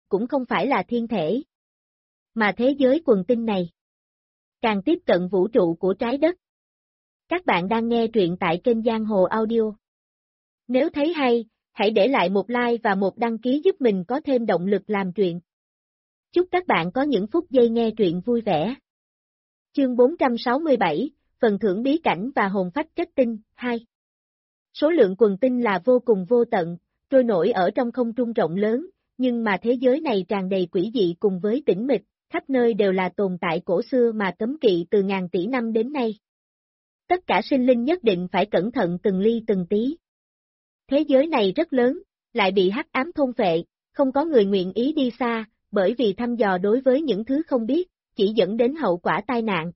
cũng không phải là thiên thể. Mà thế giới quần tinh này càng tiếp cận vũ trụ của trái đất. Các bạn đang nghe truyện tại kênh Giang Hồ Audio. Nếu thấy hay, hãy để lại một like và một đăng ký giúp mình có thêm động lực làm truyện. Chúc các bạn có những phút giây nghe truyện vui vẻ. Chương 467, Phần thưởng bí cảnh và hồn phách kết tinh, 2. Số lượng quần tinh là vô cùng vô tận, trôi nổi ở trong không trung rộng lớn, nhưng mà thế giới này tràn đầy quỷ dị cùng với tĩnh mịch, khắp nơi đều là tồn tại cổ xưa mà cấm kỵ từ ngàn tỷ năm đến nay. Tất cả sinh linh nhất định phải cẩn thận từng ly từng tí. Thế giới này rất lớn, lại bị hắc ám thôn phệ, không có người nguyện ý đi xa, bởi vì thăm dò đối với những thứ không biết, chỉ dẫn đến hậu quả tai nạn.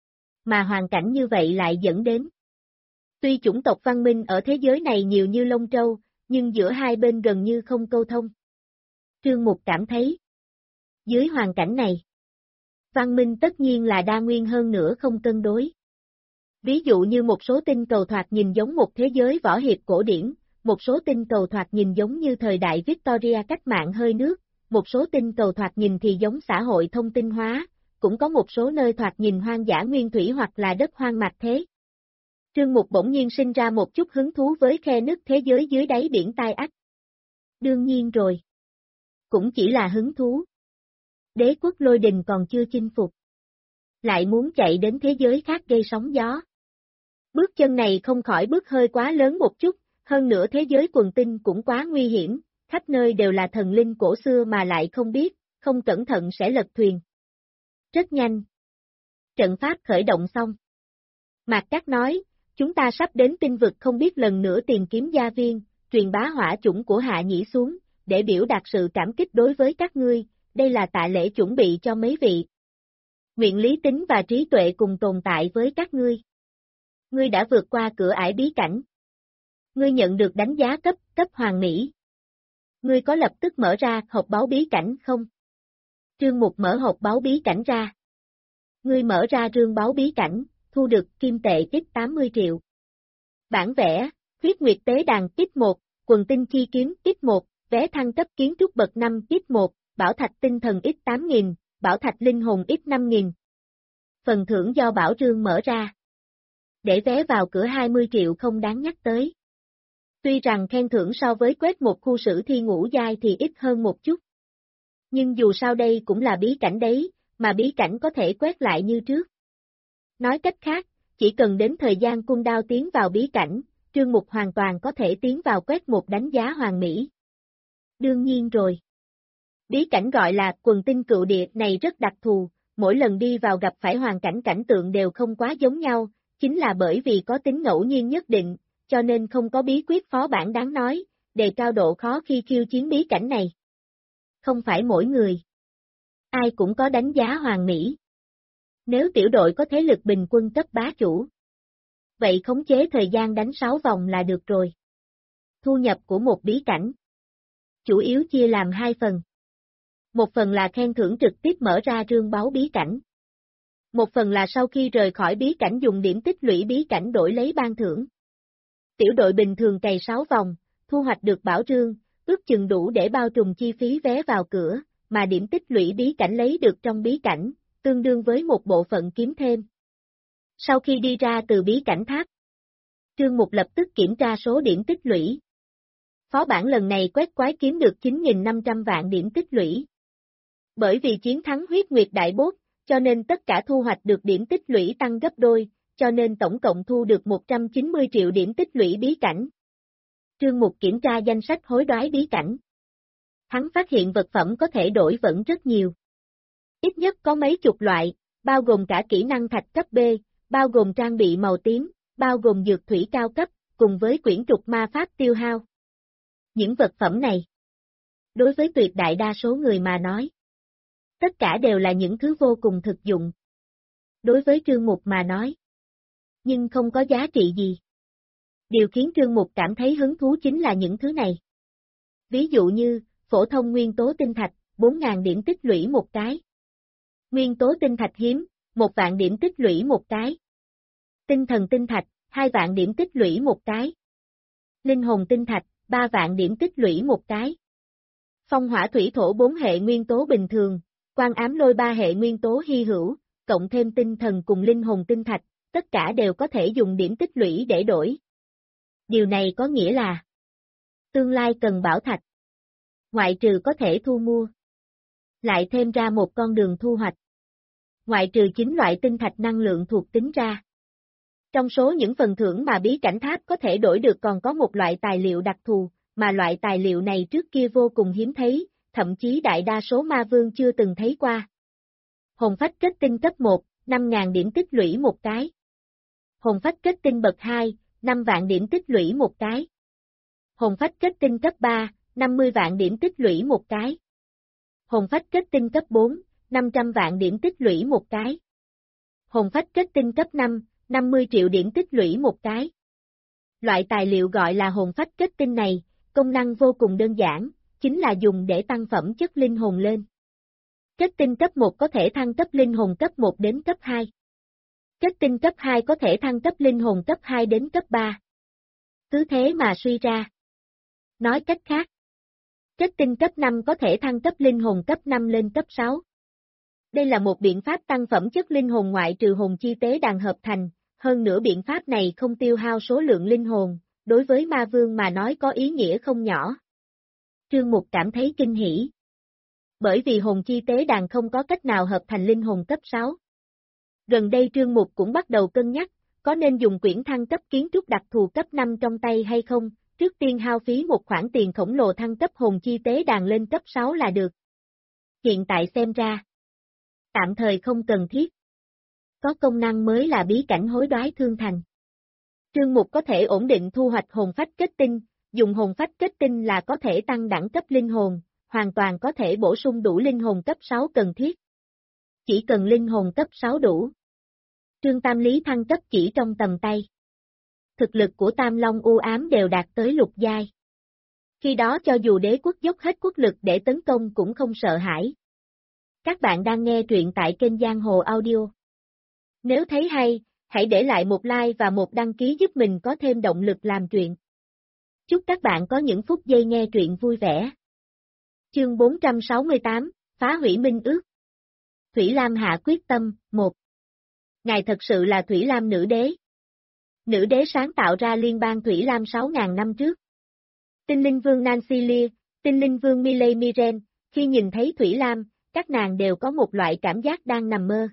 Mà hoàn cảnh như vậy lại dẫn đến. Tuy chủng tộc văn minh ở thế giới này nhiều như lông trâu, nhưng giữa hai bên gần như không câu thông. Trương Mục cảm thấy, dưới hoàn cảnh này, văn minh tất nhiên là đa nguyên hơn nữa không cân đối. Ví dụ như một số tinh cầu thoạt nhìn giống một thế giới võ hiệp cổ điển, một số tinh cầu thoạt nhìn giống như thời đại Victoria cách mạng hơi nước, một số tinh cầu thoạt nhìn thì giống xã hội thông tin hóa, cũng có một số nơi thoạt nhìn hoang dã nguyên thủy hoặc là đất hoang mạc thế. Trương Mục bỗng nhiên sinh ra một chút hứng thú với khe nứt thế giới dưới đáy biển Tai Ách. Đương nhiên rồi. Cũng chỉ là hứng thú. Đế quốc Lôi Đình còn chưa chinh phục. Lại muốn chạy đến thế giới khác gây sóng gió. Bước chân này không khỏi bước hơi quá lớn một chút, hơn nữa thế giới quần tinh cũng quá nguy hiểm, khắp nơi đều là thần linh cổ xưa mà lại không biết, không cẩn thận sẽ lật thuyền. Rất nhanh. Trận pháp khởi động xong. Mạc Cát nói, chúng ta sắp đến tinh vực không biết lần nữa tìm kiếm gia viên, truyền bá hỏa chủng của Hạ Nhĩ xuống, để biểu đạt sự cảm kích đối với các ngươi, đây là tạ lễ chuẩn bị cho mấy vị. Nguyện lý tính và trí tuệ cùng tồn tại với các ngươi. Ngươi đã vượt qua cửa ải bí cảnh. Ngươi nhận được đánh giá cấp hoàng mỹ. Ngươi có lập tức mở ra hộp báu bí cảnh không? Trương Mục mở hộp báu bí cảnh ra. Ngươi mở ra rương báu bí cảnh, thu được kim tệ ít 80 triệu. Bản vẽ, huyết nguyệt tế đàn ít 1, quần tinh chi kiếm ít 1, vé thăng cấp kiến trúc bậc 5 ít 1, bảo thạch tinh thần ít 8.000, bảo thạch linh hồn ít 5.000. Phần thưởng do bảo rương mở ra. Để vé vào cửa 20 triệu không đáng nhắc tới. Tuy rằng khen thưởng so với quét một khu sử thi ngũ giai thì ít hơn một chút. Nhưng dù sao đây cũng là bí cảnh đấy, mà bí cảnh có thể quét lại như trước. Nói cách khác, chỉ cần đến thời gian cung đao tiến vào bí cảnh, Trương Mục hoàn toàn có thể tiến vào quét một đánh giá hoàn mỹ. Đương nhiên rồi. Bí cảnh gọi là quần tinh cựu địa này rất đặc thù, mỗi lần đi vào gặp phải hoàn cảnh cảnh tượng đều không quá giống nhau, chính là bởi vì có tính ngẫu nhiên nhất định, cho nên không có bí quyết phó bản đáng nói, đề cao độ khó khi khiêu chiến bí cảnh này. Không phải mỗi người. Ai cũng có đánh giá hoàn mỹ. Nếu tiểu đội có thế lực bình quân cấp bá chủ, vậy khống chế thời gian đánh 6 vòng là được rồi. Thu nhập của một bí cảnh chủ yếu chia làm 2 phần. Một phần là khen thưởng trực tiếp mở ra rương báu bí cảnh. Một phần là sau khi rời khỏi bí cảnh dùng điểm tích lũy bí cảnh đổi lấy ban thưởng. Tiểu đội bình thường cày 6 vòng, thu hoạch được bảo rương, ước chừng đủ để bao trùm chi phí vé vào cửa, mà điểm tích lũy bí cảnh lấy được trong bí cảnh, tương đương với một bộ phận kiếm thêm. Sau khi đi ra từ bí cảnh tháp, Trương Mục lập tức kiểm tra số điểm tích lũy. Phó bản lần này quét quái kiếm được 9.500 vạn điểm tích lũy. Bởi vì chiến thắng huyết nguyệt đại bốt, cho nên tất cả thu hoạch được điểm tích lũy tăng gấp đôi, cho nên tổng cộng thu được 190 triệu điểm tích lũy bí cảnh. Trương Mục kiểm tra danh sách hối đoái bí cảnh. Hắn phát hiện vật phẩm có thể đổi vẫn rất nhiều. Ít nhất có mấy chục loại, bao gồm cả kỹ năng thạch cấp B, bao gồm trang bị màu tím, bao gồm dược thủy cao cấp, cùng với quyển trục ma pháp tiêu hao. Những vật phẩm này, đối với tuyệt đại đa số người mà nói, tất cả đều là những thứ vô cùng thực dụng. Đối với Trương Mục mà nói, nhưng không có giá trị gì. Điều khiến Trương Mục cảm thấy hứng thú chính là những thứ này. Ví dụ như, phổ thông nguyên tố tinh thạch, 4.000 điểm tích lũy một cái. Nguyên tố tinh thạch hiếm, 1 vạn điểm tích lũy một cái. Tinh thần tinh thạch, 2 vạn điểm tích lũy một cái. Linh hồn tinh thạch, 3 vạn điểm tích lũy một cái. Phong hỏa thủy thổ 4 hệ nguyên tố bình thường, quang ám lôi 3 hệ nguyên tố hy hữu, cộng thêm tinh thần cùng linh hồn tinh thạch, tất cả đều có thể dùng điểm tích lũy để đổi. Điều này có nghĩa là tương lai cần bảo thạch, ngoại trừ có thể thu mua, lại thêm ra một con đường thu hoạch. Ngoại trừ 9 loại tinh thạch năng lượng thuộc tính ra. Trong số những phần thưởng mà bí cảnh tháp có thể đổi được còn có một loại tài liệu đặc thù, mà loại tài liệu này trước kia vô cùng hiếm thấy, thậm chí đại đa số ma vương chưa từng thấy qua. Hồn phách kết tinh cấp 1, 5.000 điểm tích lũy một cái. Hồn phách kết tinh bậc 2, 5 vạn điểm tích lũy một cái. Hồn phách kết tinh cấp 3, 50 vạn điểm tích lũy một cái. Hồn phách kết tinh cấp 4, 500 vạn điểm tích lũy một cái. Hồn phách kết tinh cấp 5, 50 triệu điểm tích lũy một cái. Loại tài liệu gọi là hồn phách kết tinh này, công năng vô cùng đơn giản, chính là dùng để tăng phẩm chất linh hồn lên. Kết tinh cấp 1 có thể thăng cấp linh hồn cấp 1 đến cấp 2. Kết tinh cấp 2 có thể thăng cấp linh hồn cấp 2 đến cấp 3. Cứ thế mà suy ra. Nói cách khác, kết tinh cấp 5 có thể thăng cấp linh hồn cấp 5 lên cấp 6. Đây là một biện pháp tăng phẩm chất linh hồn ngoại trừ hồn chi tế đàn hợp thành, hơn nữa biện pháp này không tiêu hao số lượng linh hồn, đối với ma vương mà nói có ý nghĩa không nhỏ. Trương Mục cảm thấy kinh hỉ. Bởi vì hồn chi tế đàn không có cách nào hợp thành linh hồn cấp 6. Gần đây Trương Mục cũng bắt đầu cân nhắc, có nên dùng quyển thăng cấp kiến trúc đặc thù cấp 5 trong tay hay không, trước tiên hao phí một khoản tiền khổng lồ thăng cấp hồn chi tế đàn lên cấp 6 là được. Hiện tại xem ra, tạm thời không cần thiết. Có công năng mới là bí cảnh hối đoái thương thành. Trương Mục có thể ổn định thu hoạch hồn phách kết tinh, dùng hồn phách kết tinh là có thể tăng đẳng cấp linh hồn, hoàn toàn có thể bổ sung đủ linh hồn cấp 6 cần thiết. Chỉ cần linh hồn cấp 6 đủ. Trương Tam Lý thăng cấp chỉ trong tầm tay. Thực lực của Tam Long u ám đều đạt tới lục giai. Khi đó cho dù đế quốc dốc hết quốc lực để tấn công cũng không sợ hãi. Các bạn đang nghe truyện tại kênh Giang Hồ Audio. Nếu thấy hay, hãy để lại một like và một đăng ký giúp mình có thêm động lực làm truyện. Chúc các bạn có những phút giây nghe truyện vui vẻ. Chương 468, Phá hủy minh ước. Thủy Lam hạ quyết tâm, 1. Ngài thật sự là Thủy Lam nữ đế. Nữ đế sáng tạo ra liên bang Thủy Lam 6.000 năm trước. Tinh linh vương Nancy Lear, tinh linh vương Miley Miren, khi nhìn thấy Thủy Lam, các nàng đều có một loại cảm giác đang nằm mơ.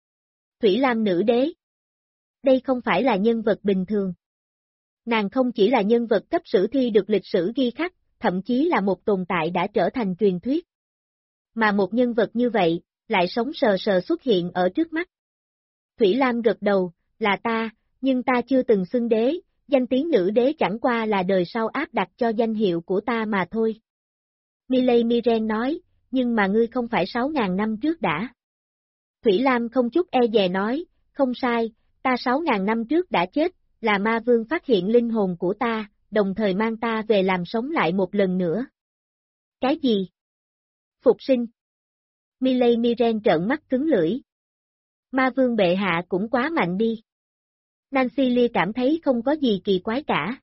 Thủy Lam nữ đế. Đây không phải là nhân vật bình thường. Nàng không chỉ là nhân vật cấp sử thi được lịch sử ghi khắc, thậm chí là một tồn tại đã trở thành truyền thuyết. Mà một nhân vật như vậy, lại sống sờ sờ xuất hiện ở trước mắt. Thủy Lam gật đầu, là ta, nhưng ta chưa từng xưng đế, danh tiếng nữ đế chẳng qua là đời sau áp đặt cho danh hiệu của ta mà thôi. Miley Miren nói, nhưng mà ngươi không phải 6.000 năm trước đã. Thủy Lam không chút e dè nói, không sai, ta 6.000 năm trước đã chết, là ma vương phát hiện linh hồn của ta, đồng thời mang ta về làm sống lại một lần nữa. Cái gì? Phục sinh. Miley Miren trợn mắt cứng lưỡi. Ma vương bệ hạ cũng quá mạnh đi. Nancy Lee cảm thấy không có gì kỳ quái cả.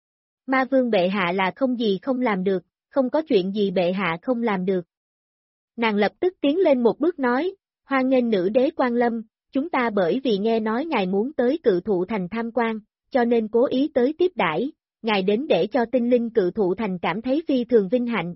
Ma vương bệ hạ là không gì không làm được, không có chuyện gì bệ hạ không làm được. Nàng lập tức tiến lên một bước nói, hoan nghênh nữ đế Quan Lâm, chúng ta bởi vì nghe nói ngài muốn tới Cự Thụ Thành tham quan, cho nên cố ý tới tiếp đãi, ngài đến để cho tinh linh Cự Thụ Thành cảm thấy phi thường vinh hạnh.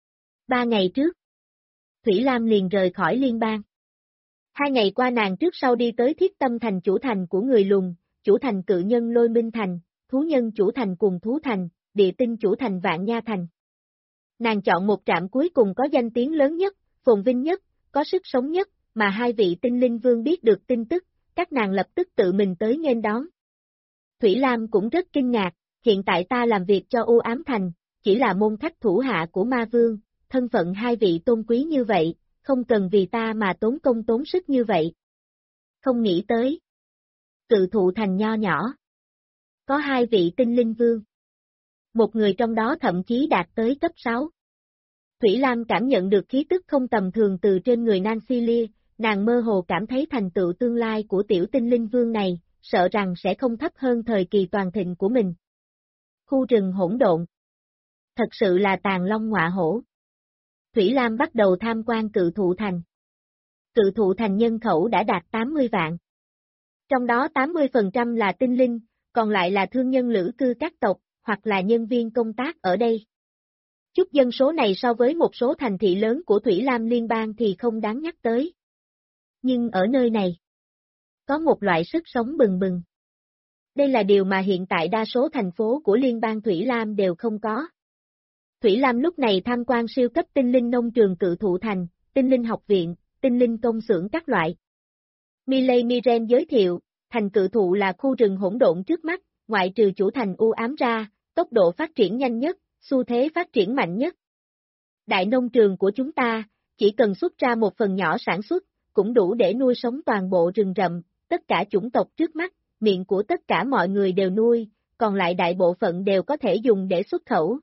3 ngày trước, Thủy Lam liền rời khỏi liên bang. 2 ngày qua nàng trước sau đi tới Thiết Tâm Thành chủ thành của người lùn, chủ thành cự nhân Lôi Minh Thành, thú nhân chủ thành Cùng Thú Thành, địa tinh chủ thành Vạn Nha Thành. Nàng chọn một trạm cuối cùng có danh tiếng lớn nhất, phồn vinh nhất, có sức sống nhất, mà 2 vị tinh linh vương biết được tin tức, các nàng lập tức tự mình tới nghênh đón. Thủy Lam cũng rất kinh ngạc, hiện tại ta làm việc cho U Ám Thành, chỉ là môn khách thủ hạ của ma vương, thân phận 2 vị tôn quý như vậy, không cần vì ta mà tốn công tốn sức như vậy. Không nghĩ tới. Cự Thụ Thành nho nhỏ. Có 2 vị tinh linh vương. Một người trong đó thậm chí đạt tới cấp 6. Thủy Lam cảm nhận được khí tức không tầm thường từ trên người Nancy Lear, nàng mơ hồ cảm thấy thành tựu tương lai của tiểu tinh linh vương này, sợ rằng sẽ không thấp hơn thời kỳ toàn thịnh của mình. Khu rừng hỗn độn. Thật sự là tàn long ngọa hổ. Thủy Lam bắt đầu tham quan Cự Thụ Thành. Cự Thụ Thành nhân khẩu đã đạt 80 vạn. Trong đó 80% là tinh linh, còn lại là thương nhân lữ cư các tộc, hoặc là nhân viên công tác ở đây. Chút dân số này so với một số thành thị lớn của Thủy Lam Liên bang thì không đáng nhắc tới. Nhưng ở nơi này, có một loại sức sống bừng bừng. Đây là điều mà hiện tại đa số thành phố của Liên bang Thủy Lam đều không có. Thủy Lam lúc này tham quan siêu cấp tinh linh nông trường Cự Thụ Thành, tinh linh học viện, tinh linh công xưởng các loại. Miley Miren giới thiệu, thành Cự Thụ là khu rừng hỗn độn trước mắt, ngoại trừ chủ thành u ám ra, tốc độ phát triển nhanh nhất, xu thế phát triển mạnh nhất. Đại nông trường của chúng ta, chỉ cần xuất ra một phần nhỏ sản xuất, cũng đủ để nuôi sống toàn bộ rừng rậm, tất cả chủng tộc trước mắt, miệng của tất cả mọi người đều nuôi, còn lại đại bộ phận đều có thể dùng để xuất khẩu.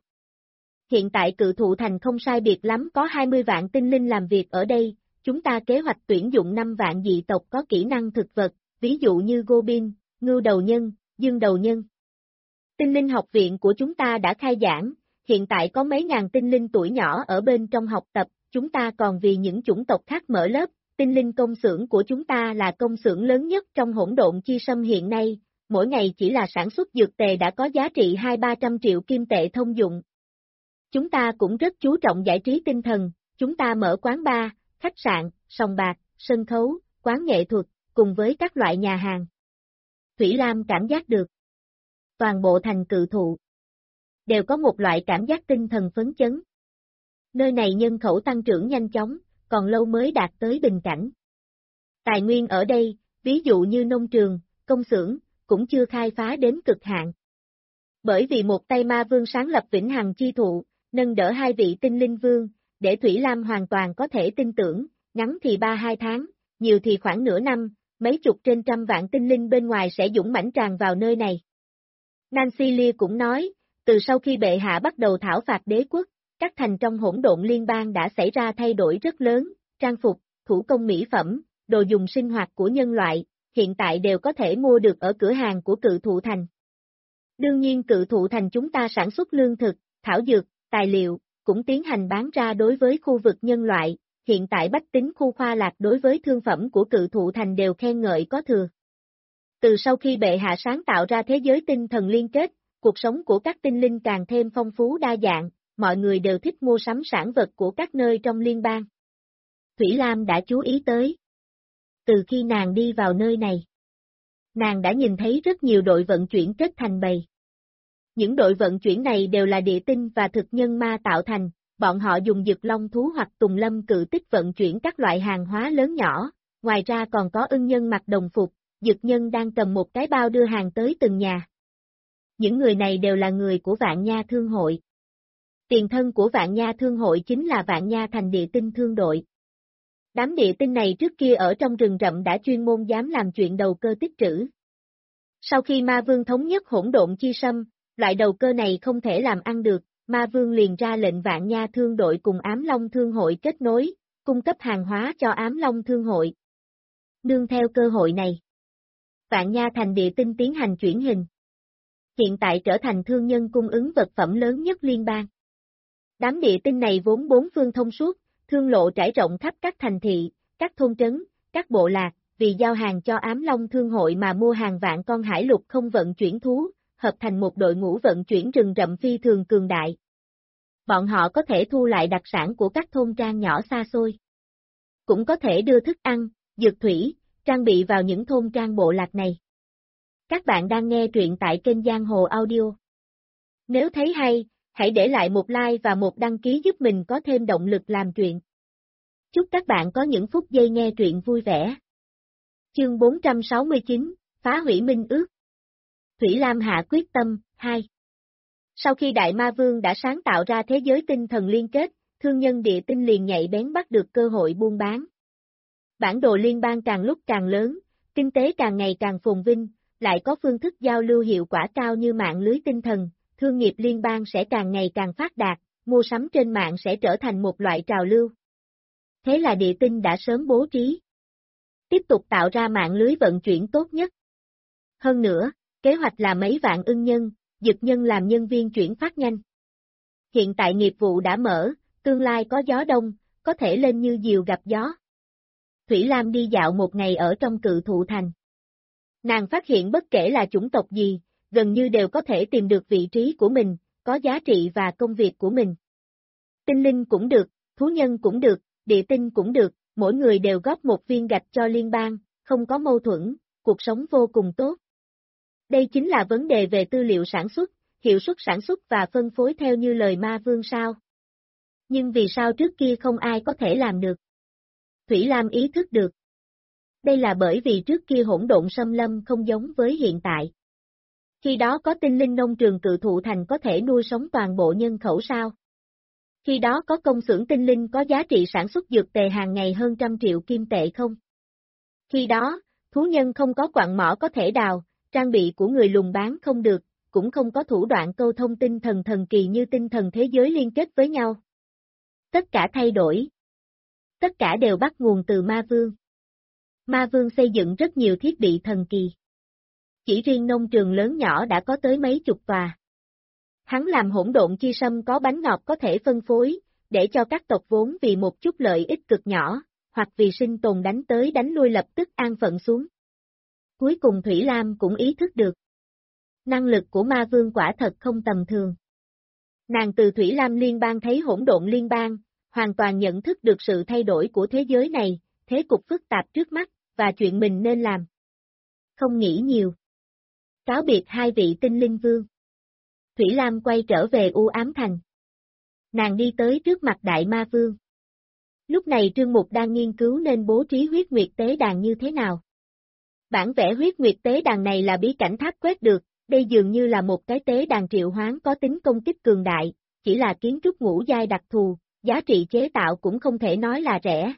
Hiện tại Cự Thụ Thành không sai biệt lắm có 20 vạn tinh linh làm việc ở đây, chúng ta kế hoạch tuyển dụng 5 vạn dị tộc có kỹ năng thực vật, ví dụ như Goblin, Ngưu Đầu Nhân, Dương Đầu Nhân. Tinh linh học viện của chúng ta đã khai giảng, hiện tại có mấy ngàn tinh linh tuổi nhỏ ở bên trong học tập, chúng ta còn vì những chủng tộc khác mở lớp, tinh linh công xưởng của chúng ta là công xưởng lớn nhất trong hỗn độn chi sâm hiện nay, mỗi ngày chỉ là sản xuất dược tề đã có giá trị 200-300 triệu kim tệ thông dụng. Chúng ta cũng rất chú trọng giải trí tinh thần, chúng ta mở quán bar, khách sạn, sòng bạc, sân khấu, quán nghệ thuật, cùng với các loại nhà hàng. Thủy Lam cảm giác được. Toàn bộ thành Cự Thụ đều có một loại cảm giác tinh thần phấn chấn. Nơi này nhân khẩu tăng trưởng nhanh chóng, còn lâu mới đạt tới bình cảnh. Tài nguyên ở đây, ví dụ như nông trường, công xưởng, cũng chưa khai phá đến cực hạn. Bởi vì một tay ma vương sáng lập Vĩnh Hằng Chi Thụ, nâng đỡ hai vị tinh linh vương, để Thủy Lam hoàn toàn có thể tin tưởng, ngắn thì 3-2 tháng, nhiều thì khoảng nửa năm, mấy chục trên trăm vạn tinh linh bên ngoài sẽ dũng mãnh tràn vào nơi này. Nancy Lee cũng nói, từ sau khi bệ hạ bắt đầu thảo phạt đế quốc, các thành trong hỗn độn liên bang đã xảy ra thay đổi rất lớn, trang phục, thủ công mỹ phẩm, đồ dùng sinh hoạt của nhân loại, hiện tại đều có thể mua được ở cửa hàng của Cự Thụ Thành. Đương nhiên Cự Thụ Thành chúng ta sản xuất lương thực, thảo dược, tài liệu, cũng tiến hành bán ra đối với khu vực nhân loại, hiện tại bách tính khu Khoa Lạc đối với thương phẩm của Cự Thụ Thành đều khen ngợi có thừa. Từ sau khi bệ hạ sáng tạo ra thế giới tinh thần liên kết, cuộc sống của các tinh linh càng thêm phong phú đa dạng, mọi người đều thích mua sắm sản vật của các nơi trong liên bang. Thủy Lam đã chú ý tới. Từ khi nàng đi vào nơi này, nàng đã nhìn thấy rất nhiều đội vận chuyển kết thành bầy. Những đội vận chuyển này đều là địa tinh và thực nhân ma tạo thành, bọn họ dùng dực long thú hoặc tùng lâm cự tích vận chuyển các loại hàng hóa lớn nhỏ, ngoài ra còn có ưng nhân mặc đồng phục, dực nhân đang cầm một cái bao đưa hàng tới từng nhà. Những người này đều là người của Vạn Nha Thương hội. Tiền thân của Vạn Nha Thương hội chính là Vạn Nha Thành địa tinh thương đội. Đám địa tinh này trước kia ở trong rừng rậm đã chuyên môn dám làm chuyện đầu cơ tích trữ. Sau khi Ma Vương thống nhất hỗn độn chi sâm, loại đầu cơ này không thể làm ăn được, Ma Vương liền ra lệnh Vạn Nha Thương đội cùng Ám Long Thương hội kết nối, cung cấp hàng hóa cho Ám Long Thương hội. Nương theo cơ hội này, Vạn Nha Thành địa tinh tiến hành chuyển hình. Hiện tại trở thành thương nhân cung ứng vật phẩm lớn nhất liên bang. Đám địa tinh này vốn bốn phương thông suốt, thương lộ trải rộng khắp các thành thị, các thôn trấn, các bộ lạc, vì giao hàng cho Ám Long Thương hội mà mua hàng vạn con hải lục không vận chuyển thú, hợp thành một đội ngũ vận chuyển rừng rậm phi thường cường đại. Bọn họ có thể thu lại đặc sản của các thôn trang nhỏ xa xôi. Cũng có thể đưa thức ăn, dược thủy, trang bị vào những thôn trang bộ lạc này. Các bạn đang nghe truyện tại kênh Giang Hồ Audio. Nếu thấy hay, hãy để lại một like và một đăng ký giúp mình có thêm động lực làm truyện. Chúc các bạn có những phút giây nghe truyện vui vẻ. Chương 469, Phá hủy minh ước. Thủy Lam hạ quyết tâm, 2. Sau khi Đại Ma Vương đã sáng tạo ra thế giới tinh thần liên kết, thương nhân địa tinh liền nhạy bén bắt được cơ hội buôn bán. Bản đồ liên bang càng lúc càng lớn, kinh tế càng ngày càng phồn vinh, lại có phương thức giao lưu hiệu quả cao như mạng lưới tinh thần, thương nghiệp liên bang sẽ càng ngày càng phát đạt, mua sắm trên mạng sẽ trở thành một loại trào lưu. Thế là địa tinh đã sớm bố trí. Tiếp tục tạo ra mạng lưới vận chuyển tốt nhất. Hơn nữa, kế hoạch là mấy vạn ưng nhân, dực nhân làm nhân viên chuyển phát nhanh. Hiện tại nghiệp vụ đã mở, tương lai có gió đông, có thể lên như diều gặp gió. Thủy Lam đi dạo một ngày ở trong Cự Thụ Thành. Nàng phát hiện bất kể là chủng tộc gì, gần như đều có thể tìm được vị trí của mình, có giá trị và công việc của mình. Tinh linh cũng được, thú nhân cũng được, địa tinh cũng được, mỗi người đều góp một viên gạch cho liên bang, không có mâu thuẫn, cuộc sống vô cùng tốt. Đây chính là vấn đề về tư liệu sản xuất, hiệu suất sản xuất và phân phối theo như lời Ma Vương sao. Nhưng vì sao trước kia không ai có thể làm được? Thủy Lam ý thức được. Đây là bởi vì trước kia hỗn độn xâm lâm không giống với hiện tại. Khi đó có tinh linh nông trường Cự Thụ Thành có thể nuôi sống toàn bộ nhân khẩu sao? Khi đó có công xưởng tinh linh có giá trị sản xuất dược tề hàng ngày hơn 100 triệu kim tệ không? Khi đó, thú nhân không có quặng mỏ có thể đào, trang bị của người lùng bán không được, cũng không có thủ đoạn câu thông tinh thần thần kỳ như tinh thần thế giới liên kết với nhau. Tất cả thay đổi. Tất cả đều bắt nguồn từ Ma Vương. Ma Vương xây dựng rất nhiều thiết bị thần kỳ. Chỉ riêng nông trường lớn nhỏ đã có tới mấy chục tòa. Hắn làm hỗn độn chi sâm có bánh ngọt có thể phân phối, để cho các tộc vốn vì một chút lợi ích cực nhỏ, hoặc vì sinh tồn đánh tới đánh lui lập tức an phận xuống. Cuối cùng Thủy Lam cũng ý thức được. Năng lực của Ma Vương quả thật không tầm thường. Nàng từ Thủy Lam Liên bang thấy hỗn độn liên bang, hoàn toàn nhận thức được sự thay đổi của thế giới này, thế cục phức tạp trước mắt, và chuyện mình nên làm. Không nghĩ nhiều. Cáo biệt hai vị tinh linh vương. Thủy Lam quay trở về U Ám Thành. Nàng đi tới trước mặt Đại Ma Vương. Lúc này Trương Mục đang nghiên cứu nên bố trí huyết nguyệt tế đàn như thế nào. Bản vẽ huyết nguyệt tế đàn này là bí cảnh tháp quét được, đây dường như là một cái tế đàn triệu hoán có tính công kích cường đại, chỉ là kiến trúc ngũ giai đặc thù, giá trị chế tạo cũng không thể nói là rẻ.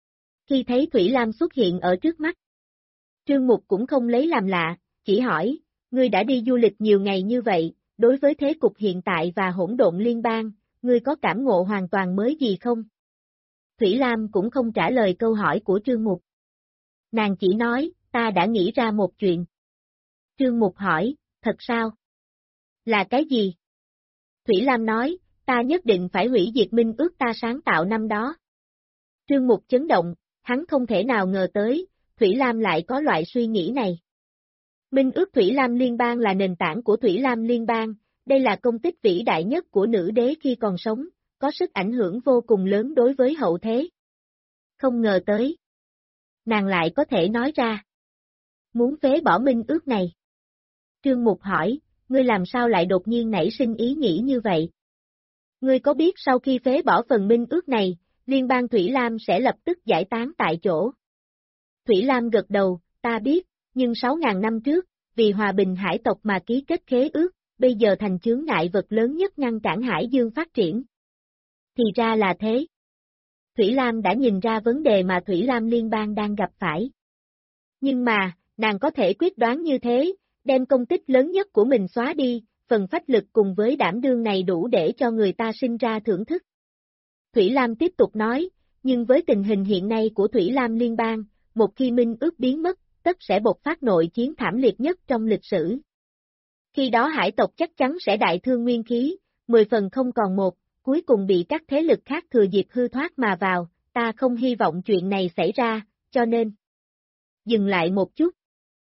Khi thấy Thủy Lam xuất hiện ở trước mắt, Trương Mục cũng không lấy làm lạ, chỉ hỏi, ngươi đã đi du lịch nhiều ngày như vậy, đối với thế cục hiện tại và hỗn độn liên bang, ngươi có cảm ngộ hoàn toàn mới gì không? Thủy Lam cũng không trả lời câu hỏi của Trương Mục. Nàng chỉ nói, ta đã nghĩ ra một chuyện. Trương Mục hỏi, thật sao? Là cái gì? Thủy Lam nói, ta nhất định phải hủy diệt minh ước ta sáng tạo năm đó. Trương Mục chấn động, hắn không thể nào ngờ tới, Thủy Lam lại có loại suy nghĩ này. Minh ước Thủy Lam Liên bang là nền tảng của Thủy Lam Liên bang, đây là công tích vĩ đại nhất của nữ đế khi còn sống, có sức ảnh hưởng vô cùng lớn đối với hậu thế. Không ngờ tới. Nàng lại có thể nói ra. Muốn phế bỏ minh ước này. Trương Mục hỏi, ngươi làm sao lại đột nhiên nảy sinh ý nghĩ như vậy? Ngươi có biết sau khi phế bỏ phần minh ước này, Liên bang Thủy Lam sẽ lập tức giải tán tại chỗ? Thủy Lam gật đầu, ta biết, nhưng 6.000 năm trước, vì hòa bình hải tộc mà ký kết khế ước, bây giờ thành chướng ngại vật lớn nhất ngăn cản Hải Dương phát triển. Thì ra là thế. Thủy Lam đã nhìn ra vấn đề mà Thủy Lam Liên bang đang gặp phải. Nhưng mà, nàng có thể quyết đoán như thế, đem công tích lớn nhất của mình xóa đi, phần phách lực cùng với đảm đương này đủ để cho người ta sinh ra thưởng thức. Thủy Lam tiếp tục nói, nhưng với tình hình hiện nay của Thủy Lam Liên bang, một khi minh ước biến mất, tất sẽ bộc phát nội chiến thảm liệt nhất trong lịch sử. Khi đó hải tộc chắc chắn sẽ đại thương nguyên khí, 10 phần không còn một, cuối cùng bị các thế lực khác thừa dịp hư thoát mà vào, ta không hy vọng chuyện này xảy ra, cho nên. Dừng lại một chút.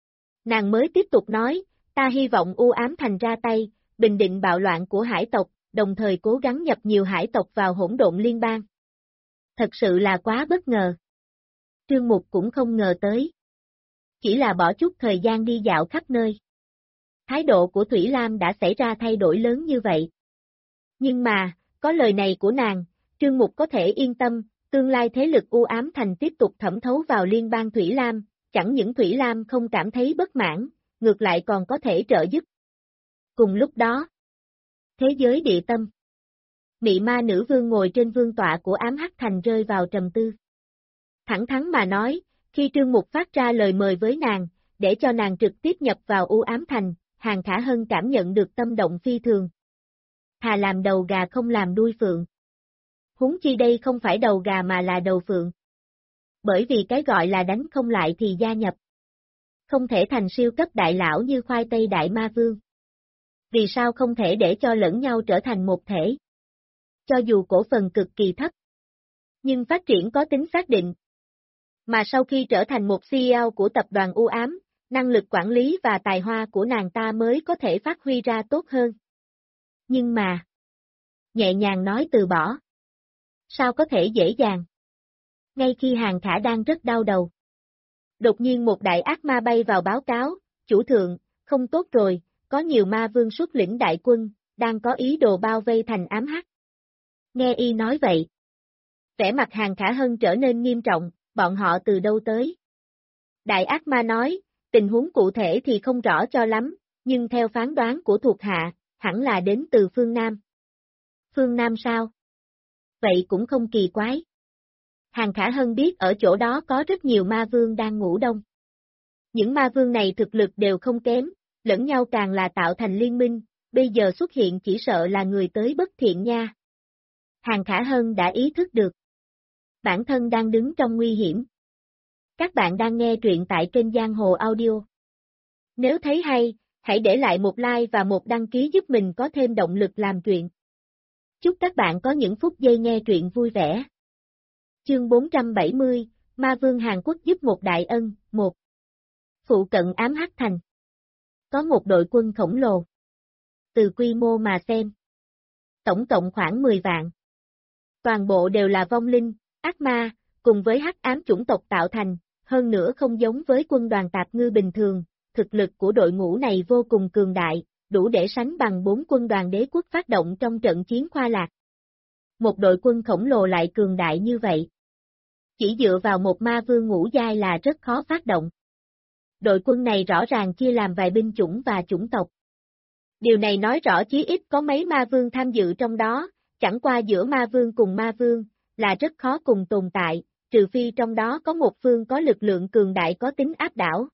Nàng mới tiếp tục nói, ta hy vọng U Ám Thành ra tay, bình định bạo loạn của hải tộc, đồng thời cố gắng nhập nhiều hải tộc vào hỗn độn liên bang. Thật sự là quá bất ngờ. Trương Mục cũng không ngờ tới. Chỉ là bỏ chút thời gian đi dạo khắp nơi. Thái độ của Thủy Lam đã xảy ra thay đổi lớn như vậy. Nhưng mà, có lời này của nàng, Trương Mục có thể yên tâm, tương lai thế lực U Ám Thành tiếp tục thẩm thấu vào liên bang Thủy Lam, chẳng những Thủy Lam không cảm thấy bất mãn, ngược lại còn có thể trợ giúp. Cùng lúc đó, thế giới địa tâm. Mị ma nữ vương ngồi trên vương tọa của Ám Hắc Thành rơi vào trầm tư. Thẳng thắn mà nói, khi Trương Mục phát ra lời mời với nàng, để cho nàng trực tiếp nhập vào U Ám Thành, Hàn Khả Hân cảm nhận được tâm động phi thường. Thà làm đầu gà không làm đuôi phượng. Huống chi đây không phải đầu gà mà là đầu phượng. Bởi vì cái gọi là đánh không lại thì gia nhập. Không thể thành siêu cấp đại lão như khoai tây đại ma vương. Vì sao không thể để cho lẫn nhau trở thành một thể? cho dù cổ phần cực kỳ thấp, nhưng phát triển có tính xác định. Mà sau khi trở thành một CEO của tập đoàn U Ám, năng lực quản lý và tài hoa của nàng ta mới có thể phát huy ra tốt hơn. Nhưng mà, nhẹ nhàng nói từ bỏ. Sao có thể dễ dàng? Ngay khi Hàng Khả đang rất đau đầu. Đột nhiên một đại ác ma bay vào báo cáo, chủ thượng, không tốt rồi, có nhiều ma vương xuất lĩnh đại quân, đang có ý đồ bao vây thành ám hắc. Nghe y nói vậy. Vẻ mặt Hàng Khả Hân trở nên nghiêm trọng, bọn họ từ đâu tới? Đại ác ma nói, tình huống cụ thể thì không rõ cho lắm, nhưng theo phán đoán của thuộc hạ, hẳn là đến từ phương Nam. Phương Nam sao? Vậy cũng không kỳ quái. Hàng Khả Hân biết ở chỗ đó có rất nhiều ma vương đang ngủ đông. Những ma vương này thực lực đều không kém, lẫn nhau càng là tạo thành liên minh, bây giờ xuất hiện chỉ sợ là người tới bất thiện nha. Hàng Khả Hân đã ý thức được. Bản thân đang đứng trong nguy hiểm. Các bạn đang nghe truyện tại kênh Giang Hồ Audio. Nếu thấy hay, hãy để lại một like và một đăng ký giúp mình có thêm động lực làm truyện. Chúc các bạn có những phút giây nghe truyện vui vẻ. Chương 470, Ma Vương Hàn Quốc giúp một đại ân, 1. Phụ cận ám hắc thành. Có một đội quân khổng lồ. Từ quy mô mà xem. Tổng cộng khoảng 10 vạn. Toàn bộ đều là vong linh, ác ma, cùng với hắc ám chủng tộc tạo thành, hơn nữa không giống với quân đoàn tạp ngư bình thường, thực lực của đội ngũ này vô cùng cường đại, đủ để sánh bằng 4 quân đoàn đế quốc phát động trong trận chiến khoa lạc. Một đội quân khổng lồ lại cường đại như vậy. Chỉ dựa vào một ma vương ngũ giai là rất khó phát động. Đội quân này rõ ràng chia làm vài binh chủng và chủng tộc. Điều này nói rõ chí ít có mấy ma vương tham dự trong đó, chẳng qua giữa ma vương cùng ma vương, là rất khó cùng tồn tại, trừ phi trong đó có một phương có lực lượng cường đại có tính áp đảo.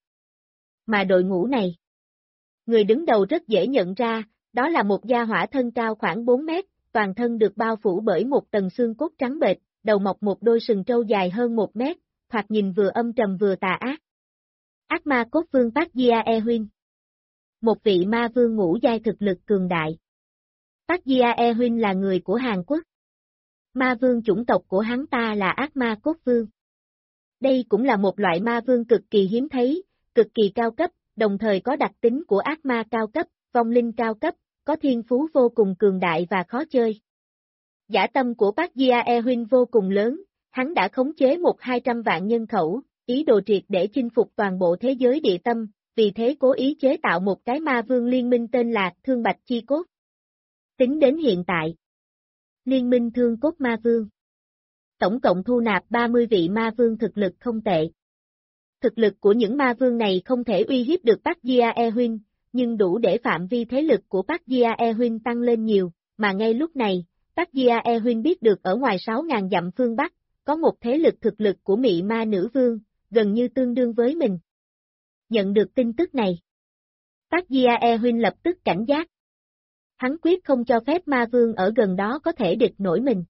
Mà đội ngũ này, người đứng đầu rất dễ nhận ra, đó là một gia hỏa thân cao khoảng 4 mét, toàn thân được bao phủ bởi một tầng xương cốt trắng bệch, đầu mọc một đôi sừng trâu dài hơn 1 mét, thoạt nhìn vừa âm trầm vừa tà ác. Ác ma cốt vương Park Jia Huynh. Một vị ma vương ngũ giai thực lực cường đại. Park Jia Huynh là người của Hàn Quốc. Ma vương chủng tộc của hắn ta là ác ma cốt vương. Đây cũng là một loại ma vương cực kỳ hiếm thấy, cực kỳ cao cấp, đồng thời có đặc tính của ác ma cao cấp, vong linh cao cấp, có thiên phú vô cùng cường đại và khó chơi. Dã tâm của Park Jia Huynh vô cùng lớn, hắn đã khống chế 100-200 vạn nhân khẩu, ý đồ triệt để chinh phục toàn bộ thế giới địa tâm, vì thế cố ý chế tạo một cái ma vương liên minh tên là Thương Bạch Chi Cốt. Tính đến hiện tại, Liên minh Thương Cốt Ma Vương tổng cộng thu nạp 30 vị ma vương thực lực không tệ. Thực lực của những ma vương này không thể uy hiếp được Park Jia Huynh, nhưng đủ để phạm vi thế lực của Park Jia Huynh tăng lên nhiều, mà ngay lúc này, Park Jia Huynh biết được ở ngoài 6.000 dặm phương Bắc, có một thế lực thực lực của Mị Ma Nữ Vương, gần như tương đương với mình. Nhận được tin tức này, Park Jia Huynh lập tức cảnh giác. Hắn quyết không cho phép ma vương ở gần đó có thể địch nổi mình.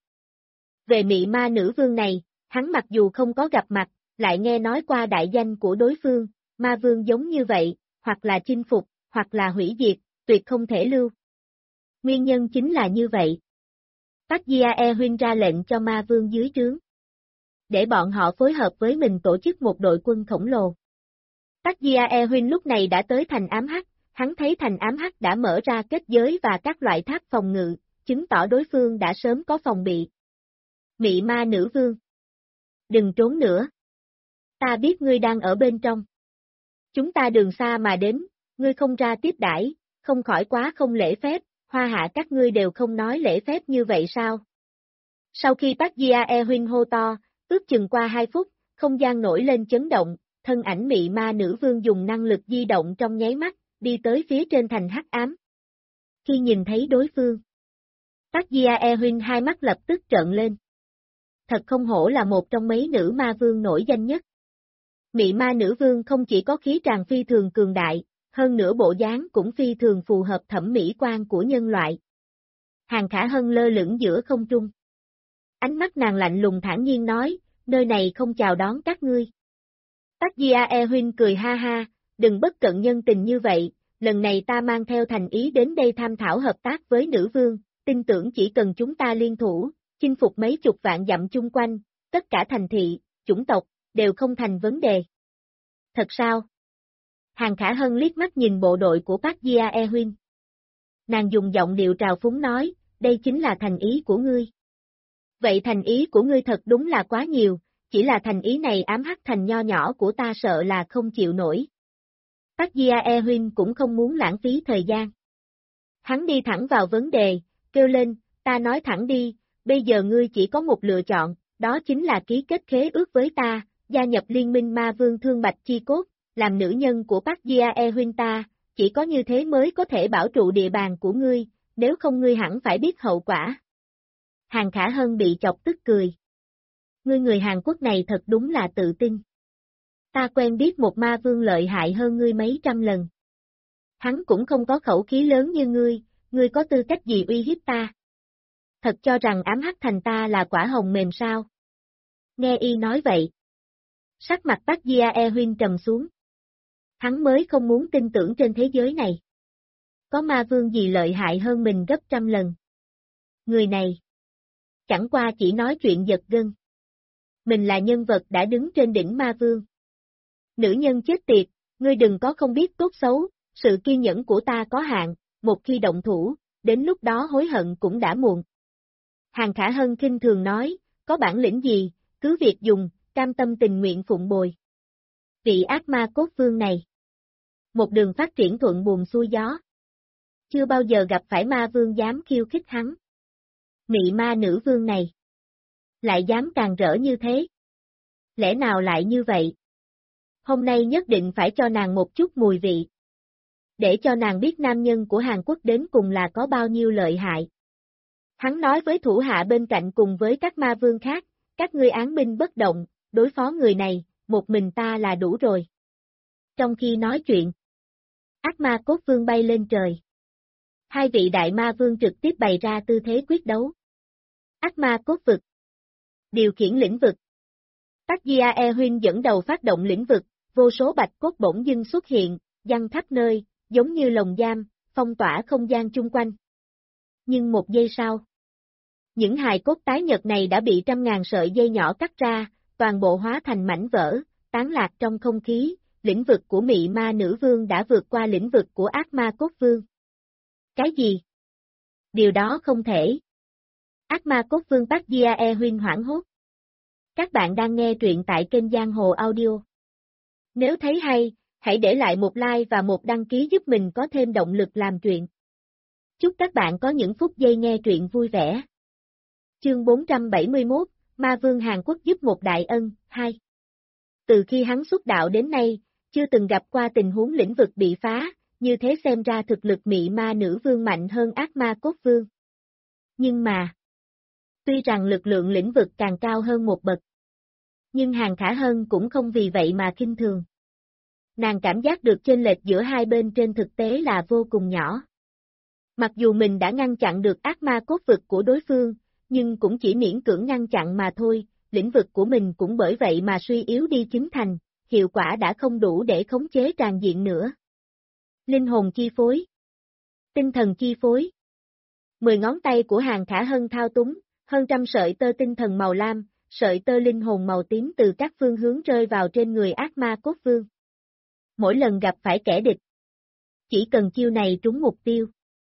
Về Mị Ma Nữ Vương này, hắn mặc dù không có gặp mặt, lại nghe nói qua đại danh của đối phương, ma vương giống như vậy, hoặc là chinh phục, hoặc là hủy diệt, tuyệt không thể lưu. Nguyên nhân chính là như vậy. Park Jia Huynh ra lệnh cho ma vương dưới trướng, để bọn họ phối hợp với mình tổ chức một đội quân khổng lồ. Park Jia Huynh lúc này đã tới thành ám hắc, hắn thấy thành ám hắc đã mở ra kết giới và các loại tháp phòng ngự, chứng tỏ đối phương đã sớm có phòng bị. Mị Ma Nữ Vương, đừng trốn nữa. Ta biết ngươi đang ở bên trong. Chúng ta đường xa mà đến, ngươi không ra tiếp đãi, không khỏi quá không lễ phép, hoa hạ các ngươi đều không nói lễ phép như vậy sao? Sau khi Park Jia Huynh hô to, ước chừng qua 2 phút, không gian nổi lên chấn động, thân ảnh Mị Ma Nữ Vương dùng năng lực di động trong nháy mắt, đi tới phía trên thành hắc ám. Khi nhìn thấy đối phương, Park Jia Huynh hai mắt lập tức trợn lên. Thật không hổ là một trong mấy nữ ma vương nổi danh nhất. Mị Ma Nữ Vương không chỉ có khí tràng phi thường cường đại, hơn nữa bộ dáng cũng phi thường phù hợp thẩm mỹ quan của nhân loại. Hàng Khả Hân lơ lửng giữa không trung. Ánh mắt nàng lạnh lùng thản nhiên nói, nơi này không chào đón các ngươi. Park Jia Huynh cười ha ha, đừng bất cận nhân tình như vậy, lần này ta mang theo thành ý đến đây tham thảo hợp tác với nữ vương, tin tưởng chỉ cần chúng ta liên thủ, chinh phục mấy chục vạn dặm chung quanh, tất cả thành thị, chủng tộc, đều không thành vấn đề. Thật sao? Hàng Khả Hân liếc mắt nhìn bộ đội của Park Jae-hyun. Nàng dùng giọng điệu trào phúng nói, đây chính là thành ý của ngươi. Vậy thành ý của ngươi thật đúng là quá nhiều, chỉ là thành ý này ám hắc thành nho nhỏ của ta sợ là không chịu nổi. Park Jae-hyun cũng không muốn lãng phí thời gian. Hắn đi thẳng vào vấn đề, kêu lên, ta nói thẳng đi, bây giờ ngươi chỉ có một lựa chọn, đó chính là ký kết khế ước với ta, gia nhập liên minh ma vương Thương Bạch Chi Cốt, làm nữ nhân của Park Jae-hyun ta, chỉ có như thế mới có thể bảo trụ địa bàn của ngươi, nếu không ngươi hẳn phải biết hậu quả. Hàng Khả Hân bị chọc tức cười. Ngươi người Hàn Quốc này thật đúng là tự tin. Ta quen biết một ma vương lợi hại hơn ngươi mấy trăm lần. Hắn cũng không có khẩu khí lớn như ngươi có tư cách gì uy hiếp ta? Thật cho rằng ám hắc thành ta là quả hồng mềm sao? Nghe y nói vậy. Sắc mặt Park Jae-hyun trầm xuống. Hắn mới không muốn tin tưởng trên thế giới này. Có ma vương gì lợi hại hơn mình gấp trăm lần. Người này. Chẳng qua chỉ nói chuyện giật gân. Mình là nhân vật đã đứng trên đỉnh ma vương. Nữ nhân chết tiệt, ngươi đừng có không biết tốt xấu, sự kiên nhẫn của ta có hạn, một khi động thủ, đến lúc đó hối hận cũng đã muộn. Hàng Khả Hân khinh thường nói, có bản lĩnh gì, cứ việc dùng, cam tâm tình nguyện phụng bồi. Vị ác ma cốt vương này. Một đường phát triển thuận buồm xuôi gió. Chưa bao giờ gặp phải ma vương dám khiêu khích hắn. Mị ma nữ vương này. Lại dám càng rỡ như thế. Lẽ nào lại như vậy? Hôm nay nhất định phải cho nàng một chút mùi vị. Để cho nàng biết nam nhân của Hàn Quốc đến cùng là có bao nhiêu lợi hại. Hắn nói với thủ hạ bên cạnh cùng với các ma vương khác, các ngươi án binh bất động, đối phó người này, một mình ta là đủ rồi. Trong khi nói chuyện, ác ma cốt vương bay lên trời. Hai vị đại ma vương trực tiếp bày ra tư thế quyết đấu. Ác ma cốt vực. Điều khiển lĩnh vực. Park Jae-hyun dẫn đầu phát động lĩnh vực, vô số bạch cốt bỗng dưng xuất hiện, giăng khắp nơi, giống như lồng giam, phong tỏa không gian chung quanh. Nhưng một giây sau, những hài cốt tái nhật này đã bị trăm ngàn sợi dây nhỏ cắt ra, toàn bộ hóa thành mảnh vỡ, tán lạc trong không khí, lĩnh vực của mị ma nữ vương đã vượt qua lĩnh vực của ác ma cốt vương. Cái gì? Điều đó không thể. Ác ma cốt vương Park Jae-hyun hoảng hốt. Các bạn đang nghe truyện tại kênh Giang Hồ Audio. Nếu thấy hay, hãy để lại một like và một đăng ký giúp mình có thêm động lực làm truyện. Chúc các bạn có những phút giây nghe truyện vui vẻ. Chương 471, Ma Vương Hàn Quốc giúp một đại ân, 2. Từ khi hắn xuất đạo đến nay, chưa từng gặp qua tình huống lĩnh vực bị phá, như thế xem ra thực lực mị ma nữ vương mạnh hơn ác ma cốt vương. Nhưng mà, tuy rằng lực lượng lĩnh vực càng cao hơn một bậc, nhưng Hàng Khả Hân cũng không vì vậy mà khinh thường. Nàng cảm giác được chênh lệch giữa hai bên trên thực tế là vô cùng nhỏ. Mặc dù mình đã ngăn chặn được ác ma cốt vực của đối phương, nhưng cũng chỉ miễn cưỡng ngăn chặn mà thôi, lĩnh vực của mình cũng bởi vậy mà suy yếu đi chín thành, hiệu quả đã không đủ để khống chế tràn diện nữa. Linh hồn chi phối. Tinh thần chi phối. 10 ngón tay của Hàng Khả Hân thao túng, hơn trăm sợi tơ tinh thần màu lam, sợi tơ linh hồn màu tím từ các phương hướng rơi vào trên người ác ma cốt vương. Mỗi lần gặp phải kẻ địch, chỉ cần chiêu này trúng mục tiêu.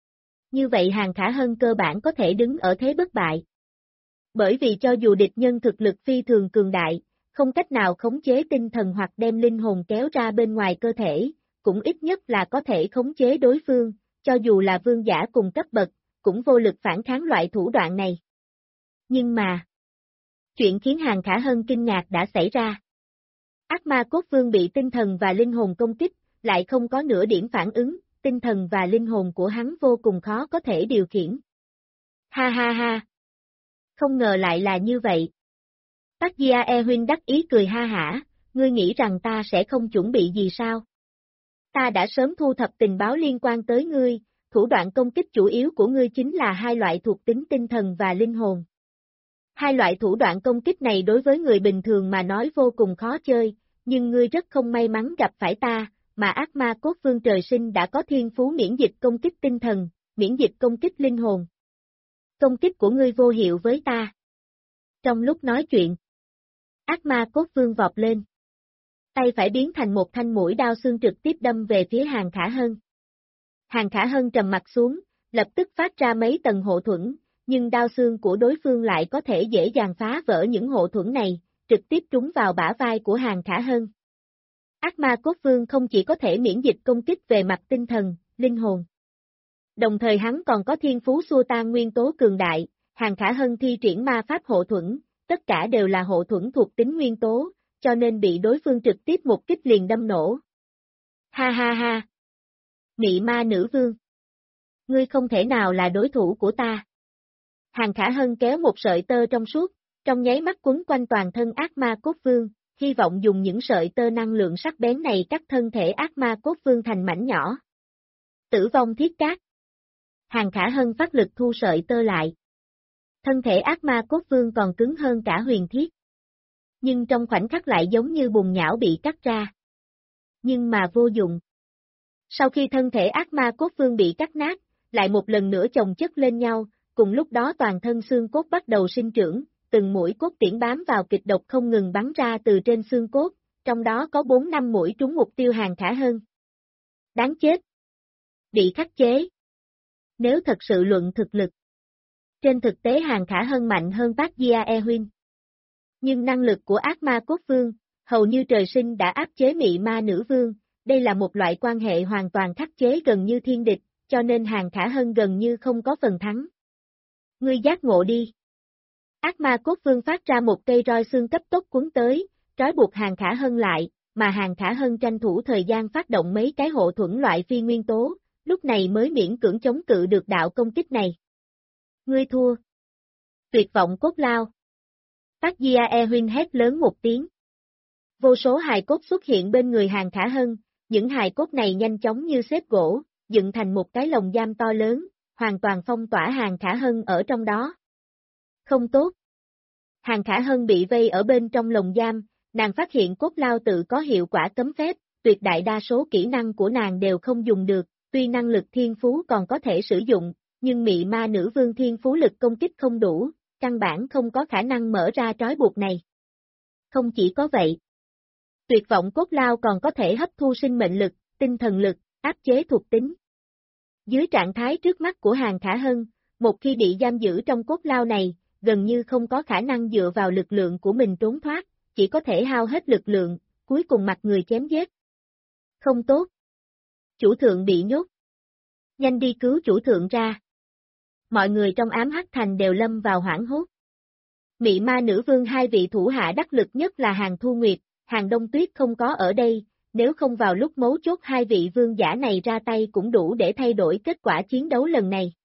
Như vậy Hàng Khả Hân cơ bản có thể đứng ở thế bất bại. Bởi vì cho dù địch nhân thực lực phi thường cường đại, không cách nào khống chế tinh thần hoặc đem linh hồn kéo ra bên ngoài cơ thể, cũng ít nhất là có thể khống chế đối phương, cho dù là vương giả cùng cấp bậc, cũng vô lực phản kháng loại thủ đoạn này. Nhưng mà, chuyện khiến Hàng Khả Hân kinh ngạc đã xảy ra. Ác ma cốt vương bị tinh thần và linh hồn công kích, lại không có nửa điểm phản ứng, tinh thần và linh hồn của hắn vô cùng khó có thể điều khiển. Ha ha ha! Không ngờ lại là như vậy. Park Jae-hyun đắc ý cười ha hả, ngươi nghĩ rằng ta sẽ không chuẩn bị gì sao? Ta đã sớm thu thập tình báo liên quan tới ngươi, thủ đoạn công kích chủ yếu của ngươi chính là hai loại thuộc tính tinh thần và linh hồn. Hai loại thủ đoạn công kích này đối với người bình thường mà nói vô cùng khó chơi, nhưng ngươi rất không may mắn gặp phải ta, mà ác ma cốt vương trời sinh đã có thiên phú miễn dịch công kích tinh thần, miễn dịch công kích linh hồn. Công kích của ngươi vô hiệu với ta. Trong lúc nói chuyện, ác ma cốt vương vọt lên. Tay phải biến thành một thanh mũi đao xương trực tiếp đâm về phía Hàng Khả Hân. Hàng Khả Hân trầm mặt xuống, lập tức phát ra mấy tầng hộ thuẫn, nhưng đao xương của đối phương lại có thể dễ dàng phá vỡ những hộ thuẫn này, trực tiếp trúng vào bả vai của Hàng Khả Hân. Ác ma cốt vương không chỉ có thể miễn dịch công kích về mặt tinh thần, linh hồn. Đồng thời hắn còn có thiên phú xua tan nguyên tố cường đại, Hàng Khả Hân thi triển ma pháp hộ thuẫn, tất cả đều là hộ thuẫn thuộc tính nguyên tố, cho nên bị đối phương trực tiếp một kích liền đâm nổ. Ha ha ha! Mị ma nữ vương! Ngươi không thể nào là đối thủ của ta. Hàng Khả Hân kéo một sợi tơ trong suốt, trong nháy mắt quấn quanh toàn thân ác ma cốt vương, hy vọng dùng những sợi tơ năng lượng sắc bén này cắt thân thể ác ma cốt vương thành mảnh nhỏ. Tử vong thiết cát. Hàng Khả Hân phát lực thu sợi tơ lại. Thân thể ác ma cốt vương còn cứng hơn cả huyền thiết. Nhưng trong khoảnh khắc lại giống như bùn nhão bị cắt ra. Nhưng mà vô dụng. Sau khi thân thể ác ma cốt vương bị cắt nát, lại một lần nữa chồng chất lên nhau, cùng lúc đó toàn thân xương cốt bắt đầu sinh trưởng, từng mũi cốt tiễn bám vào kịch độc không ngừng bắn ra từ trên xương cốt, trong đó có 4-5 mũi trúng mục tiêu Hàng Khả Hân. Đáng chết! Bị khắc chế. Nếu thật sự luận thực lực, trên thực tế Hàng Khả Hân mạnh hơn Park Jae-hyun. Nhưng năng lực của ác ma cốt vương, hầu như trời sinh đã áp chế mị ma nữ vương, đây là một loại quan hệ hoàn toàn khắc chế gần như thiên địch, cho nên Hàng Khả Hân gần như không có phần thắng. Ngươi giác ngộ đi. Ác ma cốt vương phát ra một cây roi xương cấp tốc cuốn tới, trói buộc Hàng Khả Hân lại, mà Hàng Khả Hân tranh thủ thời gian phát động mấy cái hộ thuẫn loại phi nguyên tố, lúc này mới miễn cưỡng chống cự được đạo công kích này. Ngươi thua. Tuyệt vọng cốt lao. Park Jae-hyun hét lớn một tiếng. Vô số hài cốt xuất hiện bên người Hàng Khả Hân, những hài cốt này nhanh chóng như xếp gỗ, dựng thành một cái lồng giam to lớn, hoàn toàn phong tỏa Hàng Khả Hân ở trong đó. Không tốt. Hàng Khả Hân bị vây ở bên trong lồng giam, nàng phát hiện cốt lao tự có hiệu quả cấm phép, tuyệt đại đa số kỹ năng của nàng đều không dùng được, tuy năng lực thiên phú còn có thể sử dụng, nhưng mị ma nữ vương thiên phú lực công kích không đủ, căn bản không có khả năng mở ra trói buộc này. Không chỉ có vậy, tuyệt vọng cốt lao còn có thể hấp thu sinh mệnh lực, tinh thần lực, áp chế thuộc tính. Dưới trạng thái trước mắt của Hàng Khả Hân, một khi bị giam giữ trong cốt lao này, gần như không có khả năng dựa vào lực lượng của mình trốn thoát, chỉ có thể hao hết lực lượng, cuối cùng mặt người chém giết. Không tốt. Chủ thượng bị nhốt. Nhanh đi cứu chủ thượng ra. Mọi người trong ám hắc thành đều lâm vào hoảng hốt. Mị ma nữ vương hai vị thủ hạ đắc lực nhất là Hàng Thu Nguyệt, Hàng Đông Tuyết không có ở đây, nếu không vào lúc mấu chốt hai vị vương giả này ra tay cũng đủ để thay đổi kết quả chiến đấu lần này.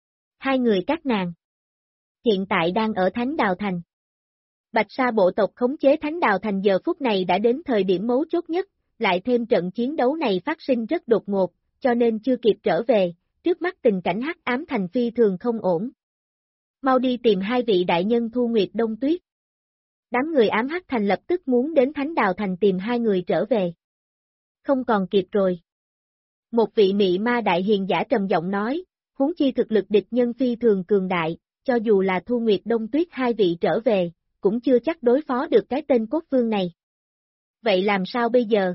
Hai người các nàng hiện tại đang ở Thánh Đào Thành. Bạch Sa bộ tộc khống chế Thánh Đào Thành giờ phút này đã đến thời điểm mấu chốt nhất, lại thêm trận chiến đấu này phát sinh rất đột ngột, cho nên chưa kịp trở về, trước mắt tình cảnh hắc ám thành phi thường không ổn. Mau đi tìm hai vị đại nhân Thu Nguyệt Đông Tuyết. Đám người ám hắc thành lập tức muốn đến Thánh Đào Thành tìm hai người trở về. Không còn kịp rồi. Một vị mị ma đại hiền giả trầm giọng nói, huống chi thực lực địch nhân phi thường cường đại, cho dù là Thu Nguyệt Đông Tuyết hai vị trở về, cũng chưa chắc đối phó được cái tên cốt vương này. Vậy làm sao bây giờ?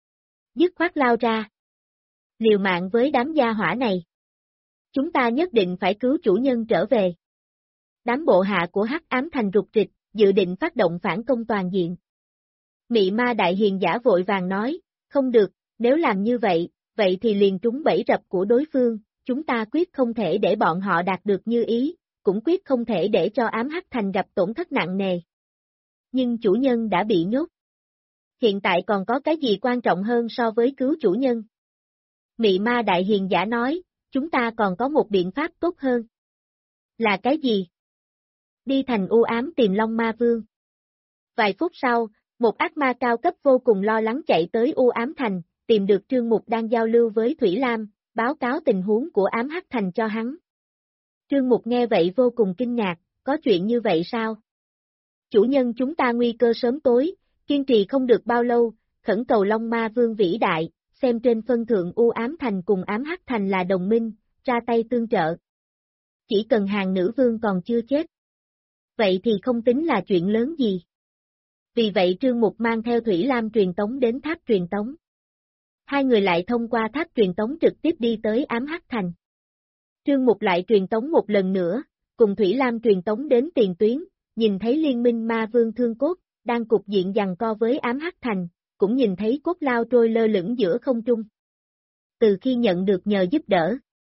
Dứt khoát lao ra. Liều mạng với đám gia hỏa này. Chúng ta nhất định phải cứu chủ nhân trở về. Đám bộ hạ của hắc ám thành rục rịch, dự định phát động phản công toàn diện. Mị ma đại hiền giả vội vàng nói, không được, nếu làm như vậy, vậy thì liền trúng bẫy rập của đối phương, chúng ta quyết không thể để bọn họ đạt được như ý, cũng quyết không thể để cho ám hắc thành gặp tổn thất nặng nề. Nhưng chủ nhân đã bị nhốt. Hiện tại còn có cái gì quan trọng hơn so với cứu chủ nhân? Mị ma đại hiền giả nói, chúng ta còn có một biện pháp tốt hơn. Là cái gì? Đi thành u ám tìm Long Ma Vương. Vài phút sau, một ác ma cao cấp vô cùng lo lắng chạy tới u ám thành, tìm được Trương Mục đang giao lưu với Thủy Lam, báo cáo tình huống của ám hắc thành cho hắn. Trương Mục nghe vậy vô cùng kinh ngạc, có chuyện như vậy sao? Chủ nhân chúng ta nguy cơ sớm tối, kiên trì không được bao lâu, khẩn cầu Long Ma Vương vĩ đại, xem trên phân thượng u ám thành cùng ám hắc thành là đồng minh, ra tay tương trợ. Chỉ cần hàng nữ vương còn chưa chết. Vậy thì không tính là chuyện lớn gì. Vì vậy Trương Mục mang theo Thủy Lam truyền tống đến tháp truyền tống. Hai người lại thông qua tháp truyền tống trực tiếp đi tới Ám Hắc Thành. Trương Mục lại truyền tống một lần nữa, cùng Thủy Lam truyền tống đến tiền tuyến, nhìn thấy liên minh ma vương Thương Cốt, đang cục diện giằng co với Ám Hắc Thành, cũng nhìn thấy cốt lao trôi lơ lửng giữa không trung. Từ khi nhận được nhờ giúp đỡ,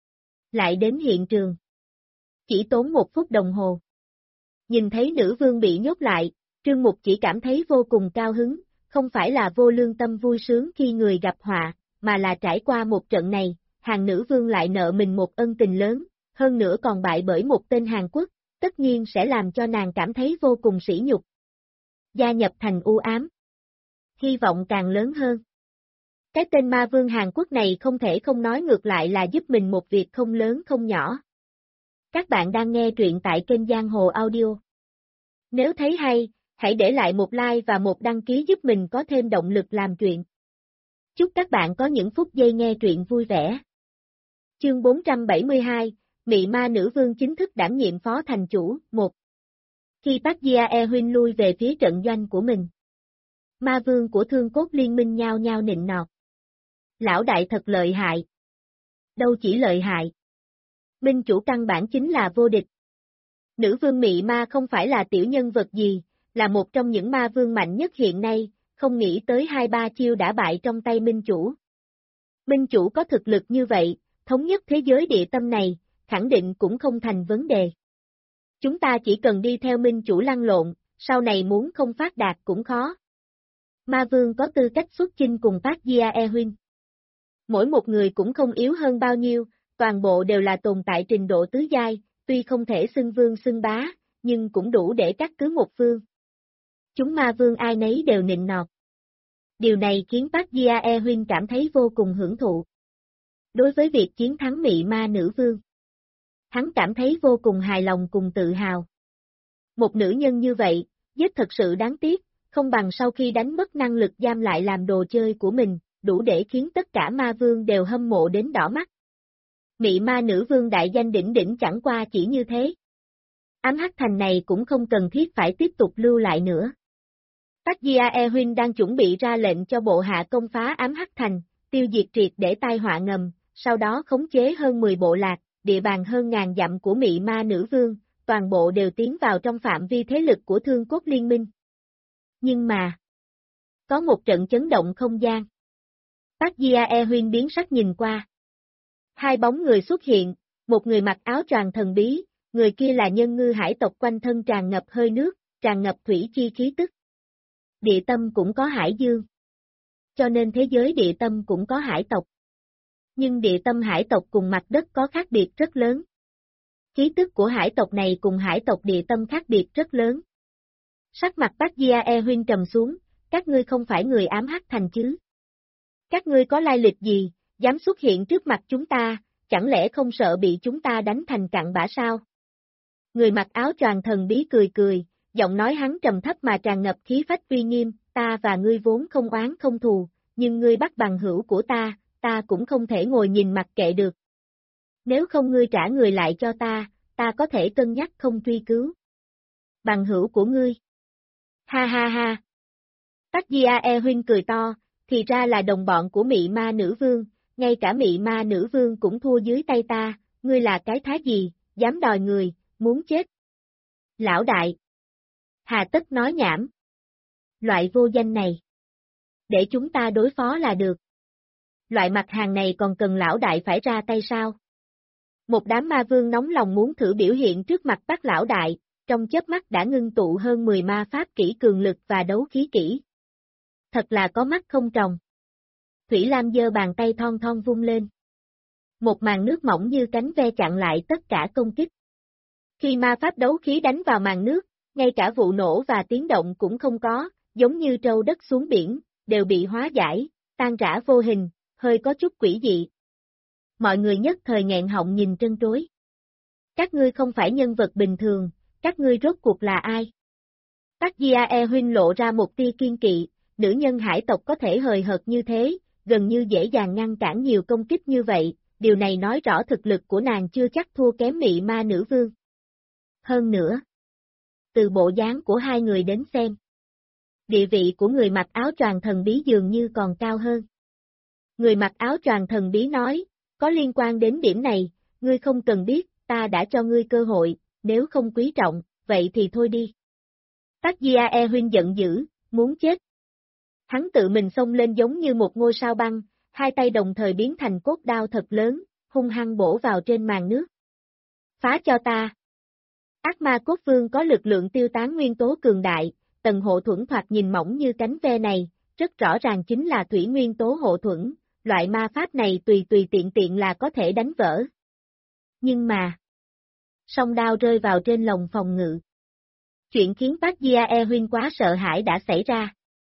lại đến hiện trường. Chỉ tốn 1 phút đồng hồ. Nhìn thấy nữ vương bị nhốt lại, Trương Mục chỉ cảm thấy vô cùng cao hứng, không phải là vô lương tâm vui sướng khi người gặp họa, mà là trải qua một trận này, hàng nữ vương lại nợ mình một ân tình lớn, hơn nữa còn bại bởi một tên Hàn Quốc, tất nhiên sẽ làm cho nàng cảm thấy vô cùng sỉ nhục. Gia nhập thành u ám. Hy vọng càng lớn hơn. Cái tên ma vương Hàn Quốc này không thể không nói ngược lại là giúp mình một việc không lớn không nhỏ. Các bạn đang nghe truyện tại kênh Giang Hồ Audio. Nếu thấy hay, hãy để lại một like và một đăng ký giúp mình có thêm động lực làm truyện. Chúc các bạn có những phút giây nghe truyện vui vẻ. Chương 472, Mị Ma Nữ Vương chính thức đảm nhiệm phó thành chủ, 1. Khi Park Jae-hyun lui về phía trận doanh của mình, ma vương của Thương Cốt liên minh nhao nhao nịnh nọt. Lão đại thật lợi hại. Đâu chỉ lợi hại. Minh chủ căn bản chính là vô địch. Nữ vương Mị Ma không phải là tiểu nhân vật gì, là một trong những ma vương mạnh nhất hiện nay, không nghĩ tới 2-3 chiêu đã bại trong tay Minh chủ. Minh chủ có thực lực như vậy, thống nhất thế giới địa tâm này, khẳng định cũng không thành vấn đề. Chúng ta chỉ cần đi theo Minh chủ lăn lộn, sau này muốn không phát đạt cũng khó. Ma vương có tư cách xuất chinh cùng Park Jae-hyun. Mỗi một người cũng không yếu hơn bao nhiêu, toàn bộ đều là tồn tại trình độ tứ giai, tuy không thể xưng vương xưng bá, nhưng cũng đủ để cắt cứ một phương. Chúng ma vương ai nấy đều nịnh nọt. Điều này khiến Park Jae-hyun cảm thấy vô cùng hưởng thụ. Đối với việc chiến thắng Mị Ma Nữ Vương, hắn cảm thấy vô cùng hài lòng cùng tự hào. Một nữ nhân như vậy, giết thật sự đáng tiếc, không bằng sau khi đánh mất năng lực giam lại làm đồ chơi của mình, đủ để khiến tất cả ma vương đều hâm mộ đến đỏ mắt. Mị Ma Nữ Vương đại danh đỉnh đỉnh chẳng qua chỉ như thế. Ám Hắc Thành này cũng không cần thiết phải tiếp tục lưu lại nữa. Park Jae-hyun đang chuẩn bị ra lệnh cho bộ hạ công phá Ám Hắc Thành, tiêu diệt triệt để tai họa ngầm, sau đó khống chế hơn 10 bộ lạc, địa bàn hơn ngàn dặm của Mị Ma Nữ Vương, toàn bộ đều tiến vào trong phạm vi thế lực của Thương Cốt Liên minh. Nhưng mà, có một trận chấn động không gian. Park Jae-hyun biến sắc nhìn qua. Hai bóng người xuất hiện, một người mặc áo choàng thần bí, người kia là nhân ngư hải tộc quanh thân tràn ngập hơi nước, tràn ngập thủy chi khí tức. Địa tâm cũng có hải dương. Cho nên thế giới địa tâm cũng có hải tộc. Nhưng địa tâm hải tộc cùng mặt đất có khác biệt rất lớn. Khí tức của hải tộc này cùng hải tộc địa tâm khác biệt rất lớn. Sắc mặt Park Jae-hyun trầm xuống, các ngươi không phải người Ám Hắc Thành chứ? Các ngươi có lai lịch gì, dám xuất hiện trước mặt chúng ta, chẳng lẽ không sợ bị chúng ta đánh thành cặn bã sao? Người mặc áo choàng thần bí cười cười, giọng nói hắn trầm thấp mà tràn ngập khí phách uy nghiêm, ta và ngươi vốn không oán không thù, nhưng ngươi bắt bằng hữu của ta cũng không thể ngồi nhìn mặc kệ được. Nếu không ngươi trả người lại cho ta có thể cân nhắc không truy cứu. Bằng hữu của ngươi. Ha ha ha. Park Jae-hyun cười to, thì ra là đồng bọn của Mị Ma Nữ Vương, ngay cả Mị Ma Nữ Vương cũng thua dưới tay ta, ngươi là cái thá gì, dám đòi người, muốn chết. Lão đại. Hà tất nói nhảm. Loại vô danh này. Để chúng ta đối phó là được. Loại mặt hàng này còn cần lão đại phải ra tay sao? Một đám ma vương nóng lòng muốn thử biểu hiện trước mặt Park lão đại, trong chớp mắt đã ngưng tụ hơn 10 ma pháp kỹ cường lực và đấu khí kỹ. Thật là có mắt không tròng. Thủy Lam giơ bàn tay thon thon vung lên. Một màn nước mỏng như cánh ve chặn lại tất cả công kích. Khi ma pháp đấu khí đánh vào màn nước, ngay cả vụ nổ và tiếng động cũng không có, giống như trâu đất xuống biển, đều bị hóa giải, tan rã vô hình, hơi có chút quỷ dị. Mọi người nhất thời nghẹn họng nhìn trân trối. Các ngươi không phải nhân vật bình thường, các ngươi rốt cuộc là ai? Park Jae-hyun lộ ra một tia kiên kỵ, nữ nhân hải tộc có thể hời hợt như thế, gần như dễ dàng ngăn cản nhiều công kích như vậy, điều này nói rõ thực lực của nàng chưa chắc thua kém mị ma nữ vương. Hơn nữa, từ bộ dáng của hai người đến xem, địa vị của người mặc áo choàng thần bí dường như còn cao hơn. Người mặc áo choàng thần bí nói, có liên quan đến điểm này, ngươi không cần biết, ta đã cho ngươi cơ hội, nếu không quý trọng, vậy thì thôi đi. Tác Gia huynh giận dữ, muốn chết. Hắn tự mình xông lên giống như một ngôi sao băng, hai tay đồng thời biến thành cốt đao thật lớn, hung hăng bổ vào trên màn nước. Phá cho ta. Ác ma cốt vương có lực lượng tiêu tán nguyên tố cường đại, tầng hộ thuẫn thoạt nhìn mỏng như cánh ve này, rất rõ ràng chính là thủy nguyên tố hộ thuẫn, loại ma pháp này tùy tiện là có thể đánh vỡ. Nhưng mà, song đao rơi vào trên lồng phòng ngự. Chuyện khiến Park Jae-hyun quá sợ hãi đã xảy ra.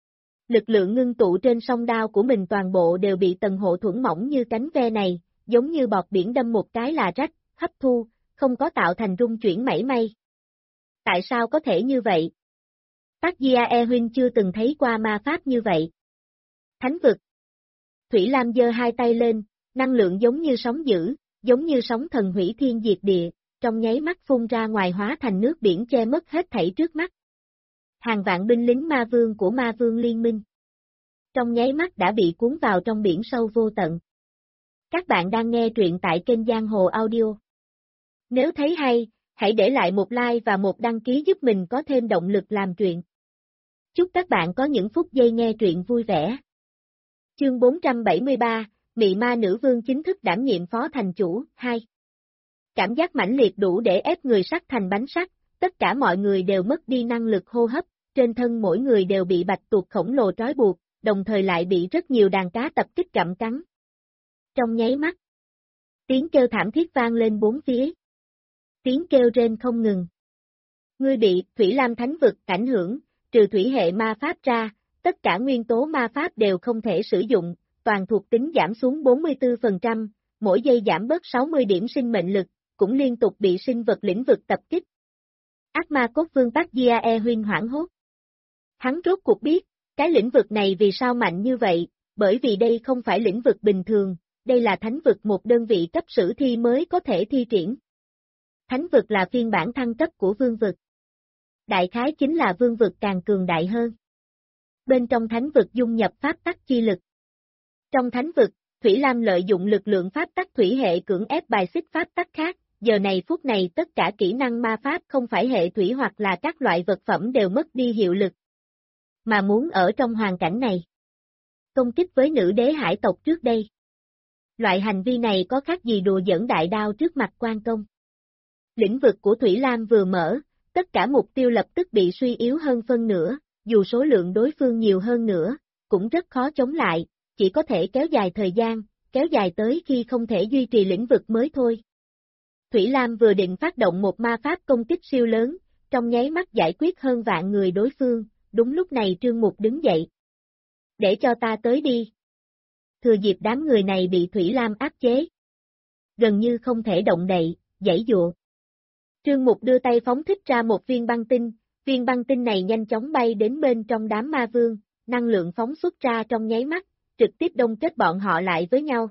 Lực lượng ngưng tụ trên song đao của mình toàn bộ đều bị tầng hộ thuẫn mỏng như cánh ve này, giống như bọt biển đâm một cái là rách, hấp thu, không có tạo thành rung chuyển mảy may. Tại sao có thể như vậy? Park Jae-hyun chưa từng thấy qua ma pháp như vậy. Thánh vực. Thủy Lam giơ hai tay lên, năng lượng giống như sóng dữ, giống như sóng thần hủy thiên diệt địa, trong nháy mắt phun ra ngoài hóa thành nước biển che mất hết thảy trước mắt. Hàng vạn binh lính ma vương của ma vương liên minh. Trong nháy mắt đã bị cuốn vào trong biển sâu vô tận. Các bạn đang nghe truyện tại kênh Giang Hồ Audio. Nếu thấy hay, hãy để lại một like và một đăng ký giúp mình có thêm động lực làm truyện. Chúc các bạn có những phút giây nghe truyện vui vẻ. Chương 473, Mị Ma Nữ Vương chính thức đảm nhiệm phó thành chủ, 2. Cảm giác mãnh liệt đủ để ép người sắt thành bánh sắt, tất cả mọi người đều mất đi năng lực hô hấp, trên thân mỗi người đều bị bạch tuộc khổng lồ trói buộc, đồng thời lại bị rất nhiều đàn cá tập kích gặm cắn. Trong nháy mắt, tiếng kêu thảm thiết vang lên bốn phía. Tiếng kêu rên không ngừng. Ngươi bị Thủy Lam Thánh vực ảnh hưởng, trừ thủy hệ ma pháp ra, tất cả nguyên tố ma pháp đều không thể sử dụng, toàn thuộc tính giảm xuống 44%, mỗi giây giảm bớt 60 điểm sinh mệnh lực, cũng liên tục bị sinh vật lĩnh vực tập kích. Ác ma cốt vương Park Jae-hyun hoảng hốt. Hắn rốt cuộc biết, cái lĩnh vực này vì sao mạnh như vậy, bởi vì đây không phải lĩnh vực bình thường, đây là thánh vực một đơn vị cấp sử thi mới có thể thi triển. Thánh vực là phiên bản thăng cấp của vương vực. Đại khái chính là vương vực càng cường đại hơn. Bên trong thánh vực dung nhập pháp tắc chi lực. Trong thánh vực, Thủy Lam lợi dụng lực lượng pháp tắc thủy hệ cưỡng ép bài xích pháp tắc khác, giờ này phút này tất cả kỹ năng ma pháp không phải hệ thủy hoặc là các loại vật phẩm đều mất đi hiệu lực. Mà muốn ở trong hoàn cảnh này, công kích với nữ đế hải tộc trước đây. Loại hành vi này có khác gì đùa giỡn đại đao trước mặt quan công. Lĩnh vực của Thủy Lam vừa mở, tất cả mục tiêu lập tức bị suy yếu hơn phân nửa, dù số lượng đối phương nhiều hơn nữa, cũng rất khó chống lại, chỉ có thể kéo dài thời gian, kéo dài tới khi không thể duy trì lĩnh vực mới thôi. Thủy Lam vừa định phát động một ma pháp công kích siêu lớn, trong nháy mắt giải quyết hơn vạn người đối phương, đúng lúc này Trương Mục đứng dậy. Để cho ta tới đi. Thừa dịp đám người này bị Thủy Lam áp chế. Gần như không thể động đậy, giãy giụa. Trương Mục đưa tay phóng thích ra một viên băng tinh này nhanh chóng bay đến bên trong đám ma vương, năng lượng phóng xuất ra trong nháy mắt, trực tiếp đông kết bọn họ lại với nhau.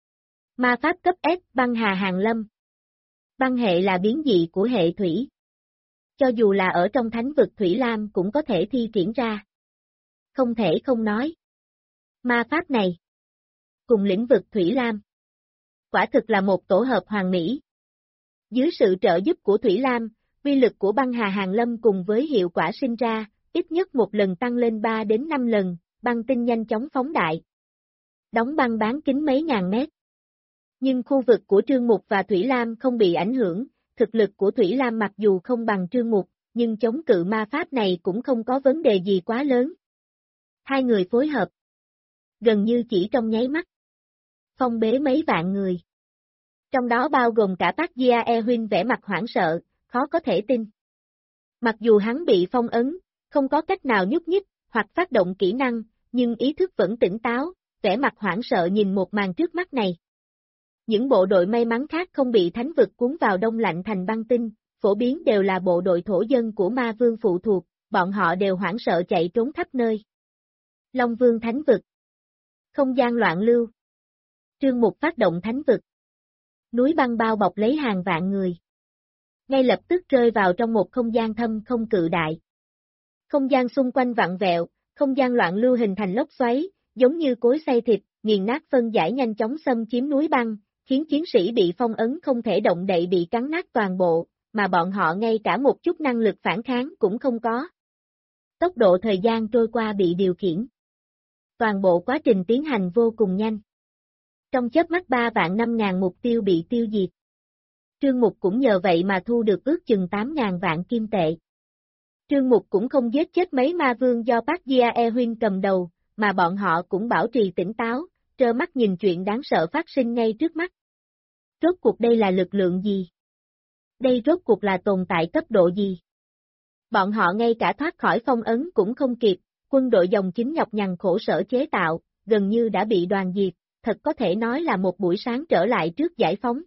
Ma pháp cấp S, băng hà hàng lâm. Băng hệ là biến dị của hệ thủy. Cho dù là ở trong thánh vực Thủy Lam cũng có thể thi triển ra. Không thể không nói. Ma pháp này, cùng lĩnh vực Thủy Lam, quả thực là một tổ hợp hoàn mỹ. Dưới sự trợ giúp của Thủy Lam, uy lực của băng hà hàng lâm cùng với hiệu quả sinh ra, ít nhất một lần tăng lên 3 đến 5 lần, băng tinh nhanh chóng phóng đại. Đóng băng bán kính mấy ngàn mét. Nhưng khu vực của Trương Mục và Thủy Lam không bị ảnh hưởng, thực lực của Thủy Lam mặc dù không bằng Trương Mục, nhưng chống cự ma pháp này cũng không có vấn đề gì quá lớn. Hai người phối hợp. Gần như chỉ trong nháy mắt. Phong bế mấy vạn người. Trong đó bao gồm cả Park Jae-hyun vẻ mặt hoảng sợ, khó có thể tin. Mặc dù hắn bị phong ấn, không có cách nào nhúc nhích, hoặc phát động kỹ năng, nhưng ý thức vẫn tỉnh táo, vẻ mặt hoảng sợ nhìn một màn trước mắt này. Những bộ đội may mắn khác không bị thánh vực cuốn vào đông lạnh thành băng tinh, phổ biến đều là bộ đội thổ dân của ma vương phụ thuộc, bọn họ đều hoảng sợ chạy trốn khắp nơi. Long Vương thánh vực. Không gian loạn lưu. Trương Mục phát động thánh vực. Núi băng bao bọc lấy hàng vạn người. Ngay lập tức rơi vào trong một không gian thâm không cự đại. Không gian xung quanh vặn vẹo, không gian loạn lưu hình thành lốc xoáy, giống như cối xay thịt, nghiền nát phân giải nhanh chóng xâm chiếm núi băng, khiến chiến sĩ bị phong ấn không thể động đậy bị cắn nát toàn bộ, mà bọn họ ngay cả một chút năng lực phản kháng cũng không có. Tốc độ thời gian trôi qua bị điều khiển. Toàn bộ quá trình tiến hành vô cùng nhanh. Trong chớp mắt 3.500.000 mục tiêu bị tiêu diệt. Trương Mục cũng nhờ vậy mà thu được ước chừng 8.000 vạn kim tệ. Trương Mục cũng không giết chết mấy ma vương do Park Jae-hyun cầm đầu, mà bọn họ cũng bảo trì tỉnh táo, trơ mắt nhìn chuyện đáng sợ phát sinh ngay trước mắt. Rốt cuộc đây là lực lượng gì? Đây rốt cuộc là tồn tại cấp độ gì? Bọn họ ngay cả thoát khỏi phong ấn cũng không kịp, quân đội dòng chính nhọc nhằn khổ sở chế tạo, gần như đã bị đoàn diệt, thật có thể nói là một buổi sáng trở lại trước giải phóng.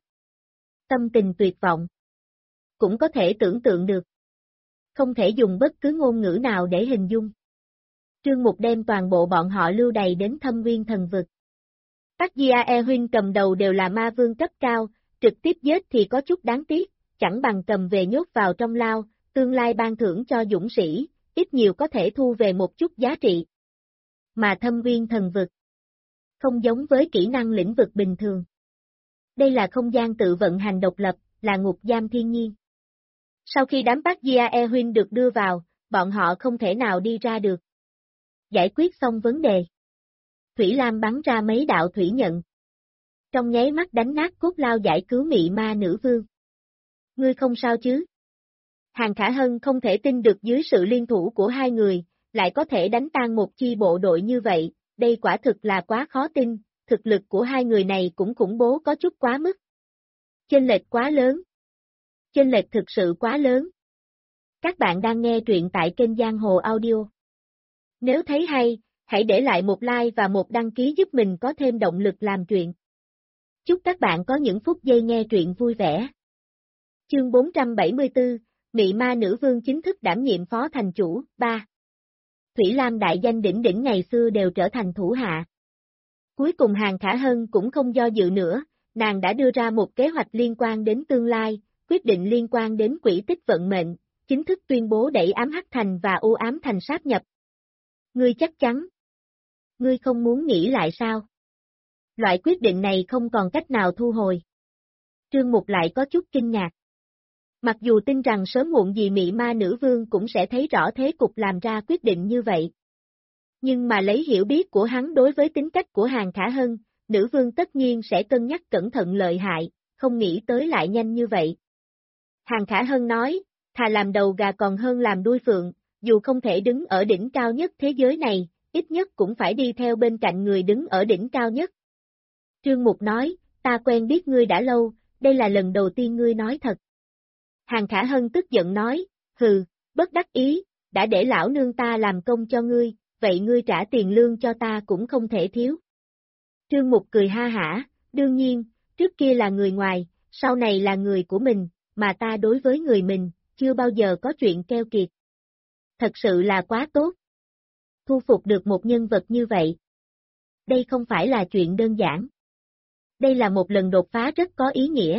Tâm tình tuyệt vọng. Cũng có thể tưởng tượng được. Không thể dùng bất cứ ngôn ngữ nào để hình dung. Trương Mục đem toàn bộ bọn họ lưu đày đến Thâm Nguyên Thần Vực. Park Jae-hyun cầm đầu đều là ma vương cấp cao, trực tiếp giết thì có chút đáng tiếc, chẳng bằng cầm về nhốt vào trong lao, tương lai ban thưởng cho dũng sĩ, ít nhiều có thể thu về một chút giá trị. Mà Thâm Nguyên Thần Vực không giống với kỹ năng lĩnh vực bình thường. Đây là không gian tự vận hành độc lập, là ngục giam thiên nhiên. Sau khi đám Park Jae-hyun được đưa vào, bọn họ không thể nào đi ra được. Giải quyết xong vấn đề. Thủy Lam bắn ra mấy đạo thủy nhận. Trong nháy mắt đánh nát cốt lao giải cứu mị ma nữ vương. Ngươi không sao chứ? Hàng Khả Hân không thể tin được dưới sự liên thủ của hai người, lại có thể đánh tan một chi bộ đội như vậy, đây quả thực là quá khó tin, thực lực của hai người này cũng khủng bố có chút quá mức. Chênh lệch quá lớn. Chênh lệch thực sự quá lớn. Các bạn đang nghe truyện tại kênh Giang Hồ Audio. Nếu thấy hay, hãy để lại một like và một đăng ký giúp mình có thêm động lực làm truyện. Chúc các bạn có những phút giây nghe truyện vui vẻ. Chương 474, Mị Ma Nữ Vương chính thức đảm nhiệm phó thành chủ, 3. Thủy Lam đại danh đỉnh đỉnh ngày xưa đều trở thành thủ hạ. Cuối cùng Hàng Khả Hân cũng không do dự nữa, nàng đã đưa ra một kế hoạch liên quan đến tương lai, quyết định liên quan đến quỹ tích vận mệnh, chính thức tuyên bố đẩy ám hắc thành và u ám thành sáp nhập. Ngươi chắc chắn? Ngươi không muốn nghĩ lại sao? Loại quyết định này không còn cách nào thu hồi. Trương Mục lại có chút kinh ngạc. Mặc dù tin rằng sớm muộn gì mị ma nữ vương cũng sẽ thấy rõ thế cục làm ra quyết định như vậy. Nhưng mà lấy hiểu biết của hắn đối với tính cách của Hàng Khả Hân, nữ vương tất nhiên sẽ cân nhắc cẩn thận lợi hại, không nghĩ tới lại nhanh như vậy. Hàng Khả Hân nói, thà làm đầu gà còn hơn làm đuôi phượng, dù không thể đứng ở đỉnh cao nhất thế giới này, ít nhất cũng phải đi theo bên cạnh người đứng ở đỉnh cao nhất. Trương Mục nói, ta quen biết ngươi đã lâu, đây là lần đầu tiên ngươi nói thật. Hàng Khả Hân tức giận nói, hừ, bất đắc ý, đã để lão nương ta làm công cho ngươi, vậy ngươi trả tiền lương cho ta cũng không thể thiếu. Trương Mục cười ha hả, đương nhiên, trước kia là người ngoài, sau này là người của mình, mà ta đối với người mình, chưa bao giờ có chuyện keo kiệt. Thật sự là quá tốt. Thu phục được một nhân vật như vậy. Đây không phải là chuyện đơn giản. Đây là một lần đột phá rất có ý nghĩa.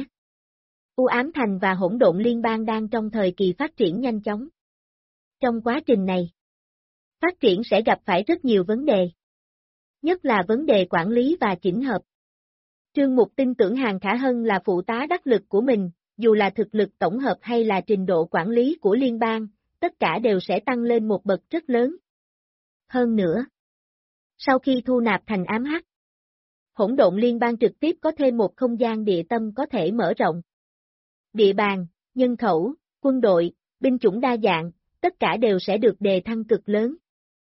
U Ám Thành và Hỗn Độn Liên bang đang trong thời kỳ phát triển nhanh chóng. Trong quá trình này, phát triển sẽ gặp phải rất nhiều vấn đề. Nhất là vấn đề quản lý và chỉnh hợp. Trương Mục tin tưởng Hàng Khả Hân là phụ tá đắc lực của mình, dù là thực lực tổng hợp hay là trình độ quản lý của liên bang, tất cả đều sẽ tăng lên một bậc rất lớn. Hơn nữa, sau khi thu nạp thành ám hắc, Hỗn Độn Liên bang trực tiếp có thêm một không gian địa tâm có thể mở rộng. Địa bàn, nhân khẩu, quân đội, binh chủng đa dạng, tất cả đều sẽ được đề thăng cực lớn.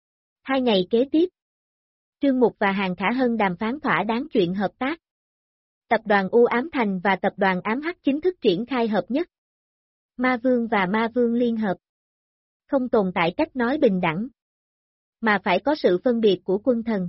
2 ngày kế tiếp, Trương Mục và Hàng Khả Hân đàm phán thỏa đáng chuyện hợp tác. Tập đoàn U Ám Thành và tập đoàn Ám Hắc chính thức triển khai hợp nhất. Ma Vương và Ma Vương liên hợp. Không tồn tại cách nói bình đẳng, mà phải có sự phân biệt của quân thần.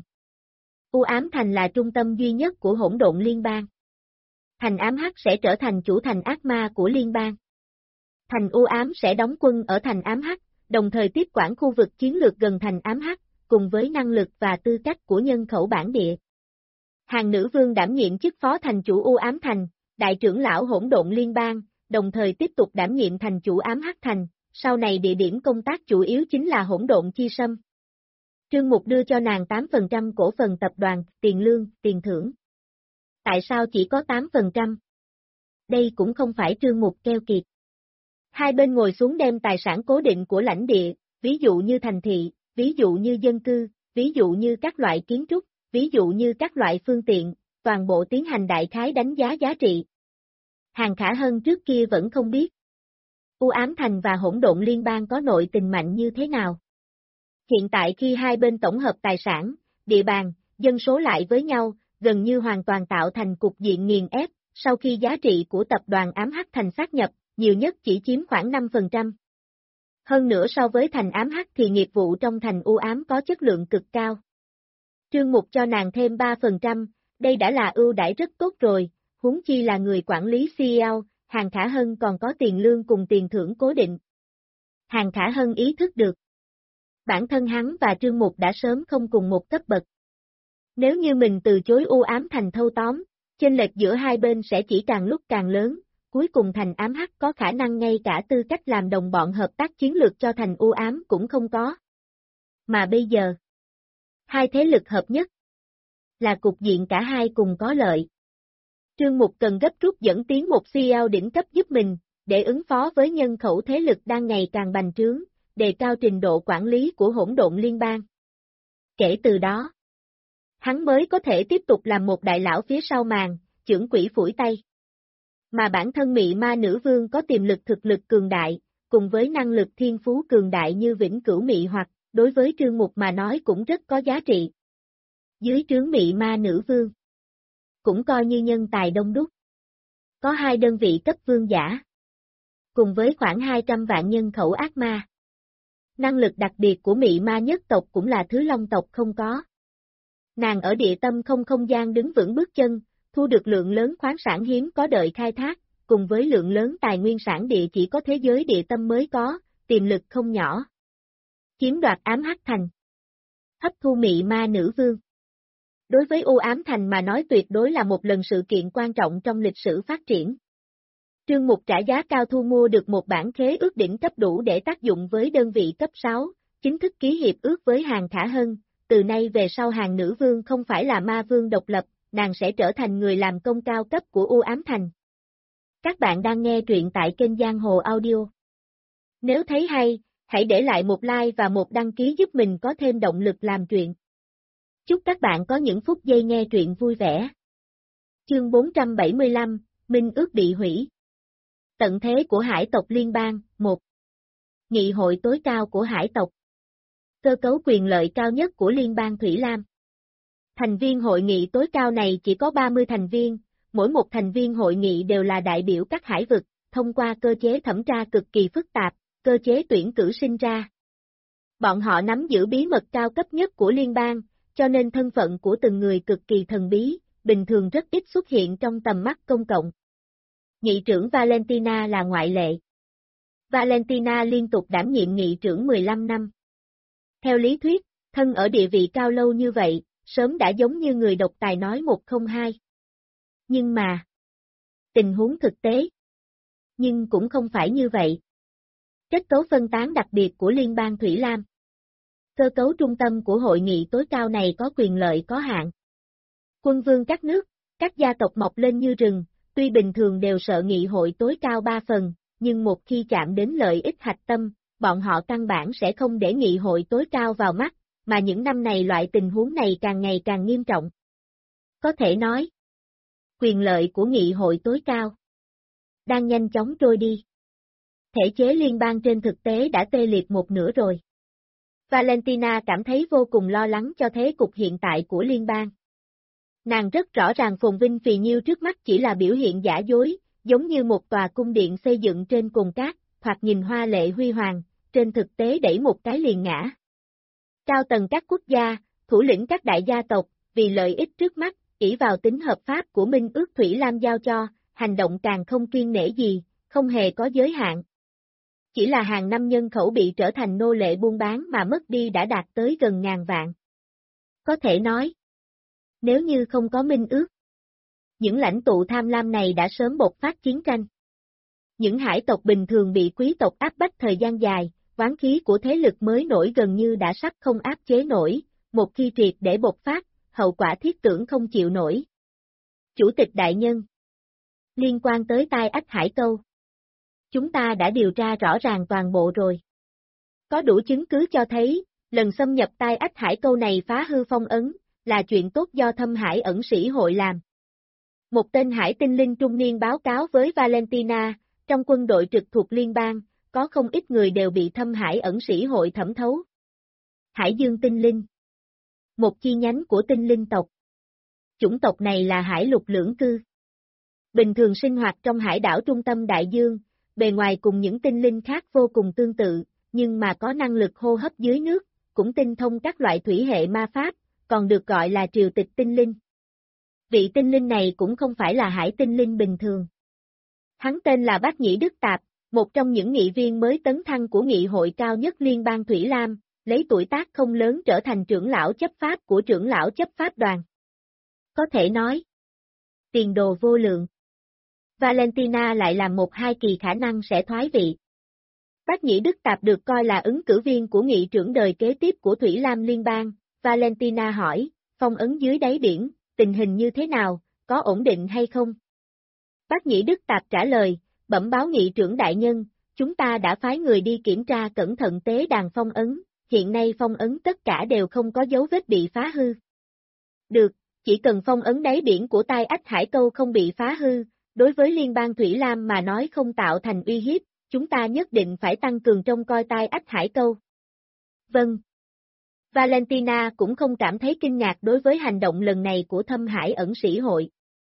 U Ám Thành là trung tâm duy nhất của Hỗn Độn Liên bang. Thành Ám Hắc sẽ trở thành chủ thành ác ma của liên bang. Thành U Ám sẽ đóng quân ở thành Ám Hắc, đồng thời tiếp quản khu vực chiến lược gần thành Ám Hắc, cùng với năng lực và tư cách của nhân khẩu bản địa. Hàng nữ vương đảm nhiệm chức phó thành chủ U Ám Thành, đại trưởng lão Hỗn Độn Liên bang, đồng thời tiếp tục đảm nhiệm thành chủ ám hắc thành, sau này địa điểm công tác chủ yếu chính là Hỗn Độn Chi Sâm. Trương Mục đưa cho nàng 8% cổ phần tập đoàn, tiền lương, tiền thưởng. Tại sao chỉ có 8%? Đây cũng không phải Trương Mục keo kiệt. Hai bên ngồi xuống đem tài sản cố định của lãnh địa, ví dụ như thành thị, ví dụ như dân cư, ví dụ như các loại kiến trúc, ví dụ như các loại phương tiện, toàn bộ tiến hành đại khái đánh giá giá trị. Hàn Khả Hân trước kia vẫn không biết. U Ám Thành và Hỗn Độn Liên bang có nội tình mạnh như thế nào. Hiện tại khi hai bên tổng hợp tài sản, địa bàn, dân số lại với nhau, gần như hoàn toàn tạo thành cục diện nghiền ép, sau khi giá trị của tập đoàn Ám Hắc Thành sát nhập, nhiều nhất chỉ chiếm khoảng 5%. Hơn nữa so với thành Ám Hắc thì nghiệp vụ trong thành U Ám có chất lượng cực cao. Trương Mục cho nàng thêm 3%, đây đã là ưu đãi rất tốt rồi, huống chi là người quản lý CEO, Hàn Khả Hân còn có tiền lương cùng tiền thưởng cố định. Hàn Khả Hân ý thức được. Bản thân hắn và Trương Mục đã sớm không cùng một cấp bậc. Nếu như mình từ chối U Ám Thành thâu tóm, chênh lệch giữa hai bên sẽ chỉ càng lúc càng lớn, cuối cùng thành Ám Hắc có khả năng ngay cả tư cách làm đồng bọn hợp tác chiến lược cho thành U Ám cũng không có. Mà bây giờ, hai thế lực hợp nhất, là cục diện cả hai cùng có lợi. Trương Mục cần gấp rút dẫn tiến một CEO đỉnh cấp giúp mình, để ứng phó với nhân khẩu thế lực đang ngày càng bành trướng, đề cao trình độ quản lý của Hỗn Độn Liên bang. Kể từ đó, hắn mới có thể tiếp tục làm một đại lão phía sau màn, chưởng quỷ phủi tay. Mà bản thân Mị Ma Nữ Vương có tiềm lực thực lực cường đại, cùng với năng lực thiên phú cường đại như vĩnh cửu mị hoặc, đối với Trương Mục mà nói cũng rất có giá trị. Dưới trướng Mị Ma Nữ Vương, cũng coi như nhân tài đông đúc. Có 2 đơn vị cấp vương giả, cùng với khoảng 200 vạn nhân khẩu ác ma. Năng lực đặc biệt của Mị Ma nhất tộc cũng là thứ Long tộc không có. Nàng ở địa tâm không gian đứng vững bước chân, thu được lượng lớn khoáng sản hiếm có đợi khai thác, cùng với lượng lớn tài nguyên sản địa chỉ có thế giới địa tâm mới có, tiềm lực không nhỏ. Chiếm đoạt Ám Hắc Thành. Hấp thu Mị Ma Nữ Vương. Đối với U Ám Thành mà nói tuyệt đối là một lần sự kiện quan trọng trong lịch sử phát triển. Trương Mục trả giá cao thu mua được một bản khế ước đỉnh cấp đủ để tác dụng với đơn vị cấp 6, chính thức ký hiệp ước với Hàn Khả Hân, từ nay về sau Hàn Nữ Vương không phải là ma vương độc lập, nàng sẽ trở thành người làm công cao cấp của U Ám Thành. Các bạn đang nghe truyện tại kênh Giang Hồ Audio. Nếu thấy hay, hãy để lại một like và một đăng ký giúp mình có thêm động lực làm truyện. Chúc các bạn có những phút giây nghe truyện vui vẻ. Chương 475, Minh ước bị hủy. Tận thế của hải tộc liên bang, 1. Nghị hội tối cao của hải tộc. Cơ cấu quyền lợi cao nhất của Liên bang Thủy Lam. Thành viên hội nghị tối cao này chỉ có 30 thành viên, mỗi một thành viên hội nghị đều là đại biểu các hải vực, thông qua cơ chế thẩm tra cực kỳ phức tạp, cơ chế tuyển cử sinh ra. Bọn họ nắm giữ bí mật cao cấp nhất của liên bang, cho nên thân phận của từng người cực kỳ thần bí, bình thường rất ít xuất hiện trong tầm mắt công cộng. Nghị trưởng Valentina là ngoại lệ. Valentina liên tục đảm nhiệm nghị trưởng 15 năm. Theo lý thuyết, thân ở địa vị cao lâu như vậy, sớm đã giống như người độc tài nói 102. Nhưng mà, tình huống thực tế, nhưng cũng không phải như vậy. Kết cấu phân tán đặc biệt của Liên bang Thủy Lam. Cơ cấu trung tâm của hội nghị tối cao này có quyền lợi có hạn. Quân vương các nước, các gia tộc mọc lên như rừng, tuy bình thường đều sợ nghị hội tối cao 3 phần, nhưng một khi chạm đến lợi ích hạch tâm, bọn họ căn bản sẽ không để nghị hội tối cao vào mắt, mà những năm này loại tình huống này càng ngày càng nghiêm trọng. Có thể nói, quyền lợi của nghị hội tối cao đang nhanh chóng trôi đi. Thể chế liên bang trên thực tế đã tê liệt một nửa rồi. Valentina cảm thấy vô cùng lo lắng cho thế cục hiện tại của liên bang. Nàng rất rõ ràng phồn vinh phì nhiêu trước mắt chỉ là biểu hiện giả dối, giống như một tòa cung điện xây dựng trên cồn cát, thoạt nhìn hoa lệ huy hoàng, trên thực tế đẩy một cái liền ngã. Cao tầng các quốc gia, thủ lĩnh các đại gia tộc, vì lợi ích trước mắt, ỷ vào tính hợp pháp của Minh ước Thủy Lam giao cho, hành động càng không kiêng nể gì, không hề có giới hạn. Chỉ là hàng năm nhân khẩu bị trở thành nô lệ buôn bán mà mất đi đã đạt tới gần ngàn vạn. Có thể nói, nếu như không có minh ước, Những lãnh tụ tham lam này đã sớm bộc phát chiến tranh. Những hải tộc bình thường bị quý tộc áp bách thời gian dài, oán khí của thế lực mới nổi gần như đã sắp không áp chế nổi, một khi triệt để bộc phát, hậu quả thiết tưởng không chịu nổi. Chủ tịch đại nhân, liên quan tới Tai Ách Hải Câu, chúng ta đã điều tra rõ ràng toàn bộ rồi. Có đủ chứng cứ cho thấy, lần xâm nhập Tai Ách Hải Câu này phá hư phong ấn, là chuyện tốt do Thâm Hải ẩn sĩ hội làm. Một tên hải tinh linh trung niên báo cáo với Valentina, trong quân đội trực thuộc liên bang, có không ít người đều bị Thâm Hải ẩn sĩ hội thẩm thấu. Hải Dương tinh linh, một chi nhánh của tinh linh tộc. Chủng tộc này là hải lục lưỡng cư. Bình thường sinh hoạt trong hải đảo trung tâm đại dương, bề ngoài cùng những tinh linh khác vô cùng tương tự, nhưng mà có năng lực hô hấp dưới nước, cũng tinh thông các loại thủy hệ ma pháp, còn được gọi là triều tịch tinh linh. Vị tinh linh này cũng không phải là hải tinh linh bình thường. Hắn tên là Bác Nhĩ Đức Tạp, một trong những nghị viên mới tấn thăng của nghị hội cao nhất liên bang Thủy Lam, lấy tuổi tác không lớn trở thành trưởng lão chấp pháp của trưởng lão chấp pháp đoàn. Có thể nói, tiền đồ vô lượng. Valentina lại làm một hai kỳ khả năng sẽ thoái vị. Bác Nhĩ Đức Tạp được coi là ứng cử viên của nghị trưởng đời kế tiếp của Thủy Lam liên bang. Valentina hỏi, phong ấn dưới đáy biển, tình hình như thế nào, có ổn định hay không? Bác Nhĩ Đức Tạp trả lời, bẩm báo nghị trưởng đại nhân, chúng ta đã phái người đi kiểm tra cẩn thận tế đàn phong ấn, hiện nay phong ấn tất cả đều không có dấu vết bị phá hư. Được, chỉ cần phong ấn đáy biển của Tai Ách Hải Câu không bị phá hư, đối với liên bang Thủy Lam mà nói không tạo thành uy hiếp, chúng ta nhất định phải tăng cường trông coi Tai Ách Hải Câu. Vâng. Valentina cũng không cảm thấy kinh ngạc đối với hành động lần này của Thâm Hải ẩn sĩ hội.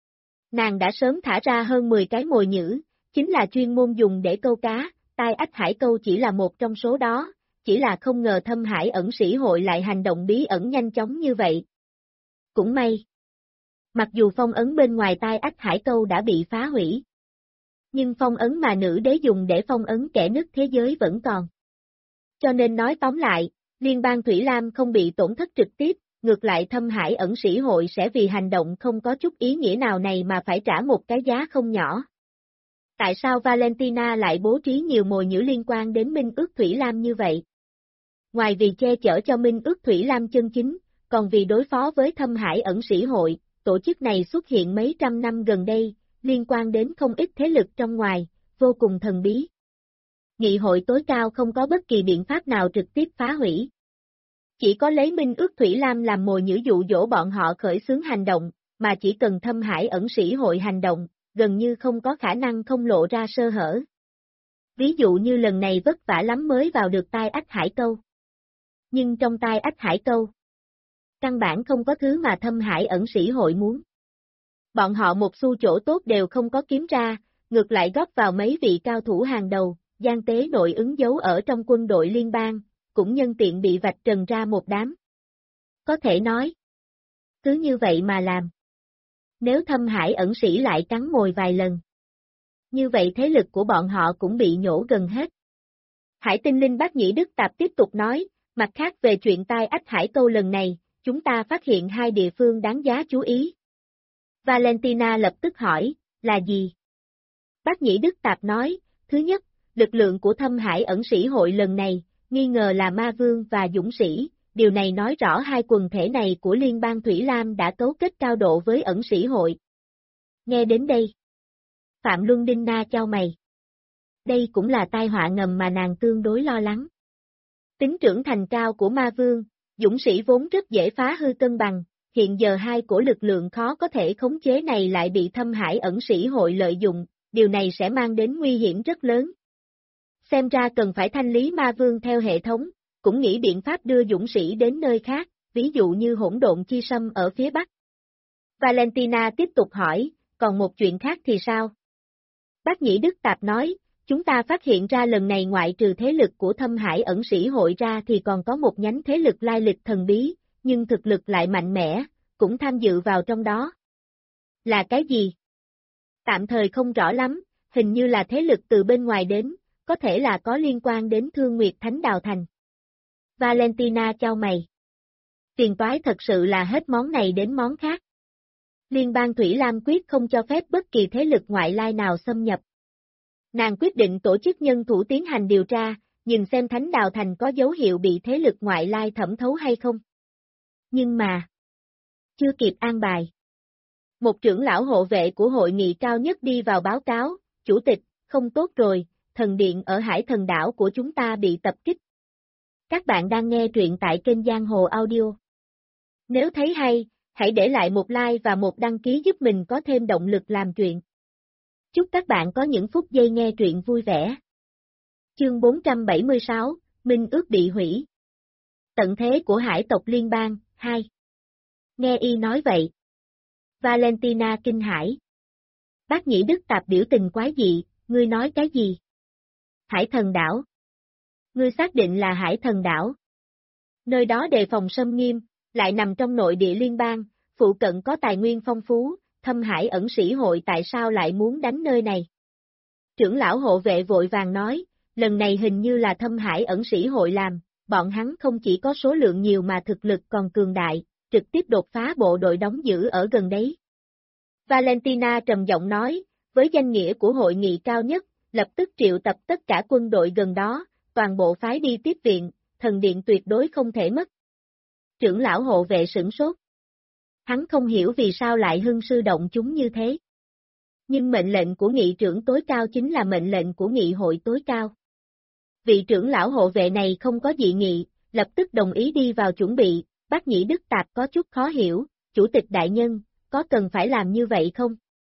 Nàng đã sớm thả ra hơn 10 cái mồi nhử, chính là chuyên môn dùng để câu cá, Tai Ách Hải Câu chỉ là một trong số đó, chỉ là không ngờ Thâm Hải ẩn sĩ hội lại hành động bí ẩn nhanh chóng như vậy. Cũng may. Mặc dù phong ấn bên ngoài Tai Ách Hải Câu đã bị phá hủy, nhưng phong ấn mà nữ đế dùng để phong ấn kẻ nứt thế giới vẫn còn. Cho nên nói tóm lại, liên bang Thủy Lam không bị tổn thất trực tiếp, ngược lại Thâm Hải ẩn sĩ hội sẽ vì hành động không có chút ý nghĩa nào này mà phải trả một cái giá không nhỏ. Tại sao Valentina lại bố trí nhiều mồi nhử liên quan đến Minh ước Thủy Lam như vậy? Ngoài vì che chở cho Minh ước Thủy Lam chân chính, còn vì đối phó với Thâm Hải ẩn sĩ hội, tổ chức này xuất hiện mấy trăm năm gần đây, liên quan đến không ít thế lực trong ngoài, vô cùng thần bí. Nghị hội tối cao không có bất kỳ biện pháp nào trực tiếp phá hủy. Chỉ có lấy Minh ước Thủy Lam làm mồi nhử dụ dỗ bọn họ khởi xướng hành động, mà chỉ cần Thâm Hải ẩn sĩ hội hành động, gần như không có khả năng không lộ ra sơ hở. Ví dụ như lần này vất vả lắm mới vào được Tai Ách Hải Câu. Nhưng trong Tai Ách Hải Câu, căn bản không có thứ mà Thâm Hải ẩn sĩ hội muốn. Bọn họ một xu chỗ tốt đều không có kiếm ra, ngược lại góp vào mấy vị cao thủ hàng đầu, gian tế nội ứng giấu ở trong quân đội liên bang, cũng nhân tiện bị vạch trần ra một đám. Có thể nói, cứ như vậy mà làm. Nếu Thâm Hải ẩn sĩ lại cắn mồi vài lần, như vậy thế lực của bọn họ cũng bị nhổ gần hết. Hải tinh linh Bác Nhĩ Đức Tạp tiếp tục nói, mặt khác về chuyện Tai Ách Hải Câu lần này, chúng ta phát hiện hai địa phương đáng giá chú ý. Valentina lập tức hỏi, là gì? Bác Nhĩ Đức Tạp nói, thứ nhất, lực lượng của Thâm Hải ẩn sĩ hội lần này, nghi ngờ là ma vương và dũng sĩ, điều này nói rõ hai quần thể này của Liên bang Thủy Lam đã cấu kết cao độ với ẩn sĩ hội. Nghe đến đây, Phạm Luân Đinh Na chau mày. Đây cũng là tai họa ngầm mà nàng tương đối lo lắng. Tính trưởng thành cao của ma vương, dũng sĩ vốn rất dễ phá hư cân bằng, hiện giờ hai cổ lực lượng khó có thể khống chế này lại bị Thâm Hải ẩn sĩ hội lợi dụng, điều này sẽ mang đến nguy hiểm rất lớn. Xem ra cần phải thanh lý ma vương theo hệ thống, cũng nghĩ biện pháp đưa dũng sĩ đến nơi khác, ví dụ như hỗn độn chi sâm ở phía Bắc. Valentina tiếp tục hỏi, còn một chuyện khác thì sao? Bác Nhĩ Đức Tạp nói, chúng ta phát hiện ra lần này ngoại trừ thế lực của Thâm Hải ẩn sĩ hội ra thì còn có một nhánh thế lực lai lịch thần bí, nhưng thực lực lại mạnh mẽ, cũng tham dự vào trong đó. Là cái gì? Tạm thời không rõ lắm, hình như là thế lực từ bên ngoài đến, có thể là có liên quan đến Thương Nguyệt Thánh Đào Thành. Valentina chau mày. Tiền toái thật sự là hết món này đến món khác. Liên bang Thủy Lam quyết không cho phép bất kỳ thế lực ngoại lai nào xâm nhập. Nàng quyết định tổ chức nhân thủ tiến hành điều tra, nhìn xem Thánh Đào Thành có dấu hiệu bị thế lực ngoại lai thẩm thấu hay không. Nhưng mà, chưa kịp an bài. Một trưởng lão hộ vệ của hội nghị cao nhất đi vào báo cáo, chủ tịch, không tốt rồi, thần điện ở Hải Thần đảo của chúng ta bị tập kích. Các bạn đang nghe truyện tại kênh Giang Hồ Audio. Nếu thấy hay, hãy để lại một like và một đăng ký giúp mình có thêm động lực làm chuyện. Chúc các bạn có những phút giây nghe truyện vui vẻ. Chương 476, Minh ước bị hủy. Tận thế của hải tộc liên bang, 2. Nghe y nói vậy. Valentina kinh hãi. Bác Nhĩ Đức Tạp biểu tình quái dị, ngươi nói cái gì? Hải Thần đảo. Ngươi xác định là Hải Thần đảo. Nơi đó đề phòng xâm nghiêm, lại nằm trong nội địa liên bang, phụ cận có tài nguyên phong phú, Thâm Hải ẩn sĩ hội tại sao lại muốn đánh nơi này? Trưởng lão hộ vệ vội vàng nói, lần này hình như là Thâm Hải ẩn sĩ hội làm, bọn hắn không chỉ có số lượng nhiều mà thực lực còn cường đại, trực tiếp đột phá bộ đội đóng giữ ở gần đấy. Valentina trầm giọng nói, với danh nghĩa của hội nghị cao nhất, lập tức triệu tập tất cả quân đội gần đó, toàn bộ phái đi tiếp viện, thần điện tuyệt đối không thể mất. Trưởng lão hộ vệ sửng sốt. Hắn không hiểu vì sao lại hưng sư động chúng như thế. Nhưng mệnh lệnh của nghị trưởng tối cao chính là mệnh lệnh của nghị hội tối cao. Vị trưởng lão hộ vệ này không có dị nghị, lập tức đồng ý đi vào chuẩn bị, Bác Nhĩ Đức Tạp có chút khó hiểu, chủ tịch đại nhân, có cần phải làm như vậy không?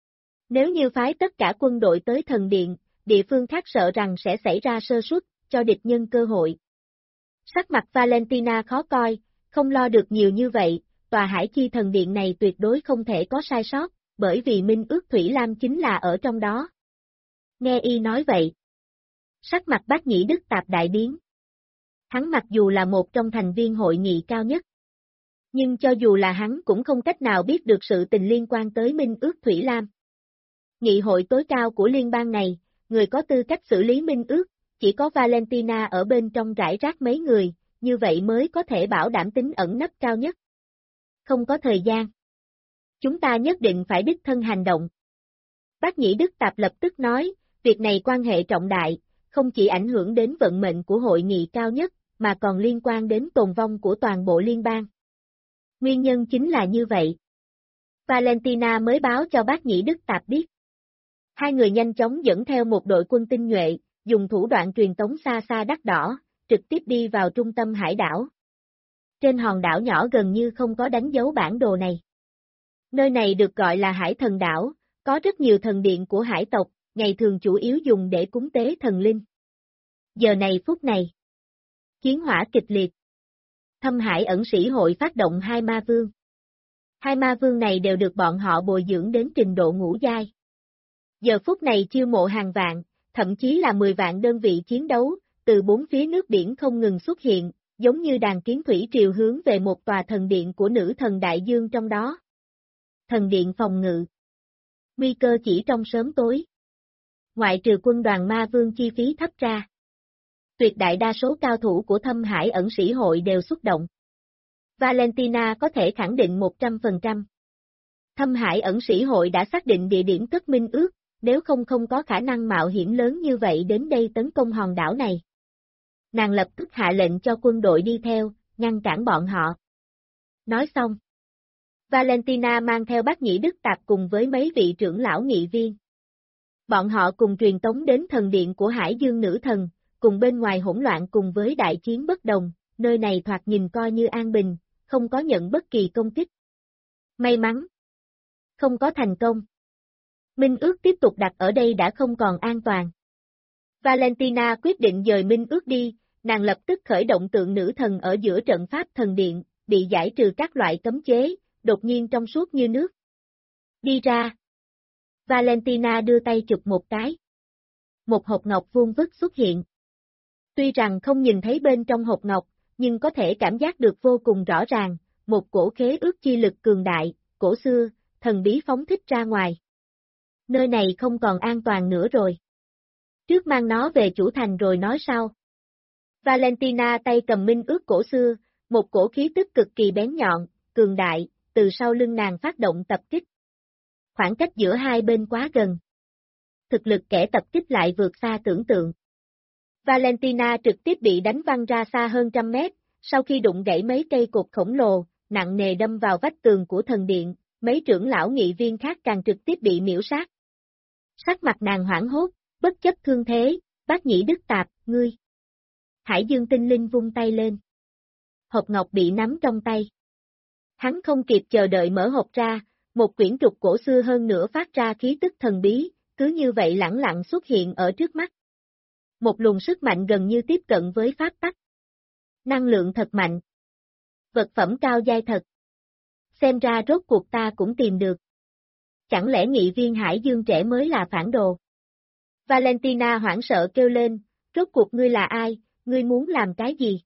Nếu như phái tất cả quân đội tới thần điện, địa phương khác sợ rằng sẽ xảy ra sơ suất, cho địch nhân cơ hội. Sắc mặt Valentina khó coi, không lo được nhiều như vậy, tòa Hải Chi thần điện này tuyệt đối không thể có sai sót, bởi vì Minh ước Thủy Lam chính là ở trong đó. Nghe y nói vậy. Sắc mặt Bác Nhĩ Đức Tạp đại biến. Hắn mặc dù là một trong thành viên hội nghị cao nhất. Nhưng cho dù là hắn cũng không cách nào biết được sự tình liên quan tới Minh ước Thủy Lam. Nghị hội tối cao của liên bang này, người có tư cách xử lý Minh ước, chỉ có Valentina ở bên trong rải rác mấy người, như vậy mới có thể bảo đảm tính ẩn nấp cao nhất. Không có thời gian. Chúng ta nhất định phải đích thân hành động. Bác Nhĩ Đức Tạp lập tức nói, việc này quan hệ trọng đại, không chỉ ảnh hưởng đến vận mệnh của hội nghị cao nhất, mà còn liên quan đến tồn vong của toàn bộ liên bang. Nguyên nhân chính là như vậy. Valentina mới báo cho Bác Nhĩ Đức Tạp biết. Hai người nhanh chóng dẫn theo một đội quân tinh nhuệ, dùng thủ đoạn truyền tống xa xa đắt đỏ, trực tiếp đi vào trung tâm hải đảo. Trên hòn đảo nhỏ gần như không có đánh dấu bản đồ này. Nơi này được gọi là Hải Thần đảo, có rất nhiều thần điện của hải tộc, ngày thường chủ yếu dùng để cúng tế thần linh. Giờ này phút này, chiến hỏa kịch liệt. Thâm Hải ẩn sĩ hội phát động hai ma vương. Hai ma vương này đều được bọn họ bồi dưỡng đến trình độ ngũ giai. Giờ phút này chiêu mộ hàng vạn, thậm chí là 10 vạn đơn vị chiến đấu, từ bốn phía nước biển không ngừng xuất hiện, giống như đàn kiến thủy triều hướng về một tòa thần điện của nữ thần đại dương trong đó. Thần điện phòng ngự. Nguy cơ chỉ trong sớm tối. Ngoại trừ quân đoàn ma vương chi phí thấp ra. Tuyệt đại đa số cao thủ của Thâm Hải ẩn sĩ hội đều xuất động. Valentina có thể khẳng định 100%. Thâm Hải ẩn sĩ hội đã xác định địa điểm cất minh ước, nếu không có khả năng mạo hiểm lớn như vậy đến đây tấn công hòn đảo này. Nàng lập tức hạ lệnh cho quân đội đi theo, ngăn cản bọn họ. Nói xong. Valentina mang theo Bác Nhĩ Đức Tạp cùng với mấy vị trưởng lão nghị viên. Bọn họ cùng truyền tống đến thần điện của Hải Dương Nữ Thần, cùng bên ngoài hỗn loạn cùng với đại chiến bất đồng, nơi này thoạt nhìn coi như an bình, không có nhận bất kỳ công kích. May mắn. Không có thành công. Minh ước tiếp tục đặt ở đây đã không còn an toàn. Valentina quyết định dời Minh ước đi, nàng lập tức khởi động tượng nữ thần ở giữa trận pháp thần điện, bị giải trừ các loại cấm chế, đột nhiên trong suốt như nước. Đi ra. Valentina đưa tay chụp một cái. Một hộp ngọc vuông vức xuất hiện. Tuy rằng không nhìn thấy bên trong hộp ngọc, nhưng có thể cảm giác được vô cùng rõ ràng, một cổ khế ước chi lực cường đại, cổ xưa, thần bí phóng thích ra ngoài. Nơi này không còn an toàn nữa rồi. Trước mang nó về chủ thành rồi nói sau. Valentina tay cầm minh ước cổ xưa, một cổ khí tức cực kỳ bén nhọn, cường đại, từ sau lưng nàng phát động tập kích. Khoảng cách giữa hai bên quá gần. Thực lực kẻ tập kích lại vượt xa tưởng tượng. Valentina trực tiếp bị đánh văng ra xa hơn trăm mét, sau khi đụng gãy mấy cây cột khổng lồ, nặng nề đâm vào vách tường của thần điện, mấy trưởng lão nghị viên khác càng trực tiếp bị miễu sát. Sắc mặt nàng hoảng hốt, bất chấp thương thế, Bát Nhĩ Đức Tạp, ngươi. Hải Dương Tinh Linh vung tay lên. Hộp ngọc bị nắm trong tay. Hắn không kịp chờ đợi mở hộp ra, một quyển trục cổ xưa hơn nữa phát ra khí tức thần bí, cứ như vậy lẳng lặng xuất hiện ở trước mắt. Một luồng sức mạnh gần như tiếp cận với pháp tắc. Năng lượng thật mạnh. Vật phẩm cao giai thật. Xem ra rốt cuộc ta cũng tìm được. Chẳng lẽ nghị viên Hải Dương trẻ mới là phản đồ? Valentina hoảng sợ kêu lên, rốt cuộc ngươi là ai, ngươi muốn làm cái gì?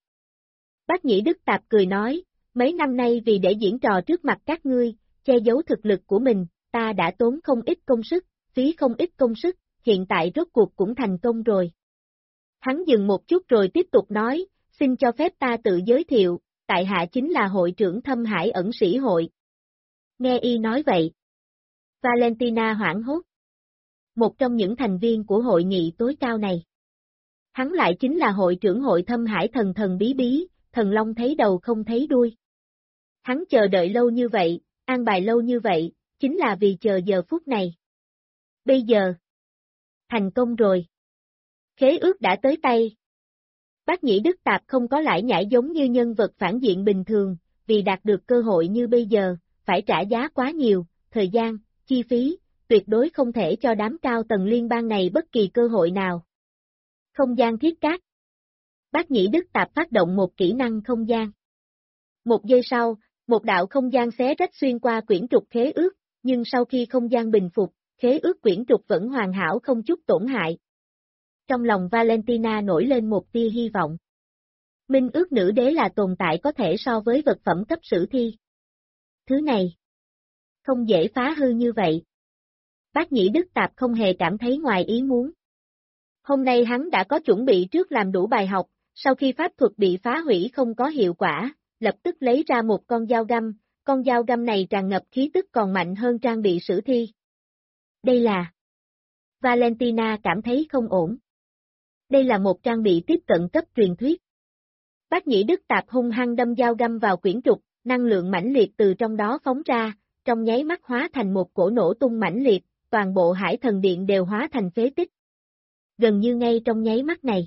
Bát Nhĩ Đức Tạp cười nói, mấy năm nay vì để diễn trò trước mặt các ngươi, che giấu thực lực của mình, ta đã tốn không ít công sức, phí không ít công sức, hiện tại rốt cuộc cũng thành công rồi. Hắn dừng một chút rồi tiếp tục nói, xin cho phép ta tự giới thiệu, tại hạ chính là hội trưởng Thâm Hải ẩn sĩ hội. Nghe y nói vậy. Valentina hoảng hốt. Một trong những thành viên của hội nghị tối cao này. Hắn lại chính là hội trưởng hội Thâm Hải thần thần bí bí, thần long thấy đầu không thấy đuôi. Hắn chờ đợi lâu như vậy, an bài lâu như vậy, chính là vì chờ giờ phút này. Bây giờ. Thành công rồi. Khế ước đã tới tay. Bát Nhĩ Đức Tạp không có lải nhải giống như nhân vật phản diện bình thường, vì đạt được cơ hội như bây giờ, phải trả giá quá nhiều, thời gian, chi phí, tuyệt đối không thể cho đám cao tầng liên bang này bất kỳ cơ hội nào. Không gian thiết cát. Bát Nhĩ Đức Tạp phát động một kỹ năng không gian. Một giây sau, một đạo không gian xé rách xuyên qua quyển trục khế ước, nhưng sau khi không gian bình phục, khế ước quyển trục vẫn hoàn hảo không chút tổn hại. Trong lòng Valentina nổi lên một tia hy vọng. Minh ước nữ đế là tồn tại có thể so với vật phẩm cấp sử thi. Thứ này không dễ phá hư như vậy. Bát Nhĩ Đức Tạp không hề cảm thấy ngoài ý muốn. Hôm nay hắn đã có chuẩn bị trước làm đủ bài học, sau khi pháp thuật bị phá hủy không có hiệu quả, lập tức lấy ra một con dao găm này tràn ngập khí tức còn mạnh hơn trang bị sử thi. Đây là... Valentina cảm thấy không ổn. Đây là một trang bị tiếp cận cấp truyền thuyết. Bát Nhĩ Đức Tạp hung hăng đâm dao găm vào quyển trục, năng lượng mãnh liệt từ trong đó phóng ra, trong nháy mắt hóa thành một cổ nổ tung mãnh liệt, toàn bộ Hải Thần Điện đều hóa thành phế tích. Gần như ngay trong nháy mắt này,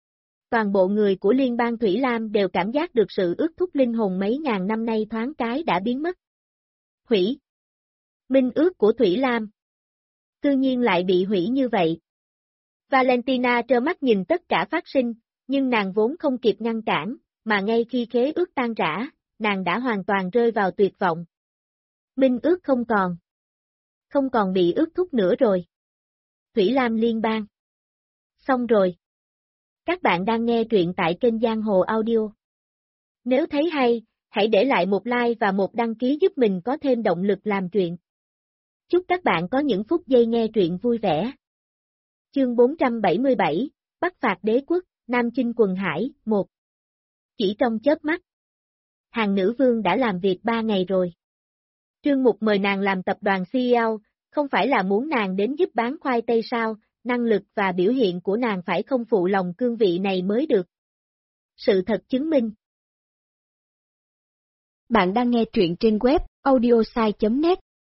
toàn bộ người của Liên bang Thủy Lam đều cảm giác được sự ước thúc linh hồn mấy ngàn năm nay thoáng cái đã biến mất. Hủy. Minh ước của Thủy Lam. Tự nhiên lại bị hủy như vậy. Valentina trơ mắt nhìn tất cả phát sinh, nhưng nàng vốn không kịp ngăn cản, mà ngay khi khế ước tan rã, nàng đã hoàn toàn rơi vào tuyệt vọng. Minh ước không còn bị ước thúc nữa rồi. Thủy Lam Liên bang. Xong rồi. Các bạn đang nghe truyện tại kênh Giang Hồ Audio. Nếu thấy hay, hãy để lại một like và một đăng ký giúp mình có thêm động lực làm truyện. Chúc các bạn có những phút giây nghe truyện vui vẻ. Chương 477, Bắc phạt đế quốc, Nam chinh quần hải, 1. Chỉ trong chớp mắt. Hàng nữ vương đã làm việc 3 ngày rồi. Trương Mục mời nàng làm tập đoàn CEO, không phải là muốn nàng đến giúp bán khoai tây sao, năng lực và biểu hiện của nàng phải không phụ lòng cương vị này mới được. Sự thật chứng minh. Bạn đang nghe truyện trên web audiosai.net.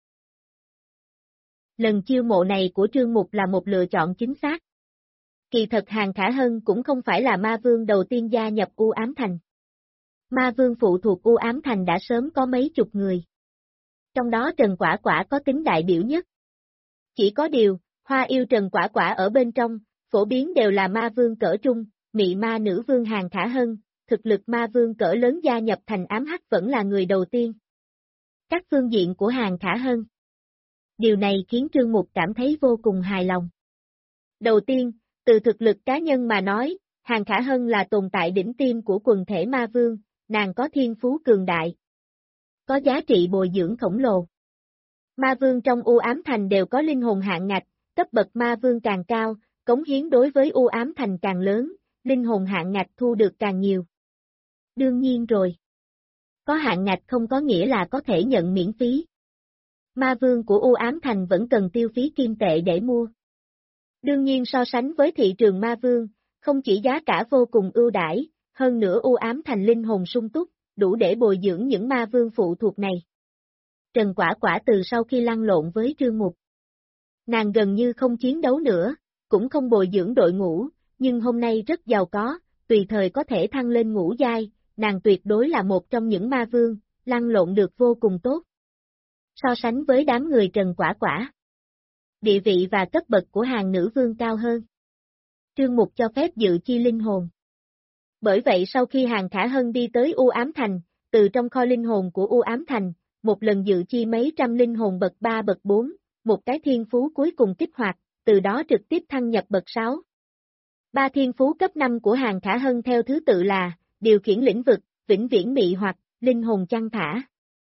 Lần chiêu mộ này của Trương Mục là một lựa chọn chính xác. Kỳ thật Hàng Khả Hân cũng không phải là ma vương đầu tiên gia nhập U Ám Thành. Ma vương phụ thuộc U Ám Thành đã sớm có mấy chục người. Trong đó Trần Quả Quả có tính đại biểu nhất. Chỉ có điều, Hoa yêu Trần Quả Quả ở bên trong, phổ biến đều là ma vương cỡ trung, mị ma nữ vương Hàng Khả Hân, thực lực ma vương cỡ lớn gia nhập thành ám hắc vẫn là người đầu tiên. Các phương diện của Hàng Khả Hân. Điều này khiến Trương Mục cảm thấy vô cùng hài lòng. Đầu tiên, từ thực lực cá nhân mà nói, Hàng Khả Hân là tồn tại đỉnh tiêm của quần thể ma vương, nàng có thiên phú cường đại. Có giá trị bồi dưỡng khổng lồ. Ma vương trong U Ám Thành đều có linh hồn hạng ngạch, cấp bậc ma vương càng cao, cống hiến đối với U Ám Thành càng lớn, linh hồn hạng ngạch thu được càng nhiều. Đương nhiên rồi. Có hạng ngạch không có nghĩa là có thể nhận miễn phí. Ma vương của U Ám Thành vẫn cần tiêu phí kim tệ để mua. Đương nhiên so sánh với thị trường ma vương, không chỉ giá cả vô cùng ưu đãi, hơn nữa U Ám Thành linh hồn sung túc, đủ để bồi dưỡng những ma vương phụ thuộc này. Trần Quả Quả từ sau khi lăn lộn với Trương Mục, nàng gần như không chiến đấu nữa, cũng không bồi dưỡng đội ngũ, nhưng hôm nay rất giàu có, tùy thời có thể thăng lên ngũ giai, nàng tuyệt đối là một trong những ma vương, lăn lộn được vô cùng tốt. So sánh với đám người Trần Quả Quả, địa vị và cấp bậc của hàng nữ vương cao hơn. Trương Mục cho phép dự chi linh hồn. Bởi vậy sau khi Hàng Khả Hân đi tới U Ám Thành, từ trong kho linh hồn của U Ám Thành, một lần dự chi mấy trăm linh hồn bậc 3 bậc 4, một cái thiên phú cuối cùng kích hoạt, từ đó trực tiếp thăng nhập bậc 6. Ba thiên phú cấp 5 của Hàng Khả Hân theo thứ tự là, điều khiển lĩnh vực, vĩnh viễn mị hoặc, linh hồn chăn thả.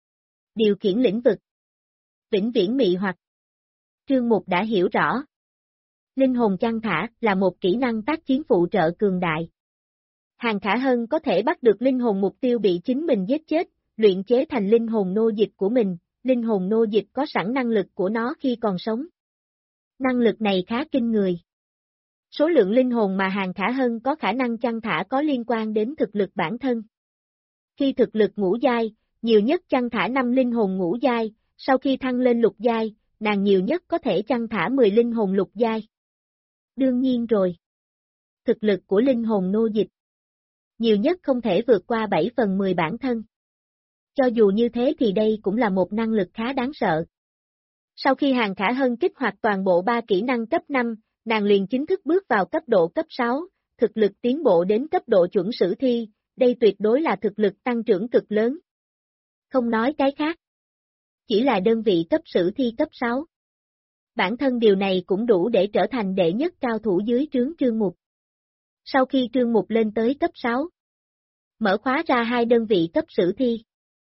Điều khiển lĩnh vực, vĩnh viễn mị hoặc. Trương Mục đã hiểu rõ. Linh hồn chăn thả là một kỹ năng tác chiến phụ trợ cường đại. Hàng Khả Hân có thể bắt được linh hồn mục tiêu bị chính mình giết chết, luyện chế thành linh hồn nô dịch của mình, linh hồn nô dịch có sẵn năng lực của nó khi còn sống. Năng lực này khá kinh người. Số lượng linh hồn mà Hàng Khả Hân có khả năng chăn thả có liên quan đến thực lực bản thân. Khi thực lực ngũ giai, nhiều nhất chăn thả 5 linh hồn ngũ giai, sau khi thăng lên lục giai, nàng nhiều nhất có thể chăn thả 10 linh hồn lục giai. Đương nhiên rồi. Thực lực của linh hồn nô dịch nhiều nhất không thể vượt qua 7 phần 10 bản thân. Cho dù như thế thì đây cũng là một năng lực khá đáng sợ. Sau khi Hàng Khả Hân kích hoạt toàn bộ 3 kỹ năng cấp 5, nàng liền chính thức bước vào cấp độ cấp 6, thực lực tiến bộ đến cấp độ chuẩn sử thi, đây tuyệt đối là thực lực tăng trưởng cực lớn. Không nói cái khác. Chỉ là đơn vị cấp sử thi cấp 6. Bản thân điều này cũng đủ để trở thành đệ nhất cao thủ dưới trướng Trương Mục. Sau khi Trương Mục lên tới cấp 6, mở khóa ra 2 đơn vị cấp sử thi.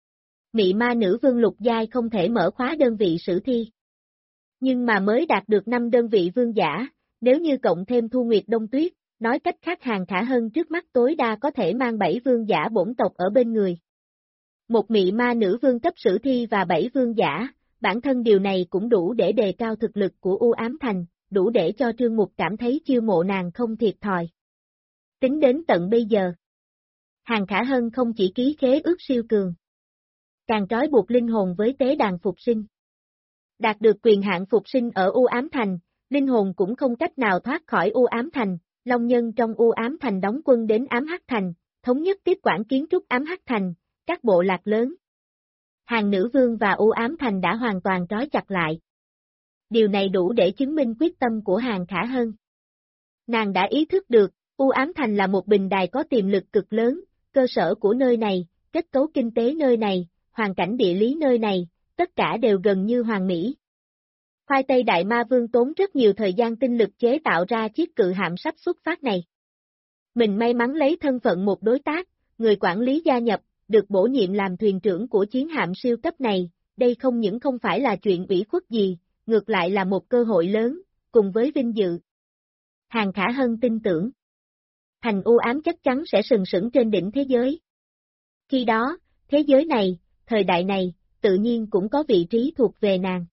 Mị ma nữ vương lục giai không thể mở khóa đơn vị sử thi. Nhưng mà mới đạt được 5 đơn vị vương giả, nếu như cộng thêm Thu Nguyệt Đông Tuyết, nói cách khác Hàng Khả Hân trước mắt tối đa có thể mang 7 vương giả bổn tộc ở bên người. Một mị ma nữ vương cấp sử thi và 7 vương giả, bản thân điều này cũng đủ để đề cao thực lực của U Ám Thành, đủ để cho Trương Mục cảm thấy chiêu mộ nàng không thiệt thòi. Tính đến tận bây giờ, Hàng Khả Hân không chỉ ký khế ước siêu cường, càng trói buộc linh hồn với tế đàn phục sinh. Đạt được quyền hạn phục sinh ở U Ám Thành, linh hồn cũng không cách nào thoát khỏi U Ám Thành, Long Nhân trong U Ám Thành đóng quân đến Ám Hắc Thành, thống nhất tiếp quản kiến trúc Ám Hắc Thành, các bộ lạc lớn. Hàng Nữ Vương và U Ám Thành đã hoàn toàn trói chặt lại. Điều này đủ để chứng minh quyết tâm của Hàng Khả Hân. Nàng đã ý thức được, U Ám Thành là một bình đài có tiềm lực cực lớn, cơ sở của nơi này, kết cấu kinh tế nơi này, hoàn cảnh địa lý nơi này, tất cả đều gần như hoàn mỹ. Khoai tây Đại Ma Vương tốn rất nhiều thời gian tinh lực chế tạo ra chiếc cự hạm sắp xuất phát này. Mình may mắn lấy thân phận một đối tác, người quản lý gia nhập, được bổ nhiệm làm thuyền trưởng của chiến hạm siêu cấp này, đây không những không phải là chuyện ủy khuất gì, ngược lại là một cơ hội lớn, cùng với vinh dự. Hàng Khả Hân tin tưởng, thành U Ám chắc chắn sẽ sừng sững trên đỉnh thế giới. Khi đó, thế giới này, thời đại này, tự nhiên cũng có vị trí thuộc về nàng.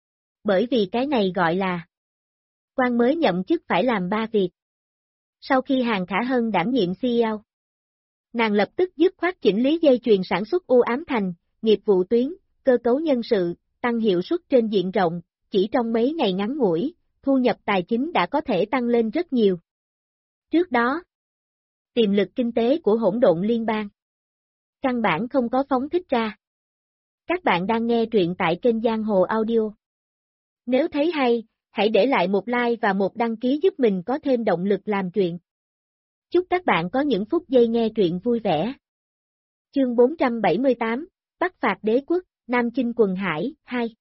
Bởi vì cái này gọi là quan mới nhậm chức phải làm 3 việc. Sau khi Hàng Khả Hân đảm nhiệm CEO, nàng lập tức dứt khoát chỉnh lý dây chuyền sản xuất U Ám Thành, nghiệp vụ tuyến, cơ cấu nhân sự, tăng hiệu suất trên diện rộng, chỉ trong mấy ngày ngắn ngủi, thu nhập tài chính đã có thể tăng lên rất nhiều. Trước đó, tiềm lực kinh tế của Hỗn Độn Liên bang căn bản không có phóng thích ra. Các bạn đang nghe truyện tại kênh Giang Hồ Audio. Nếu thấy hay, hãy để lại một like và một đăng ký giúp mình có thêm động lực làm truyện. Chúc các bạn có những phút giây nghe truyện vui vẻ. Chương 478, Bắc phạt đế quốc, Nam chinh quần hải, 2.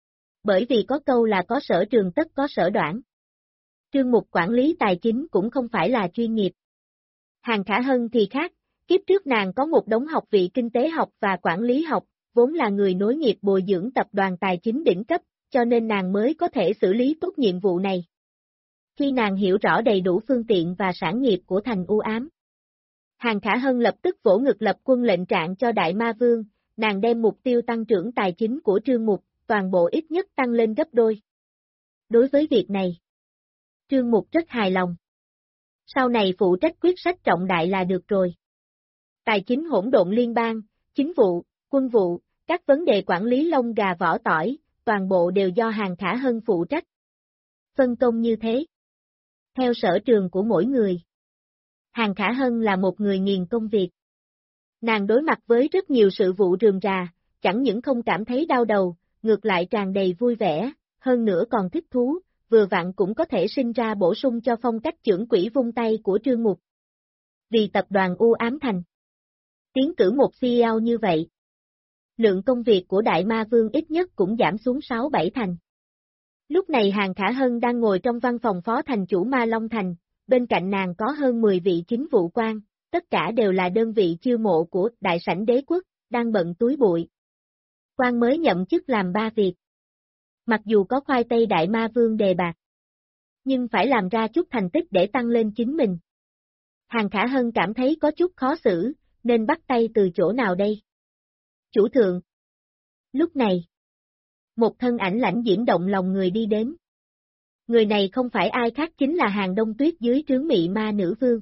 Bởi vì có câu là có sở trường tất có sở đoản. Trương Mục quản lý tài chính cũng không phải là chuyên nghiệp. Hàng Khả Hân thì khác, kiếp trước nàng có một đống học vị kinh tế học và quản lý học, vốn là người nối nghiệp bồi dưỡng tập đoàn tài chính đỉnh cấp, cho nên nàng mới có thể xử lý tốt nhiệm vụ này. Khi nàng hiểu rõ đầy đủ phương tiện và sản nghiệp của thành U Ám, Hàng Khả Hân lập tức vỗ ngực lập quân lệnh trạng cho Đại Ma Vương, nàng đem mục tiêu tăng trưởng tài chính của Trương Mục, toàn bộ ít nhất tăng lên gấp đôi. Đối với việc này, Trương Mục rất hài lòng. Sau này phụ trách quyết sách trọng đại là được rồi. Tài chính hỗn độn liên bang, chính vụ, quân vụ, các vấn đề quản lý lông gà vỏ tỏi, toàn bộ đều do Hàn Khả Hân phụ trách. Phân công như thế. Theo sở trường của mỗi người. Hàn Khả Hân là một người nghiền công việc. Nàng đối mặt với rất nhiều sự vụ rườm rà, chẳng những không cảm thấy đau đầu, ngược lại tràn đầy vui vẻ, hơn nữa còn thích thú, vừa vặn cũng có thể sinh ra bổ sung cho phong cách chưởng quỷ vung tay của Trương Mục. Vì tập đoàn U Ám Thành tiến cử một CEO như vậy, lượng công việc của Đại Ma Vương ít nhất cũng giảm xuống 6-7 thành. Lúc này Hàn Khả Hân đang ngồi trong văn phòng phó thành chủ Ma Long Thành, bên cạnh nàng có hơn 10 vị chính vụ quan, tất cả đều là đơn vị chiêu mộ của Đại Sảnh Đế Quốc, đang bận túi bụi. Quan mới nhậm chức làm 3 việc. Mặc dù có khoai tây Đại Ma Vương đề bạt, nhưng phải làm ra chút thành tích để tăng lên chính mình. Hàn Khả Hân cảm thấy có chút khó xử, nên bắt tay từ chỗ nào đây? Chủ thượng. Lúc này, một thân ảnh lãnh diễm động lòng người đi đến. Người này không phải ai khác chính là Hàn Đông Tuyết dưới trướng Mị Ma Nữ Vương.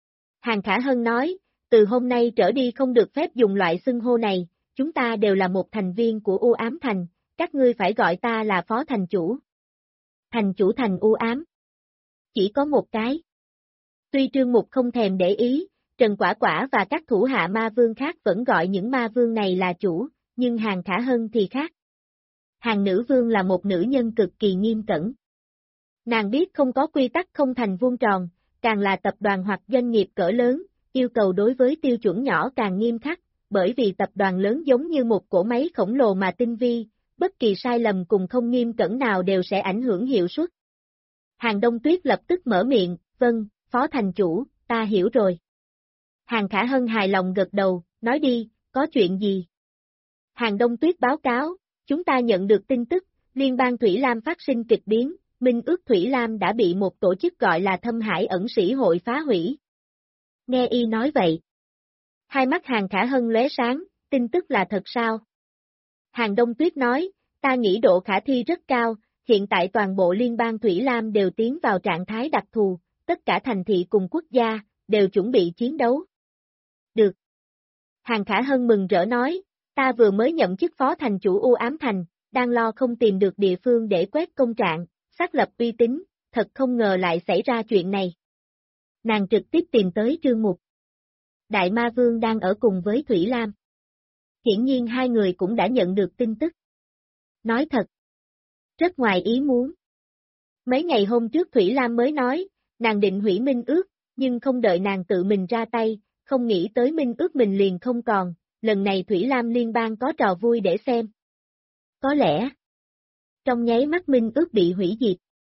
Hàn Khả Hân nói, từ hôm nay trở đi không được phép dùng loại xưng hô này, chúng ta đều là một thành viên của U Ám Thành, các ngươi phải gọi ta là phó thành chủ. Thành chủ thành U Ám. Chỉ có một cái. Tuy Trương Mục không thèm để ý, Trần Quả Quả và các thủ hạ ma vương khác vẫn gọi những ma vương này là chủ, nhưng Hàn Khả Hân thì khác. Hàn Nữ Vương là một nữ nhân cực kỳ nghiêm cẩn. Nàng biết không có quy tắc không thành vuông tròn, càng là tập đoàn hoặc doanh nghiệp cỡ lớn, yêu cầu đối với tiêu chuẩn nhỏ càng nghiêm khắc, bởi vì tập đoàn lớn giống như một cỗ máy khổng lồ mà tinh vi, bất kỳ sai lầm cùng không nghiêm cẩn nào đều sẽ ảnh hưởng hiệu suất. Hàn Đông Tuyết lập tức mở miệng, vâng, phó thành chủ, ta hiểu rồi. Hàn Khả Hân hài lòng gật đầu, nói đi, có chuyện gì? Hàn Đông Tuyết báo cáo, chúng ta nhận được tin tức, Liên bang Thủy Lam phát sinh kịch biến, Minh ước Thủy Lam đã bị một tổ chức gọi là Thâm Hải ẩn sĩ hội phá hủy. Nghe y nói vậy. Hai mắt Hàn Khả Hân lóe sáng, tin tức là thật sao? Hàn Đông Tuyết nói, ta nghĩ độ khả thi rất cao, hiện tại toàn bộ Liên bang Thủy Lam đều tiến vào trạng thái đặc thù, tất cả thành thị cùng quốc gia, đều chuẩn bị chiến đấu. Được. Hàn Khả Hân mừng rỡ nói, ta vừa mới nhậm chức phó thành chủ U Ám Thành, đang lo không tìm được địa phương để quét công trạng, xác lập uy tín, thật không ngờ lại xảy ra chuyện này. Nàng trực tiếp tìm tới Trương Mục. Đại Ma Vương đang ở cùng với Thủy Lam. Hiển nhiên hai người cũng đã nhận được tin tức. Nói thật, rất ngoài ý muốn. Mấy ngày hôm trước Thủy Lam mới nói, nàng định hủy minh ước, nhưng không đợi nàng tự mình ra tay, không nghĩ tới minh ước mình liền không còn, lần này Thủy Lam liên bang có trò vui để xem. Có lẽ, trong nháy mắt minh ước bị hủy diệt.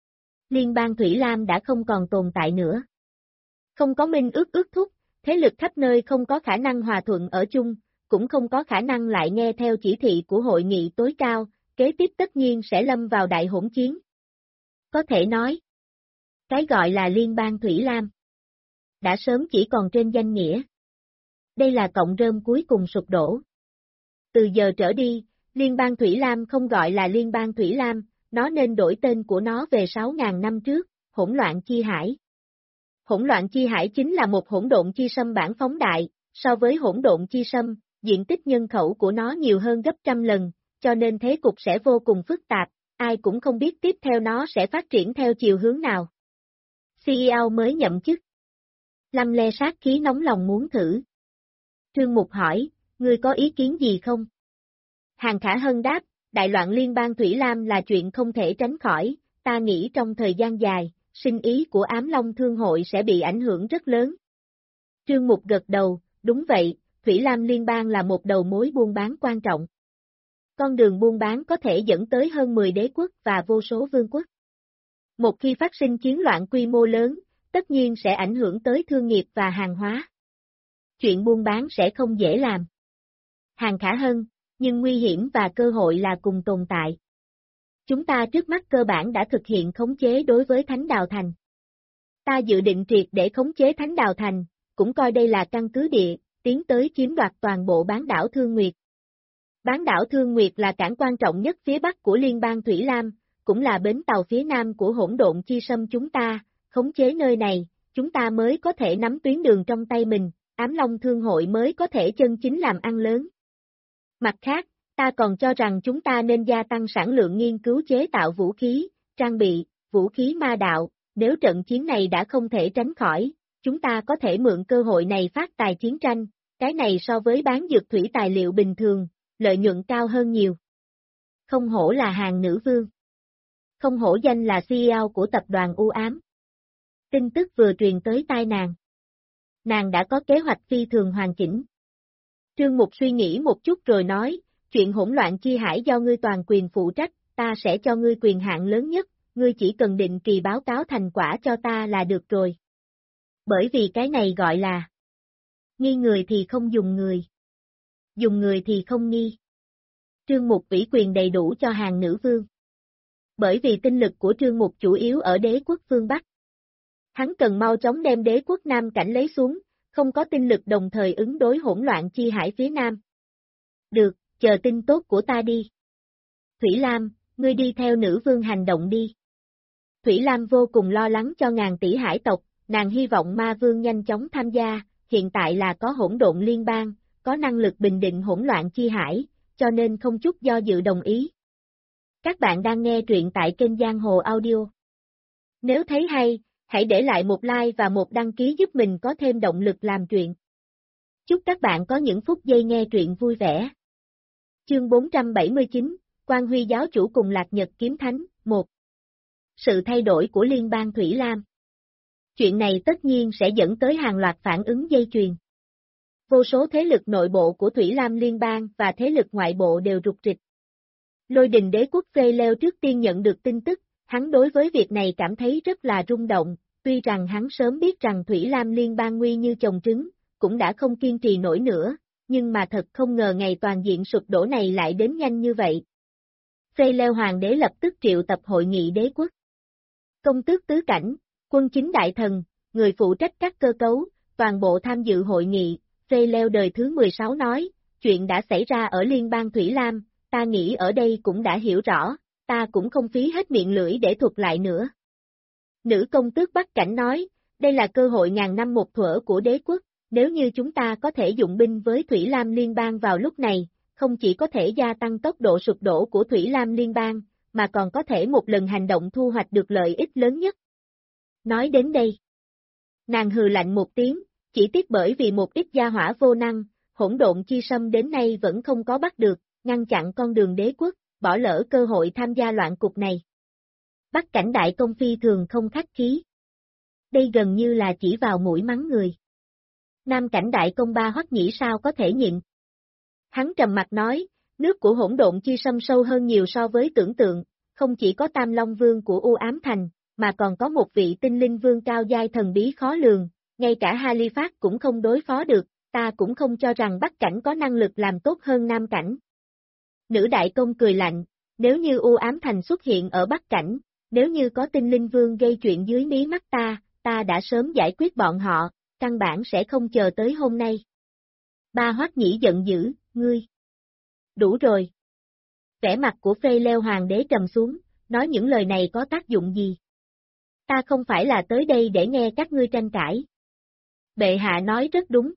Liên bang Thủy Lam đã không còn tồn tại nữa. Không có minh ước ước thúc, thế lực khắp nơi không có khả năng hòa thuận ở chung, cũng không có khả năng lại nghe theo chỉ thị của hội nghị tối cao, kế tiếp tất nhiên sẽ lâm vào đại hỗn chiến. Có thể nói, cái gọi là Liên bang Thủy Lam đã sớm chỉ còn trên danh nghĩa. Đây là cọng rơm cuối cùng sụp đổ. Từ giờ trở đi, Liên bang Thủy Lam không gọi là Liên bang Thủy Lam, nó nên đổi tên của nó về 6.000 năm trước, Hỗn loạn chi hải. Hỗn loạn chi hải chính là một hỗn độn chi sâm bản phóng đại, so với hỗn độn chi sâm, diện tích nhân khẩu của nó nhiều hơn gấp trăm lần, cho nên thế cục sẽ vô cùng phức tạp, ai cũng không biết tiếp theo nó sẽ phát triển theo chiều hướng nào. CEO mới nhậm chức. Lâm le sát khí nóng lòng muốn thử. Trương Mục hỏi, ngươi có ý kiến gì không? Hàn Khả Hân đáp, đại loạn liên bang Thủy Lam là chuyện không thể tránh khỏi, ta nghĩ trong thời gian dài, sinh ý của Ám Long Thương hội sẽ bị ảnh hưởng rất lớn. Trương Mục gật đầu, đúng vậy, Thủy Lam liên bang là một đầu mối buôn bán quan trọng. Con đường buôn bán có thể dẫn tới hơn 10 đế quốc và vô số vương quốc. Một khi phát sinh chiến loạn quy mô lớn, tất nhiên sẽ ảnh hưởng tới thương nghiệp và hàng hóa. Chuyện buôn bán sẽ không dễ làm. Hàn Khả Hân, nhưng nguy hiểm và cơ hội là cùng tồn tại. Chúng ta trước mắt cơ bản đã thực hiện khống chế đối với Thánh Đào Thành. Ta dự định triệt để khống chế Thánh Đào Thành, cũng coi đây là căn cứ địa, tiến tới chiếm đoạt toàn bộ bán đảo Thương Nguyệt. Bán đảo Thương Nguyệt là cảng quan trọng nhất phía bắc của Liên bang Thủy Lam, cũng là bến tàu phía nam của hỗn độn chi sâm chúng ta, khống chế nơi này, chúng ta mới có thể nắm tuyến đường trong tay mình, Ám Long Thương hội mới có thể chân chính làm ăn lớn. Mặt khác, ta còn cho rằng chúng ta nên gia tăng sản lượng nghiên cứu chế tạo vũ khí, trang bị, vũ khí ma đạo, nếu trận chiến này đã không thể tránh khỏi, chúng ta có thể mượn cơ hội này phát tài chiến tranh, cái này so với bán dược thủy tài liệu bình thường, lợi nhuận cao hơn nhiều. Không hổ là hàng nữ vương. Không hổ danh là CEO của tập đoàn U Ám. Tin tức vừa truyền tới tai nàng. Nàng đã có kế hoạch phi thường hoàn chỉnh. Trương Mục suy nghĩ một chút rồi nói, chuyện hỗn loạn chi hải do ngươi toàn quyền phụ trách, ta sẽ cho ngươi quyền hạn lớn nhất, ngươi chỉ cần định kỳ báo cáo thành quả cho ta là được rồi. Bởi vì cái này gọi là nghi người thì không dùng người. Dùng người thì không nghi. Trương Mục ủy quyền đầy đủ cho hàng nữ vương. Bởi vì tinh lực của Trương Mục chủ yếu ở đế quốc phương Bắc. Hắn cần mau chóng đem đế quốc Nam Cảnh lấy xuống, không có tinh lực đồng thời ứng đối hỗn loạn chi hải phía Nam. Được, chờ tin tốt của ta đi. Thủy Lam, ngươi đi theo nữ vương hành động đi. Thủy Lam vô cùng lo lắng cho ngàn tỷ hải tộc, nàng hy vọng ma vương nhanh chóng tham gia, hiện tại là có hỗn độn liên bang, có năng lực bình định hỗn loạn chi hải, cho nên không chút do dự đồng ý. Các bạn đang nghe truyện tại kênh Giang Hồ Audio. Nếu thấy hay, hãy để lại một like và một đăng ký giúp mình có thêm động lực làm truyện. Chúc các bạn có những phút giây nghe truyện vui vẻ. Chương 479, Quan Huy giáo chủ cùng Lạc Nhật kiếm thánh, 1. Sự thay đổi của Liên bang Thủy Lam. Chuyện này tất nhiên sẽ dẫn tới hàng loạt phản ứng dây chuyền. Vô số thế lực nội bộ của Thủy Lam Liên bang và thế lực ngoại bộ đều rục rịch. Lôi Đình đế quốc Freyleo trước tiên nhận được tin tức, hắn đối với việc này cảm thấy rất là rung động, tuy rằng hắn sớm biết rằng Thủy Lam Liên bang nguy như chồng trứng, cũng đã không kiên trì nổi nữa, nhưng mà thật không ngờ ngày toàn diện sụp đổ này lại đến nhanh như vậy. Freyleo hoàng đế lập tức triệu tập hội nghị đế quốc. Công tước tứ cảnh, quân chính đại thần, người phụ trách các cơ cấu, toàn bộ tham dự hội nghị, Freyleo đời thứ 16 nói, chuyện đã xảy ra ở Liên bang Thủy Lam, ta nghĩ ở đây cũng đã hiểu rõ, ta cũng không phí hết miệng lưỡi để thuật lại nữa. Nữ công tước Bắc Cảnh nói, đây là cơ hội ngàn năm một thuở của đế quốc, nếu như chúng ta có thể dụng binh với Thủy Lam Liên bang vào lúc này, không chỉ có thể gia tăng tốc độ sụp đổ của Thủy Lam Liên bang, mà còn có thể một lần hành động thu hoạch được lợi ích lớn nhất. Nói đến đây, nàng hừ lạnh một tiếng, chỉ tiếc bởi vì một ít gia hỏa vô năng, hỗn độn chi sâm đến nay vẫn không có bắt được, ngăn chặn con đường đế quốc, bỏ lỡ cơ hội tham gia loạn cục này. Bắc Cảnh đại công phi thường không khách khí. Đây gần như là chỉ vào mũi mắng người. Nam Cảnh đại công ba Hoắc Nhĩ sao có thể nhịn. Hắn trầm mặt nói, nước của hỗn độn chi sâm sâu hơn nhiều so với tưởng tượng, không chỉ có Tam Long Vương của U Ám Thành, mà còn có một vị tinh linh vương cao giai thần bí khó lường, ngay cả Halifax cũng không đối phó được, ta cũng không cho rằng Bắc Cảnh có năng lực làm tốt hơn Nam Cảnh. Nữ đại công cười lạnh, nếu như U Ám Thành xuất hiện ở Bắc Cảnh, nếu như có tinh linh vương gây chuyện dưới mí mắt ta đã sớm giải quyết bọn họ, căn bản sẽ không chờ tới hôm nay. Ba Hoắc Nhĩ giận dữ, ngươi. Đủ rồi. Vẻ mặt của Freyleo hoàng đế trầm xuống, nói những lời này có tác dụng gì? Ta không phải là tới đây để nghe các ngươi tranh cãi. Bệ hạ nói rất đúng.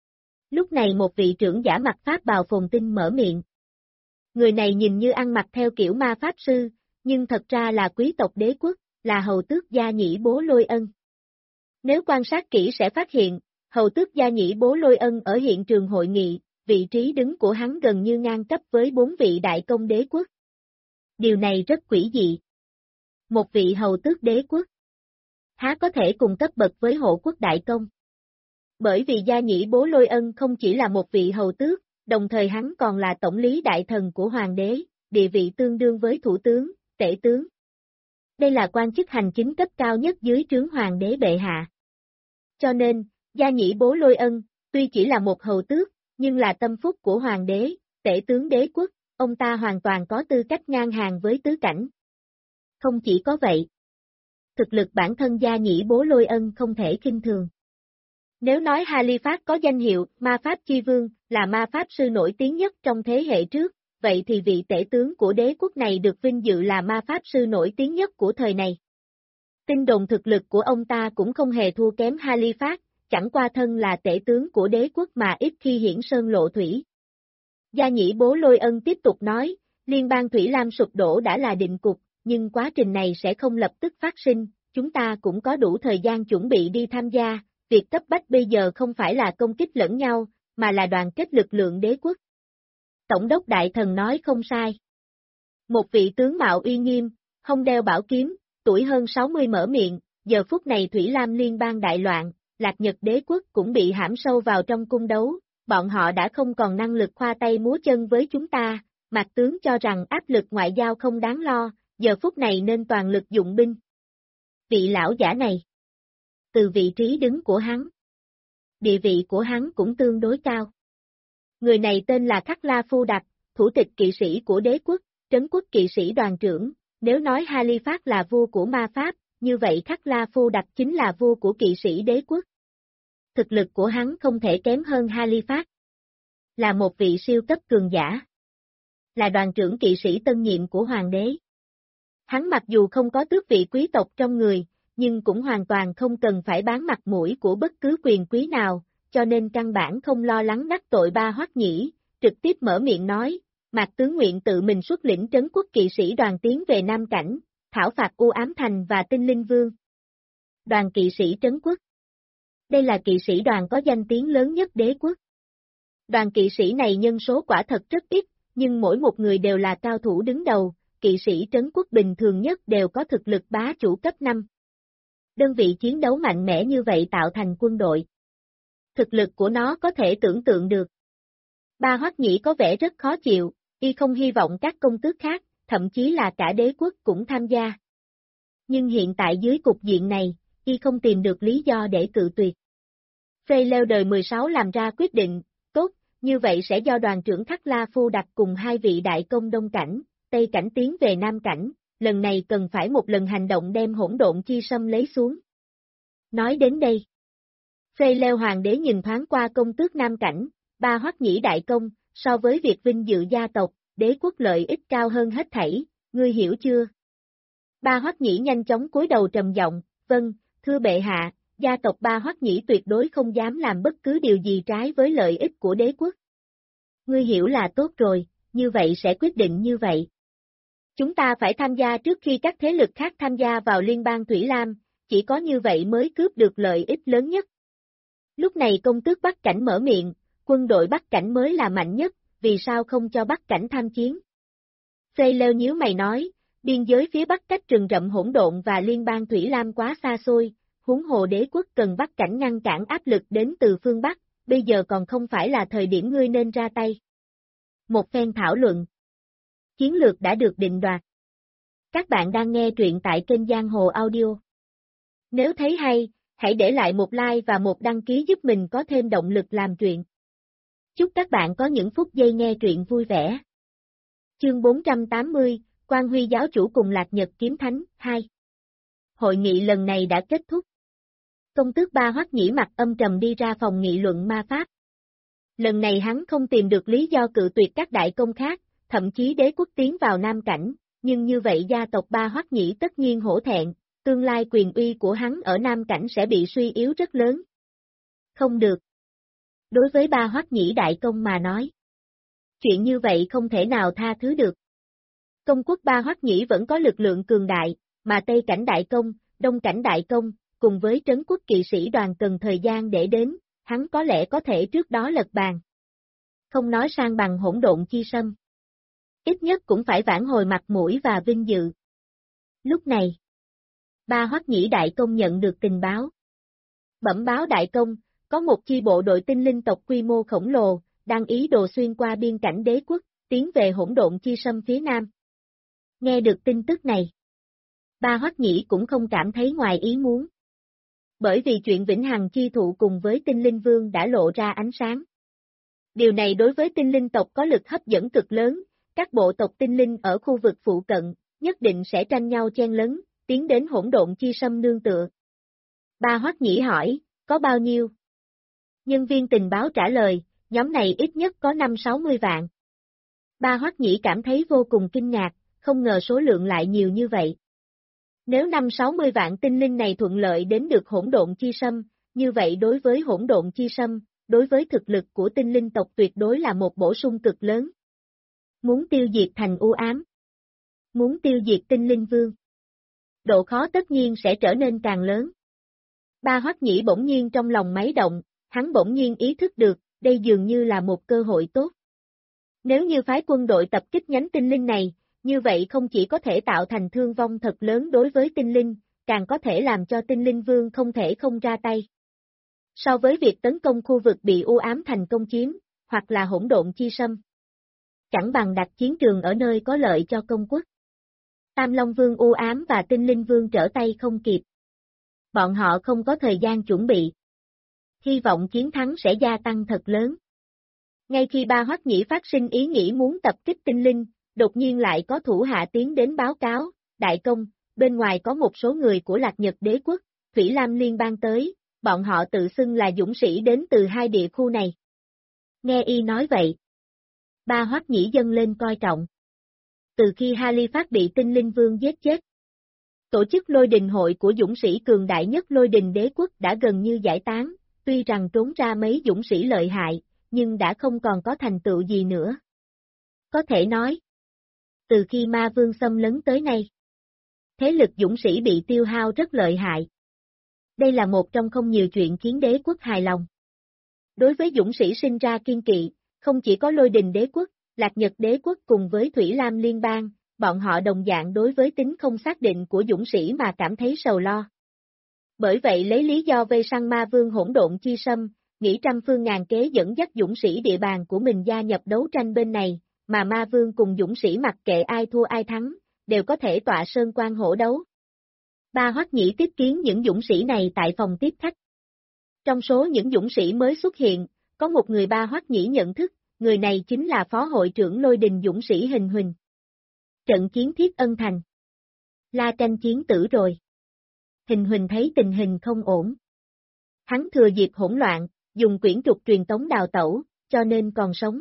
Lúc này một vị trưởng giả mặc pháp bào phồn tinh mở miệng. Người này nhìn như ăn mặc theo kiểu ma pháp sư, nhưng thật ra là quý tộc đế quốc, là hầu tước Gia Nhĩ Bố Lôi Ân. Nếu quan sát kỹ sẽ phát hiện, hầu tước Gia Nhĩ Bố Lôi Ân ở hiện trường hội nghị, vị trí đứng của hắn gần như ngang cấp với 4 vị đại công đế quốc. Điều này rất quỷ dị. Một vị hầu tước đế quốc, há có thể cùng cấp bậc với hộ quốc đại công. Bởi vì Gia Nhĩ Bố Lôi Ân không chỉ là một vị hầu tước, đồng thời hắn còn là tổng lý đại thần của hoàng đế, địa vị tương đương với thủ tướng, tể tướng. Đây là quan chức hành chính cấp cao nhất dưới trướng hoàng đế bệ hạ. Cho nên, Gia Nhĩ Bố Lôi Ân, tuy chỉ là một hầu tước, nhưng là tâm phúc của hoàng đế, tể tướng đế quốc, ông ta hoàn toàn có tư cách ngang hàng với tứ cảnh. Không chỉ có vậy, thực lực bản thân Gia Nhĩ Bố Lôi Ân không thể khinh thường. Nếu nói Halifax có danh hiệu ma pháp chi vương, là ma pháp sư nổi tiếng nhất trong thế hệ trước, vậy thì vị tể tướng của đế quốc này được vinh dự là ma pháp sư nổi tiếng nhất của thời này. Tin đồn thực lực của ông ta cũng không hề thua kém Halifax, chẳng qua thân là tể tướng của đế quốc mà ít khi hiển sơn lộ thủy. Gia nhĩ bố Lôi Ân tiếp tục nói, liên bang Thủy Lam sụp đổ đã là định cục, nhưng quá trình này sẽ không lập tức phát sinh, chúng ta cũng có đủ thời gian chuẩn bị đi tham gia, việc cấp bách bây giờ không phải là công kích lẫn nhau, mà là đoàn kết lực lượng đế quốc. Tổng đốc đại thần nói không sai. Một vị tướng mạo uy nghiêm, hông đeo bảo kiếm, tuổi hơn 60 mở miệng, giờ phút này Thủy Lam liên bang đại loạn, Lạc Nhật đế quốc cũng bị hãm sâu vào trong cung đấu, bọn họ đã không còn năng lực khoa tay múa chân với chúng ta, Mạc tướng cho rằng áp lực ngoại giao không đáng lo, giờ phút này nên toàn lực dụng binh. Vị lão giả này, từ vị trí đứng của hắn, địa vị của hắn cũng tương đối cao. Người này tên là Khắc La Phu Đặc, thủ tịch kỵ sĩ của đế quốc, trấn quốc kỵ sĩ đoàn trưởng, nếu nói Halifax là vua của ma pháp, như vậy Khắc La Phu Đặc chính là vua của kỵ sĩ đế quốc. Thực lực của hắn không thể kém hơn Halifax. Là một vị siêu cấp cường giả. Là đoàn trưởng kỵ sĩ tân nhiệm của hoàng đế. Hắn mặc dù không có tước vị quý tộc trong người, nhưng cũng hoàn toàn không cần phải bán mặt mũi của bất cứ quyền quý nào, cho nên căn bản không lo lắng đắc tội Ba Hoắc Nhĩ, trực tiếp mở miệng nói, Mạc tướng nguyện tự mình xuất lĩnh trấn quốc kỵ sĩ đoàn tiến về Nam Cảnh, thảo phạt U Ám Thành và Tinh Linh Vương. Đoàn kỵ sĩ trấn quốc. Đây là kỵ sĩ đoàn có danh tiếng lớn nhất đế quốc. Đoàn kỵ sĩ này nhân số quả thật rất ít, nhưng mỗi một người đều là cao thủ đứng đầu, kỵ sĩ trấn quốc bình thường nhất đều có thực lực bá chủ cấp 5. Đơn vị chiến đấu mạnh mẽ như vậy tạo thành quân đội. Thực lực của nó có thể tưởng tượng được. Ba Hoắc Nhĩ có vẻ rất khó chịu, y không hy vọng các công tước khác, thậm chí là cả đế quốc cũng tham gia. Nhưng hiện tại dưới cục diện này, y không tìm được lý do để cự tuyệt. Freyleo đời 16 làm ra quyết định, tốt, như vậy sẽ do đoàn trưởng Khắc La Phu Đặc cùng hai vị đại công Đông Cảnh, Tây Cảnh tiến về Nam Cảnh, lần này cần phải một lần hành động đem hỗn độn chi sâm lấy xuống. Nói đến đây, Freyleo hoàng đế nhìn thoáng qua công tước Nam Cảnh, Ba Hoắc Nhĩ đại công, so với việc vinh dự gia tộc, đế quốc lợi ích cao hơn hết thảy, ngươi hiểu chưa? Ba Hoắc Nhĩ nhanh chóng cúi đầu trầm giọng, vâng, thưa bệ hạ, gia tộc Ba Hoắc Nhĩ tuyệt đối không dám làm bất cứ điều gì trái với lợi ích của đế quốc. Ngươi hiểu là tốt rồi, như vậy sẽ quyết định như vậy. Chúng ta phải tham gia trước khi các thế lực khác tham gia vào liên bang Thủy Lam, chỉ có như vậy mới cướp được lợi ích lớn nhất. Lúc này công tước Bắc Cảnh mở miệng, quân đội Bắc Cảnh mới là mạnh nhất, vì sao không cho Bắc Cảnh tham chiến? Freyleo nhíu mày nói, biên giới phía Bắc cách rừng rậm hỗn độn và liên bang Thủy Lam quá xa xôi, huống hồ đế quốc cần Bắc Cảnh ngăn cản áp lực đến từ phương Bắc, bây giờ còn không phải là thời điểm ngươi nên ra tay. Một phen thảo luận. Chiến lược đã được định đoạt. Các bạn đang nghe truyện tại kênh Giang Hồ Audio. Nếu thấy hay, hãy để lại một like và một đăng ký giúp mình có thêm động lực làm truyện. Chúc các bạn có những phút giây nghe truyện vui vẻ. Chương 480, Quan Huy giáo chủ cùng Lạc Nhật kiếm thánh, 2. Hội nghị lần này đã kết thúc. Công tước Ba Hoắc Nhĩ mặt âm trầm đi ra phòng nghị luận ma pháp. Lần này hắn không tìm được lý do cự tuyệt các đại công khác, thậm chí đế quốc tiến vào Nam Cảnh, nhưng như vậy gia tộc Ba Hoắc Nhĩ tất nhiên hổ thẹn, tương lai quyền uy của hắn ở Nam Cảnh sẽ bị suy yếu rất lớn. Không được. Đối với Ba Hoắc Nhĩ đại công mà nói, chuyện như vậy không thể nào tha thứ được. Công quốc Ba Hoắc Nhĩ vẫn có lực lượng cường đại, mà Tây Cảnh đại công, Đông Cảnh đại công, cùng với trấn quốc kỵ sĩ đoàn cần thời gian để đến, hắn có lẽ có thể trước đó lật bàn. Không nói sang bằng hỗn độn chi sâm. Ít nhất cũng phải vãn hồi mặt mũi và vinh dự. Lúc này, Ba Hoắc Nhĩ đại công nhận được tình báo. Bẩm báo đại công, có một chi bộ đội tinh linh tộc quy mô khổng lồ, đang ý đồ xuyên qua biên cảnh đế quốc, tiến về hỗn độn chi sâm phía nam. Nghe được tin tức này, Ba Hoắc Nhĩ cũng không cảm thấy ngoài ý muốn. Bởi vì chuyện Vĩnh Hằng chi thụ cùng với tinh linh vương đã lộ ra ánh sáng. Điều này đối với tinh linh tộc có lực hấp dẫn cực lớn, các bộ tộc tinh linh ở khu vực phụ cận, nhất định sẽ tranh nhau chen lấn, tiến đến hỗn độn chi sâm nương tựa. Ba Hoắc Nhĩ hỏi, có bao nhiêu? Nhân viên tình báo trả lời, nhóm này ít nhất có 5-60 vạn. Ba Hoắc Nhĩ cảm thấy vô cùng kinh ngạc, không ngờ số lượng lại nhiều như vậy. Nếu 50-60 vạn tinh linh này thuận lợi đến được hỗn độn chi sâm, như vậy đối với hỗn độn chi sâm, đối với thực lực của tinh linh tộc tuyệt đối là một bổ sung cực lớn. Muốn tiêu diệt thành u ám. Muốn tiêu diệt tinh linh vương. Độ khó tất nhiên sẽ trở nên càng lớn. Ba Hoắc Nhĩ bỗng nhiên trong lòng máy động, hắn bỗng nhiên ý thức được, đây dường như là một cơ hội tốt. Nếu như phái quân đội tập kích nhánh tinh linh này, như vậy không chỉ có thể tạo thành thương vong thật lớn đối với tinh linh, càng có thể làm cho tinh linh vương không thể không ra tay. So với việc tấn công khu vực bị u ám thành công chiếm, hoặc là hỗn độn chi sâm, chẳng bằng đặt chiến trường ở nơi có lợi cho công quốc. Tam Long Vương u ám và tinh linh vương trở tay không kịp. Bọn họ không có thời gian chuẩn bị. Hy vọng chiến thắng sẽ gia tăng thật lớn. Ngay khi Ba Hoắc Nhĩ phát sinh ý nghĩ muốn tập kích tinh linh, đột nhiên lại có thủ hạ tiến đến báo cáo, đại công, bên ngoài có một số người của Lạc Nhật Đế quốc, Thủy Lam Liên bang tới, bọn họ tự xưng là dũng sĩ đến từ hai địa khu này. Nghe y nói vậy, Ba Hoắc Nhĩ dâng lên coi trọng. Từ khi Halifax bị tinh linh vương giết chết, tổ chức lôi đình hội của dũng sĩ cường đại nhất lôi đình đế quốc đã gần như giải tán, tuy rằng trốn ra mấy dũng sĩ lợi hại, nhưng đã không còn có thành tựu gì nữa. Có thể nói, từ khi ma vương xâm lấn tới nay, thế lực dũng sĩ bị tiêu hao rất lợi hại. Đây là một trong không nhiều chuyện khiến đế quốc hài lòng. Đối với dũng sĩ sinh ra kiên kỵ, không chỉ có lôi đình đế quốc, Lạc Nhật đế quốc cùng với Thủy Lam liên bang, bọn họ đồng dạng đối với tính không xác định của dũng sĩ mà cảm thấy sầu lo. Bởi vậy lấy lý do vây săn ma vương hỗn độn chi sâm, nghĩ trăm phương ngàn kế dẫn dắt dũng sĩ địa bàn của mình gia nhập đấu tranh bên này, mà ma vương cùng dũng sĩ mặc kệ ai thua ai thắng, đều có thể tọa sơn quan hổ đấu. Ba Hoắc Nhĩ tiếp kiến những dũng sĩ này tại phòng tiếp khách. Trong số những dũng sĩ mới xuất hiện, có một người Ba Hoắc Nhĩ nhận thức, người này chính là phó hội trưởng lôi đình dũng sĩ Hình Huỳnh. Trận chiến Thiết Ân Thành. La Tranh chiến tử rồi. Hình Huỳnh thấy tình hình không ổn. Hắn thừa dịp hỗn loạn, dùng quyển trục truyền tống đào tẩu, cho nên còn sống.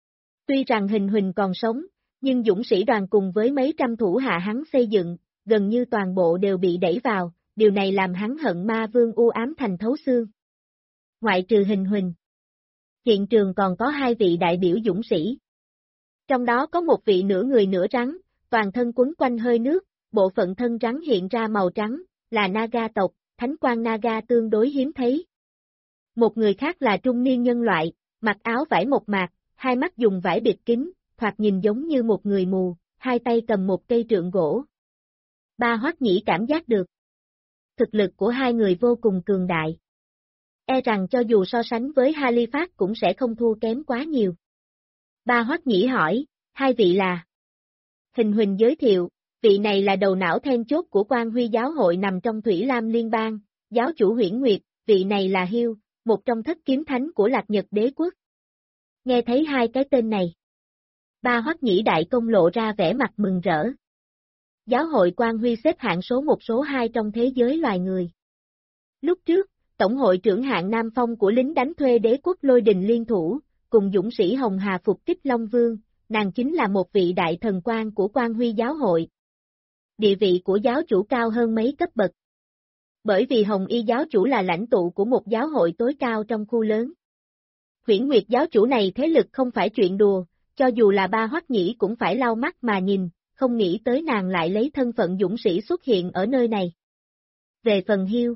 Tuy rằng Hình Huỳnh còn sống, nhưng dũng sĩ đoàn cùng với mấy trăm thủ hạ hắn xây dựng, gần như toàn bộ đều bị đẩy vào, điều này làm hắn hận ma vương u ám thành thấu xương. Ngoại trừ Hình Huỳnh, hiện trường còn có hai vị đại biểu dũng sĩ. Trong đó có một vị nửa người nửa rắn, toàn thân quấn quanh hơi nước, bộ phận thân rắn hiện ra màu trắng, là Naga tộc, thánh quang Naga tương đối hiếm thấy. Một người khác là trung niên nhân loại, mặc áo vải mộc mạc, hai mắt dùng vải bịt kín, thoạt nhìn giống như một người mù, hai tay cầm một cây trượng gỗ. Ba Hoắc Nhĩ cảm giác được. Thực lực của hai người vô cùng cường đại. E rằng cho dù so sánh với Halifax cũng sẽ không thua kém quá nhiều. Ba Hoắc Nhĩ hỏi, hai vị là? Hình Huỳnh giới thiệu, vị này là đầu não then chốt của Quan Huy giáo hội nằm trong Thủy Lam liên bang, giáo chủ Huyễn Nguyệt, vị này là Hiêu, một trong thất kiếm thánh của Lạc Nhật đế quốc. Nghe thấy hai cái tên này, Ba Hoắc Nhĩ đại công lộ ra vẻ mặt mừng rỡ. Giáo hội Quan Huy xếp hạng số 1 số 2 trong thế giới loài người. Lúc trước, Tổng hội trưởng hạng Nam Phong của lính đánh thuê đế quốc lôi đình liên thủ, cùng dũng sĩ Hồng Hà phục kích Long Vương, nàng chính là một vị đại thần quan của Quan Huy giáo hội. Địa vị của giáo chủ cao hơn mấy cấp bậc. Bởi vì Hồng Y giáo chủ là lãnh tụ của một giáo hội tối cao trong khu lớn. Huyễn Nguyệt giáo chủ này thế lực không phải chuyện đùa, cho dù là Ba Hoắc Nhĩ cũng phải lau mắt mà nhìn, không nghĩ tới nàng lại lấy thân phận dũng sĩ xuất hiện ở nơi này. Về phần Hiêu,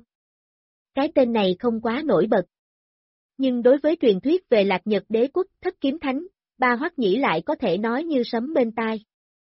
cái tên này không quá nổi bật. Nhưng đối với truyền thuyết về Lạc Nhật đế quốc thất kiếm thánh, Ba Hoắc Nhĩ lại có thể nói như sấm bên tai.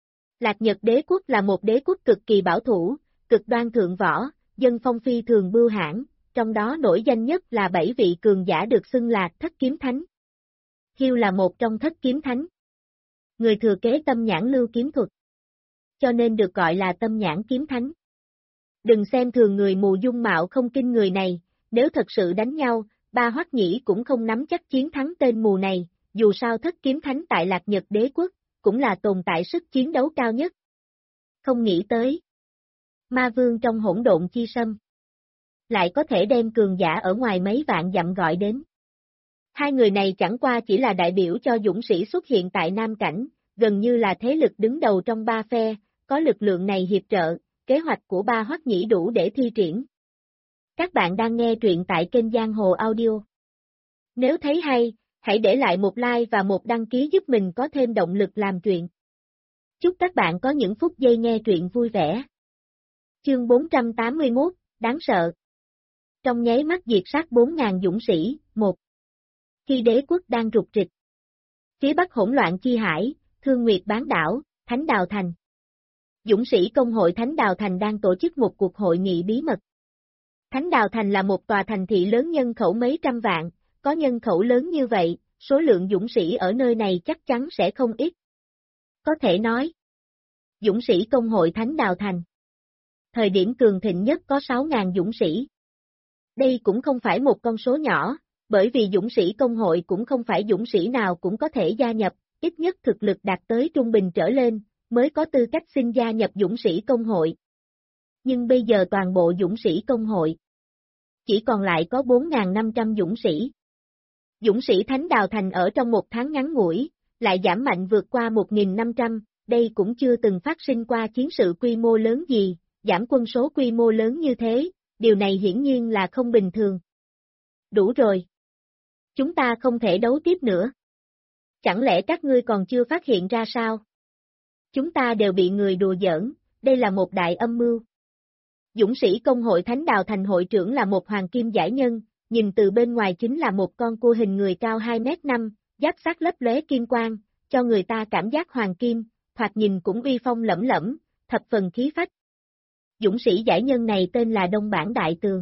Lạc Nhật đế quốc là một đế quốc cực kỳ bảo thủ, cực đoan thượng võ, dân phong phi thường bưu hãn, trong đó nổi danh nhất là 7 vị cường giả được xưng là thất kiếm thánh. Hiêu là một trong thất kiếm thánh. Người thừa kế tâm nhãn lưu kiếm thuật, cho nên được gọi là tâm nhãn kiếm thánh. Đừng xem thường người mù dung mạo không kinh người này, nếu thật sự đánh nhau, Ba Hoắc Nhĩ cũng không nắm chắc chiến thắng tên mù này, dù sao thất kiếm thánh tại Lạc Nhật đế quốc, cũng là tồn tại sức chiến đấu cao nhất. Không nghĩ tới, ma vương trong hỗn độn chi sâm, lại có thể đem cường giả ở ngoài mấy vạn dặm gọi đến. Hai người này chẳng qua chỉ là đại biểu cho dũng sĩ xuất hiện tại Nam Cảnh, gần như là thế lực đứng đầu trong ba phe, có lực lượng này hiệp trợ, kế hoạch của ba Hoắc Nhĩ đủ để thi triển. Các bạn đang nghe truyện tại kênh Giang Hồ Audio. Nếu thấy hay, hãy để lại một like và một đăng ký giúp mình có thêm động lực làm truyện. Chúc các bạn có những phút giây nghe truyện vui vẻ. Chương 481, đáng sợ. Trong nháy mắt diệt sát 4.000 dũng sĩ, 1. Khi đế quốc đang rục rịch. Phía bắc hỗn loạn chi hải, Thương Nguyệt bán đảo, Thánh Đào Thành. Dũng sĩ công hội Thánh Đào Thành đang tổ chức một cuộc hội nghị bí mật. Thánh Đào Thành là một tòa thành thị lớn nhân khẩu mấy trăm vạn, có nhân khẩu lớn như vậy, số lượng dũng sĩ ở nơi này chắc chắn sẽ không ít. Có thể nói, dũng sĩ công hội Thánh Đào Thành. Thời điểm cường thịnh nhất có 6.000 dũng sĩ. Đây cũng không phải một con số nhỏ, bởi vì dũng sĩ công hội cũng không phải dũng sĩ nào cũng có thể gia nhập, ít nhất thực lực đạt tới trung bình trở lên, mới có tư cách xin gia nhập dũng sĩ công hội. Nhưng bây giờ toàn bộ dũng sĩ công hội chỉ còn lại có 4.500 dũng sĩ. Dũng sĩ Thánh Đào Thành ở trong một tháng ngắn ngủi, lại giảm mạnh vượt qua 1.500, đây cũng chưa từng phát sinh qua chiến sự quy mô lớn gì, giảm quân số quy mô lớn như thế, điều này hiển nhiên là không bình thường. Đủ rồi. Chúng ta không thể đấu tiếp nữa. Chẳng lẽ các ngươi còn chưa phát hiện ra sao? Chúng ta đều bị người đùa giỡn, đây là một đại âm mưu. Dũng sĩ công hội Thánh Đào Thành hội trưởng là một hoàng kim giải nhân, nhìn từ bên ngoài chính là một con cua hình người cao 2m5, giáp sắt lấp lóe kim quang, cho người ta cảm giác hoàng kim, thoạt nhìn cũng uy phong lẫm lẫm, thập phần khí phách. Dũng sĩ giải nhân này tên là Đông Bản Đại Tường.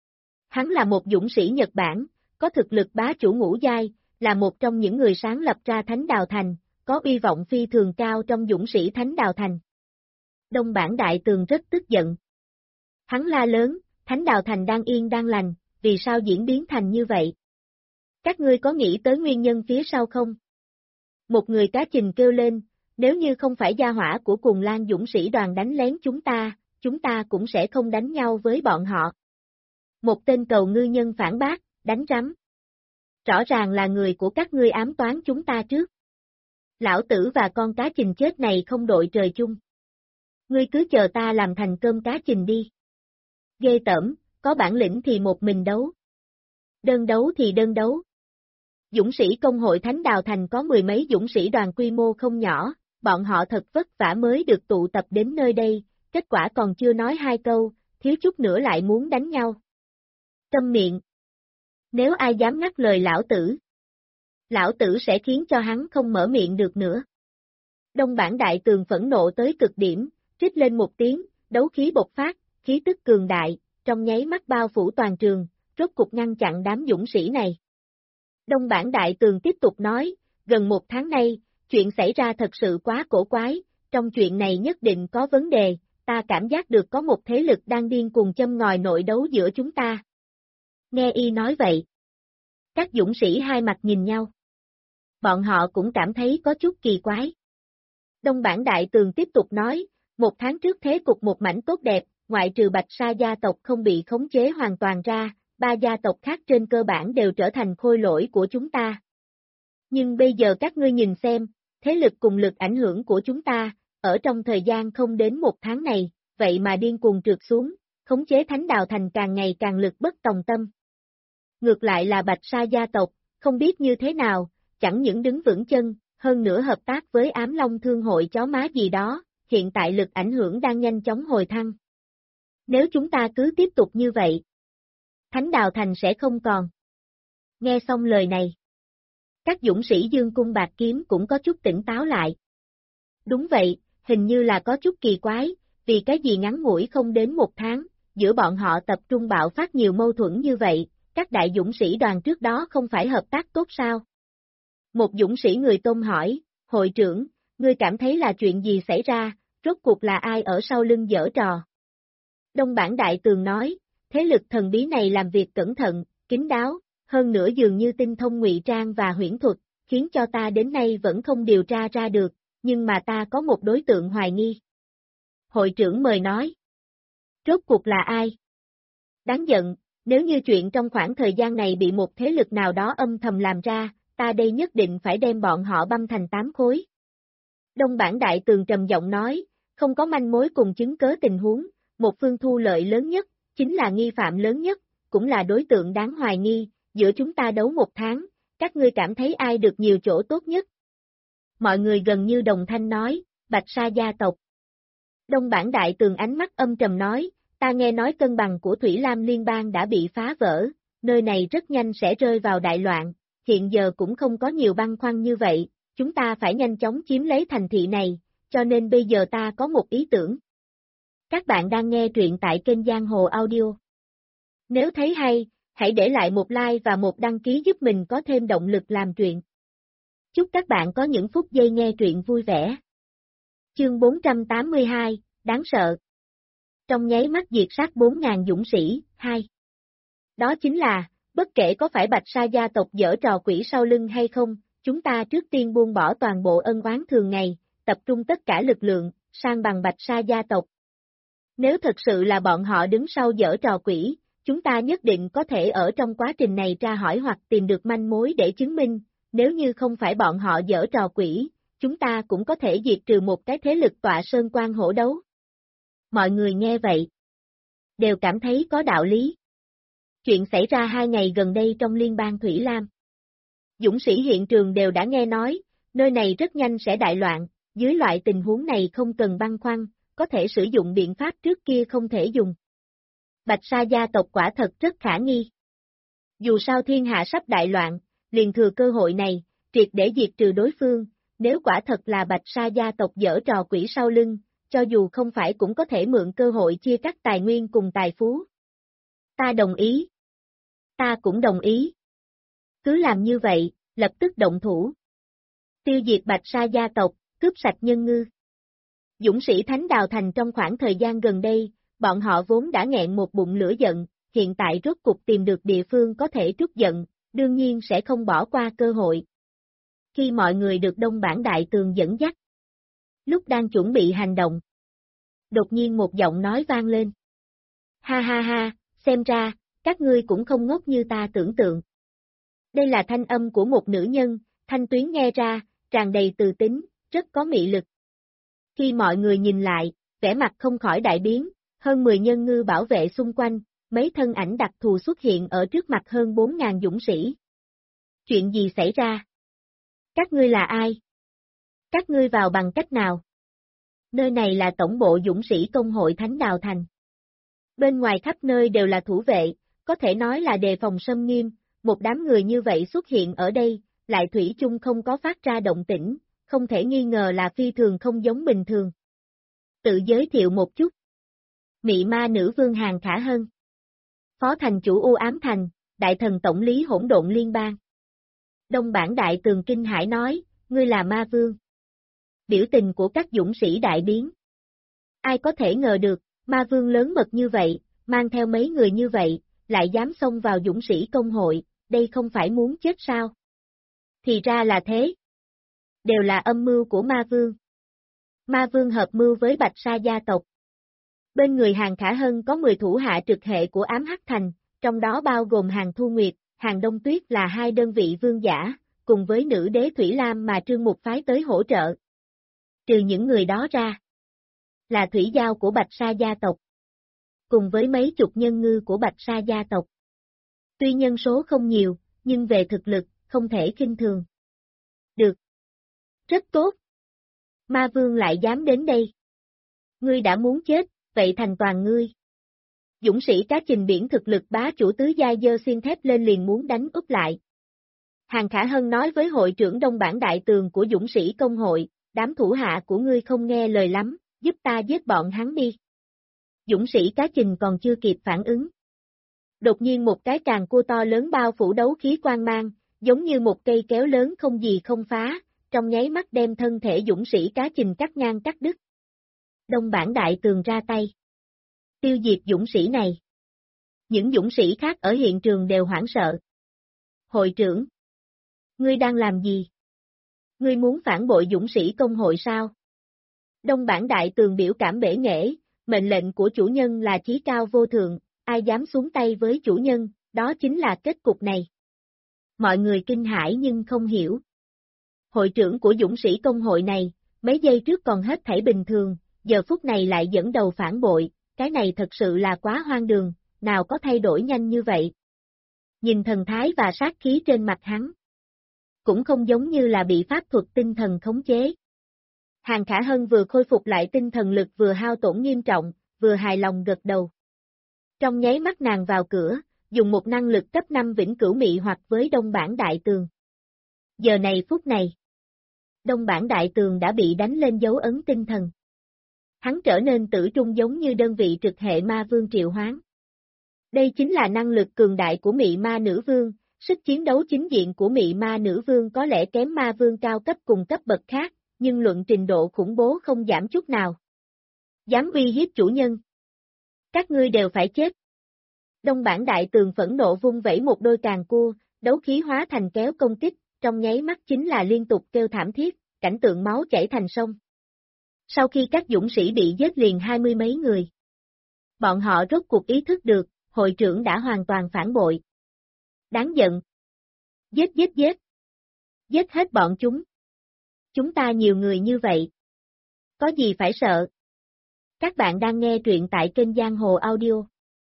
Hắn là một dũng sĩ Nhật Bản, có thực lực bá chủ ngũ giai, là một trong những người sáng lập ra Thánh Đào Thành, có uy vọng phi thường cao trong dũng sĩ Thánh Đào Thành. Đông Bản Đại Tường rất tức giận. Hắn la lớn, Thánh Đào Thành đang yên đang lành, vì sao diễn biến thành như vậy? Các ngươi có nghĩ tới nguyên nhân phía sau không? Một người cá trình kêu lên, nếu như không phải gia hỏa của Cùng Lan dũng sĩ đoàn đánh lén chúng ta cũng sẽ không đánh nhau với bọn họ. Một tên cầu ngư nhân phản bác, đánh rắm. Rõ ràng là người của các ngươi ám toán chúng ta trước. Lão tử và con cá trình chết này không đội trời chung. Ngươi cứ chờ ta làm thành cơm cá trình đi. Ghê tởm, có bản lĩnh thì một mình đấu. Đơn đấu thì đơn đấu. Dũng sĩ công hội Thánh Đào Thành có mười mấy dũng sĩ đoàn quy mô không nhỏ, bọn họ thật vất vả mới được tụ tập đến nơi đây, kết quả còn chưa nói hai câu, thiếu chút nữa lại muốn đánh nhau. Câm miệng. Nếu ai dám ngắt lời lão tử sẽ khiến cho hắn không mở miệng được nữa. Đông Bản Đại Tường phẫn nộ tới cực điểm, trích lên một tiếng, đấu khí bộc phát, khí tức cường đại, trong nháy mắt bao phủ toàn trường, rốt cục ngăn chặn đám dũng sĩ này. Đông Bản Đại Tường tiếp tục nói, gần một tháng nay, chuyện xảy ra thật sự quá cổ quái, trong chuyện này nhất định có vấn đề, ta cảm giác được có một thế lực đang điên cuồng châm ngòi nội đấu giữa chúng ta. Nghe y nói vậy. Các dũng sĩ hai mặt nhìn nhau. Bọn họ cũng cảm thấy có chút kỳ quái. Đông Bản Đại Tường tiếp tục nói, một tháng trước thế cục một mảnh tốt đẹp, ngoại trừ Bạch Sa gia tộc không bị khống chế hoàn toàn ra, ba gia tộc khác trên cơ bản đều trở thành khôi lỗi của chúng ta. Nhưng bây giờ các ngươi nhìn xem, thế lực cùng lực ảnh hưởng của chúng ta, ở trong thời gian không đến một tháng này, vậy mà điên cuồng trượt xuống, khống chế Thánh Đào Thành càng ngày càng lực bất tòng tâm. Ngược lại là Bạch Sa gia tộc, không biết như thế nào, chẳng những đứng vững chân, hơn nữa hợp tác với Ám Long Thương hội chó má gì đó, hiện tại lực ảnh hưởng đang nhanh chóng hồi thăng. Nếu chúng ta cứ tiếp tục như vậy, Thánh Đào Thành sẽ không còn. Nghe xong lời này, các dũng sĩ Dương Cung Bạc Kiếm cũng có chút tỉnh táo lại. Đúng vậy, hình như là có chút kỳ quái, vì cái gì ngắn ngủi không đến một tháng, giữa bọn họ tập trung bạo phát nhiều mâu thuẫn như vậy, các đại dũng sĩ đoàn trước đó không phải hợp tác tốt sao? Một dũng sĩ người Tôn hỏi, hội trưởng, ngươi cảm thấy là chuyện gì xảy ra, rốt cuộc là ai ở sau lưng giở trò? Đông Bản Đại Tường nói, thế lực thần bí này làm việc cẩn thận, kín đáo, hơn nữa dường như tinh thông ngụy trang và huyễn thuật, khiến cho ta đến nay vẫn không điều tra ra được, nhưng mà ta có một đối tượng hoài nghi. Hội trưởng mời nói. Rốt cuộc là ai? Đáng giận, nếu như chuyện trong khoảng thời gian này bị một thế lực nào đó âm thầm làm ra, ta đây nhất định phải đem bọn họ băm thành 8 khối. Đông Bản Đại Tường trầm giọng nói, không có manh mối cùng chứng cớ tình huống, một phương thu lợi lớn nhất, chính là nghi phạm lớn nhất, cũng là đối tượng đáng hoài nghi, giữa chúng ta đấu 1 tháng, các ngươi cảm thấy ai được nhiều chỗ tốt nhất? Mọi người gần như đồng thanh nói, Bạch Sa gia tộc. Đông Bản Đại Tường ánh mắt âm trầm nói, ta nghe nói cân bằng của Thủy Lam Liên bang đã bị phá vỡ, nơi này rất nhanh sẽ rơi vào đại loạn, hiện giờ cũng không có nhiều băn khoăn như vậy, chúng ta phải nhanh chóng chiếm lấy thành thị này, cho nên bây giờ ta có một ý tưởng. Các bạn đang nghe truyện tại kênh Giang Hồ Audio. Nếu thấy hay, hãy để lại một like và một đăng ký giúp mình có thêm động lực làm truyện. Chúc các bạn có những phút giây nghe truyện vui vẻ. Chương 482, đáng sợ. Trong nháy mắt diệt sát 4.000 dũng sĩ, 2. Đó chính là, bất kể có phải Bạch Sa gia tộc giở trò quỷ sau lưng hay không, chúng ta trước tiên buông bỏ toàn bộ ân oán thường ngày, tập trung tất cả lực lượng, sang bằng Bạch Sa gia tộc. Nếu thật sự là bọn họ đứng sau giở trò quỷ, chúng ta nhất định có thể ở trong quá trình này tra hỏi hoặc tìm được manh mối để chứng minh, nếu như không phải bọn họ giở trò quỷ, chúng ta cũng có thể diệt trừ một cái thế lực tọa sơn quan hổ đấu. Mọi người nghe vậy, đều cảm thấy có đạo lý. Chuyện xảy ra 2 ngày gần đây trong liên bang Thủy Lam. Dũng sĩ hiện trường đều đã nghe nói, nơi này rất nhanh sẽ đại loạn, dưới loại tình huống này không cần băn khoăn, có thể sử dụng biện pháp trước kia không thể dùng. Bạch Sa gia tộc quả thật rất khả nghi. Dù sao thiên hạ sắp đại loạn, liền thừa cơ hội này, triệt để diệt trừ đối phương, nếu quả thật là Bạch Sa gia tộc giở trò quỷ sau lưng, cho dù không phải cũng có thể mượn cơ hội chia cắt tài nguyên cùng tài phú. Ta đồng ý. Ta cũng đồng ý. Cứ làm như vậy, lập tức động thủ. Tiêu diệt Bạch Sa gia tộc, cướp sạch nhân ngư. Dũng sĩ Thánh Đào Thành trong khoảng thời gian gần đây, bọn họ vốn đã nghẹn một bụng lửa giận, hiện tại rốt cục tìm được địa phương có thể trút giận, đương nhiên sẽ không bỏ qua cơ hội. Khi mọi người được Đông Bản Đại Tường dẫn dắt, lúc đang chuẩn bị hành động, đột nhiên một giọng nói vang lên. Ha ha ha, xem ra, các ngươi cũng không ngốc như ta tưởng tượng. Đây là thanh âm của một nữ nhân, thanh tuyến nghe ra, tràn đầy từ tính, rất có mị lực. Khi mọi người nhìn lại, vẻ mặt không khỏi đại biến, hơn 10 nhân ngư bảo vệ xung quanh, mấy thân ảnh đặc thù xuất hiện ở trước mặt hơn 4.000 dũng sĩ. Chuyện gì xảy ra? Các ngươi là ai? Các ngươi vào bằng cách nào? Nơi này là tổng bộ dũng sĩ công hội Thánh Đào Thành. Bên ngoài khắp nơi đều là thủ vệ, có thể nói là đề phòng xâm nghiêm, một đám người như vậy xuất hiện ở đây, lại thủy chung không có phát ra động tĩnh, không thể nghi ngờ là phi thường không giống bình thường. Tự giới thiệu một chút. Mị ma nữ vương Hàn Khả Hân. Phó thành chủ U Ám Thành, đại thần tổng lý hỗn độn liên bang. Đông Bản Đại Tường kinh hãi nói, ngươi là ma vương. Biểu tình của các dũng sĩ đại biến. Ai có thể ngờ được, ma vương lớn mật như vậy, mang theo mấy người như vậy, lại dám xông vào dũng sĩ công hội, đây không phải muốn chết sao? Thì ra là thế. Đều là âm mưu của ma vương. Ma vương hợp mưu với Bạch Sa gia tộc. Bên người Hàn Khả Hân có 10 thủ hạ trực hệ của Ám Hắc Thành, trong đó bao gồm Hàn Thu Nguyệt, Hàn Đông Tuyết là 2 đơn vị vương giả, cùng với nữ đế Thủy Lam mà Trương Mục phái tới hỗ trợ. Trừ những người đó ra, là thủy giao của Bạch Sa gia tộc, cùng với mấy chục nhân ngư của Bạch Sa gia tộc. Tuy nhân số không nhiều, nhưng về thực lực, không thể khinh thường. Được. Rất tốt. Ma vương lại dám đến đây. Ngươi đã muốn chết, vậy thành toàn ngươi. Dũng sĩ cá trình biển thực lực bá chủ tứ giai giơ xiên thép lên liền muốn đánh úp lại. Hàn Khả Hân nói với hội trưởng Đông Bản Đại Tường của dũng sĩ công hội, đám thủ hạ của ngươi không nghe lời lắm, giúp ta giết bọn hắn đi. Dũng sĩ cá trình còn chưa kịp phản ứng. Đột nhiên một cái càng cua to lớn bao phủ đấu khí quang mang, giống như một cây kéo lớn không gì không phá, trong nháy mắt đem thân thể dũng sĩ cá trình cắt ngang cắt đứt. Đông Bản Đại Tường ra tay. Tiêu diệt dũng sĩ này. Những dũng sĩ khác ở hiện trường đều hoảng sợ. Hội trưởng. Ngươi đang làm gì? Ngươi muốn phản bội dũng sĩ công hội sao? Đông Bản Đại Tường biểu cảm bể nghệ, mệnh lệnh của chủ nhân là chí cao vô thượng, ai dám xuống tay với chủ nhân, đó chính là kết cục này. Mọi người kinh hãi nhưng không hiểu. Hội trưởng của dũng sĩ công hội này, mấy giây trước còn hết thảy bình thường, giờ phút này lại dẫn đầu phản bội, cái này thật sự là quá hoang đường, nào có thay đổi nhanh như vậy. Nhìn thần thái và sát khí trên mặt hắn, cũng không giống như là bị pháp thuật tinh thần khống chế. Hàng Khả Hân vừa khôi phục lại tinh thần lực vừa hao tổn nghiêm trọng, vừa hài lòng gật đầu. Trong nháy mắt nàng vào cửa, dùng một năng lực cấp 5 vĩnh cửu mị hoặc với Đông Bản Đại Tường. Giờ này phút này, Đông Bản Đại Tường đã bị đánh lên dấu ấn tinh thần. Hắn trở nên tử trung giống như đơn vị trực hệ ma vương triệu hoán. Đây chính là năng lực cường đại của mị ma nữ vương, sức chiến đấu chính diện của mị ma nữ vương có lẽ kém ma vương cao cấp cùng cấp bậc khác, nhưng luận trình độ khủng bố không giảm chút nào. Dám uy hiếp chủ nhân. Các ngươi đều phải chết. Đông Bản Đại Tường phẫn nộ vung vẩy một đôi càng cua, đấu khí hóa thành kéo công kích, trong nháy mắt chính là liên tục kêu thảm thiết, cảnh tượng máu chảy thành sông. Sau khi các dũng sĩ bị giết liền 20 mấy người, bọn họ rốt cuộc ý thức được, hội trưởng đã hoàn toàn phản bội. Đáng giận. Giết giết giết. Giết hết bọn chúng. Chúng ta nhiều người như vậy. Có gì phải sợ? Các bạn đang nghe truyện tại kênh Giang Hồ Audio.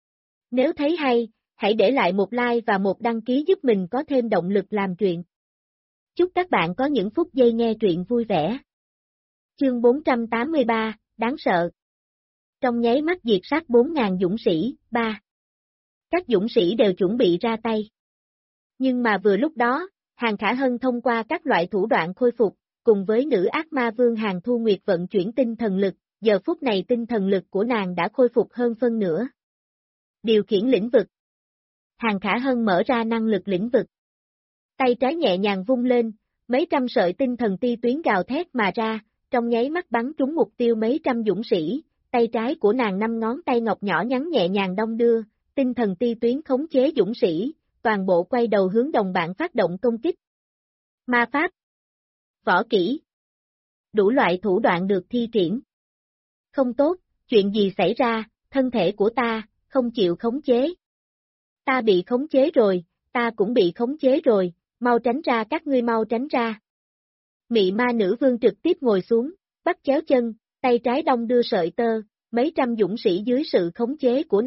Nếu thấy hay, hãy để lại một like và một đăng ký giúp mình có thêm động lực làm truyện. Chúc các bạn có những phút giây nghe truyện vui vẻ. Chương 483, đáng sợ. Trong nháy mắt diệt sát 4.000 dũng sĩ, 3. Các dũng sĩ đều chuẩn bị ra tay. Nhưng mà vừa lúc đó, Hàng Khả Hân thông qua các loại thủ đoạn khôi phục, cùng với nữ ác ma vương Hàng Thu Nguyệt vận chuyển tinh thần lực, giờ phút này tinh thần lực của nàng đã khôi phục hơn phân nửa. Điều khiển lĩnh vực. Hàng Khả Hân mở ra năng lực lĩnh vực. Tay trái nhẹ nhàng vung lên, mấy trăm sợi tinh thần ti tuyến gào thét mà ra, trong nháy mắt bắn trúng mục tiêu mấy trăm dũng sĩ, tay trái của nàng 5 ngón tay ngọc nhỏ nhắn nhẹ nhàng đong đưa, tinh thần ti tuyến khống chế dũng sĩ, toàn bộ quay đầu hướng đồng bạn phát động công kích. Ma pháp, võ kỹ, đủ loại thủ đoạn được thi triển. Không tốt, chuyện gì xảy ra, thân thể của ta, không chịu khống chế. Ta bị khống chế rồi, ta cũng bị khống chế rồi, mau tránh ra, các ngươi mau tránh ra. Mị ma nữ vương trực tiếp ngồi xuống, bắt chéo chân, tay trái đong đưa sợi tơ, mấy trăm dũng sĩ dưới sự khống chế của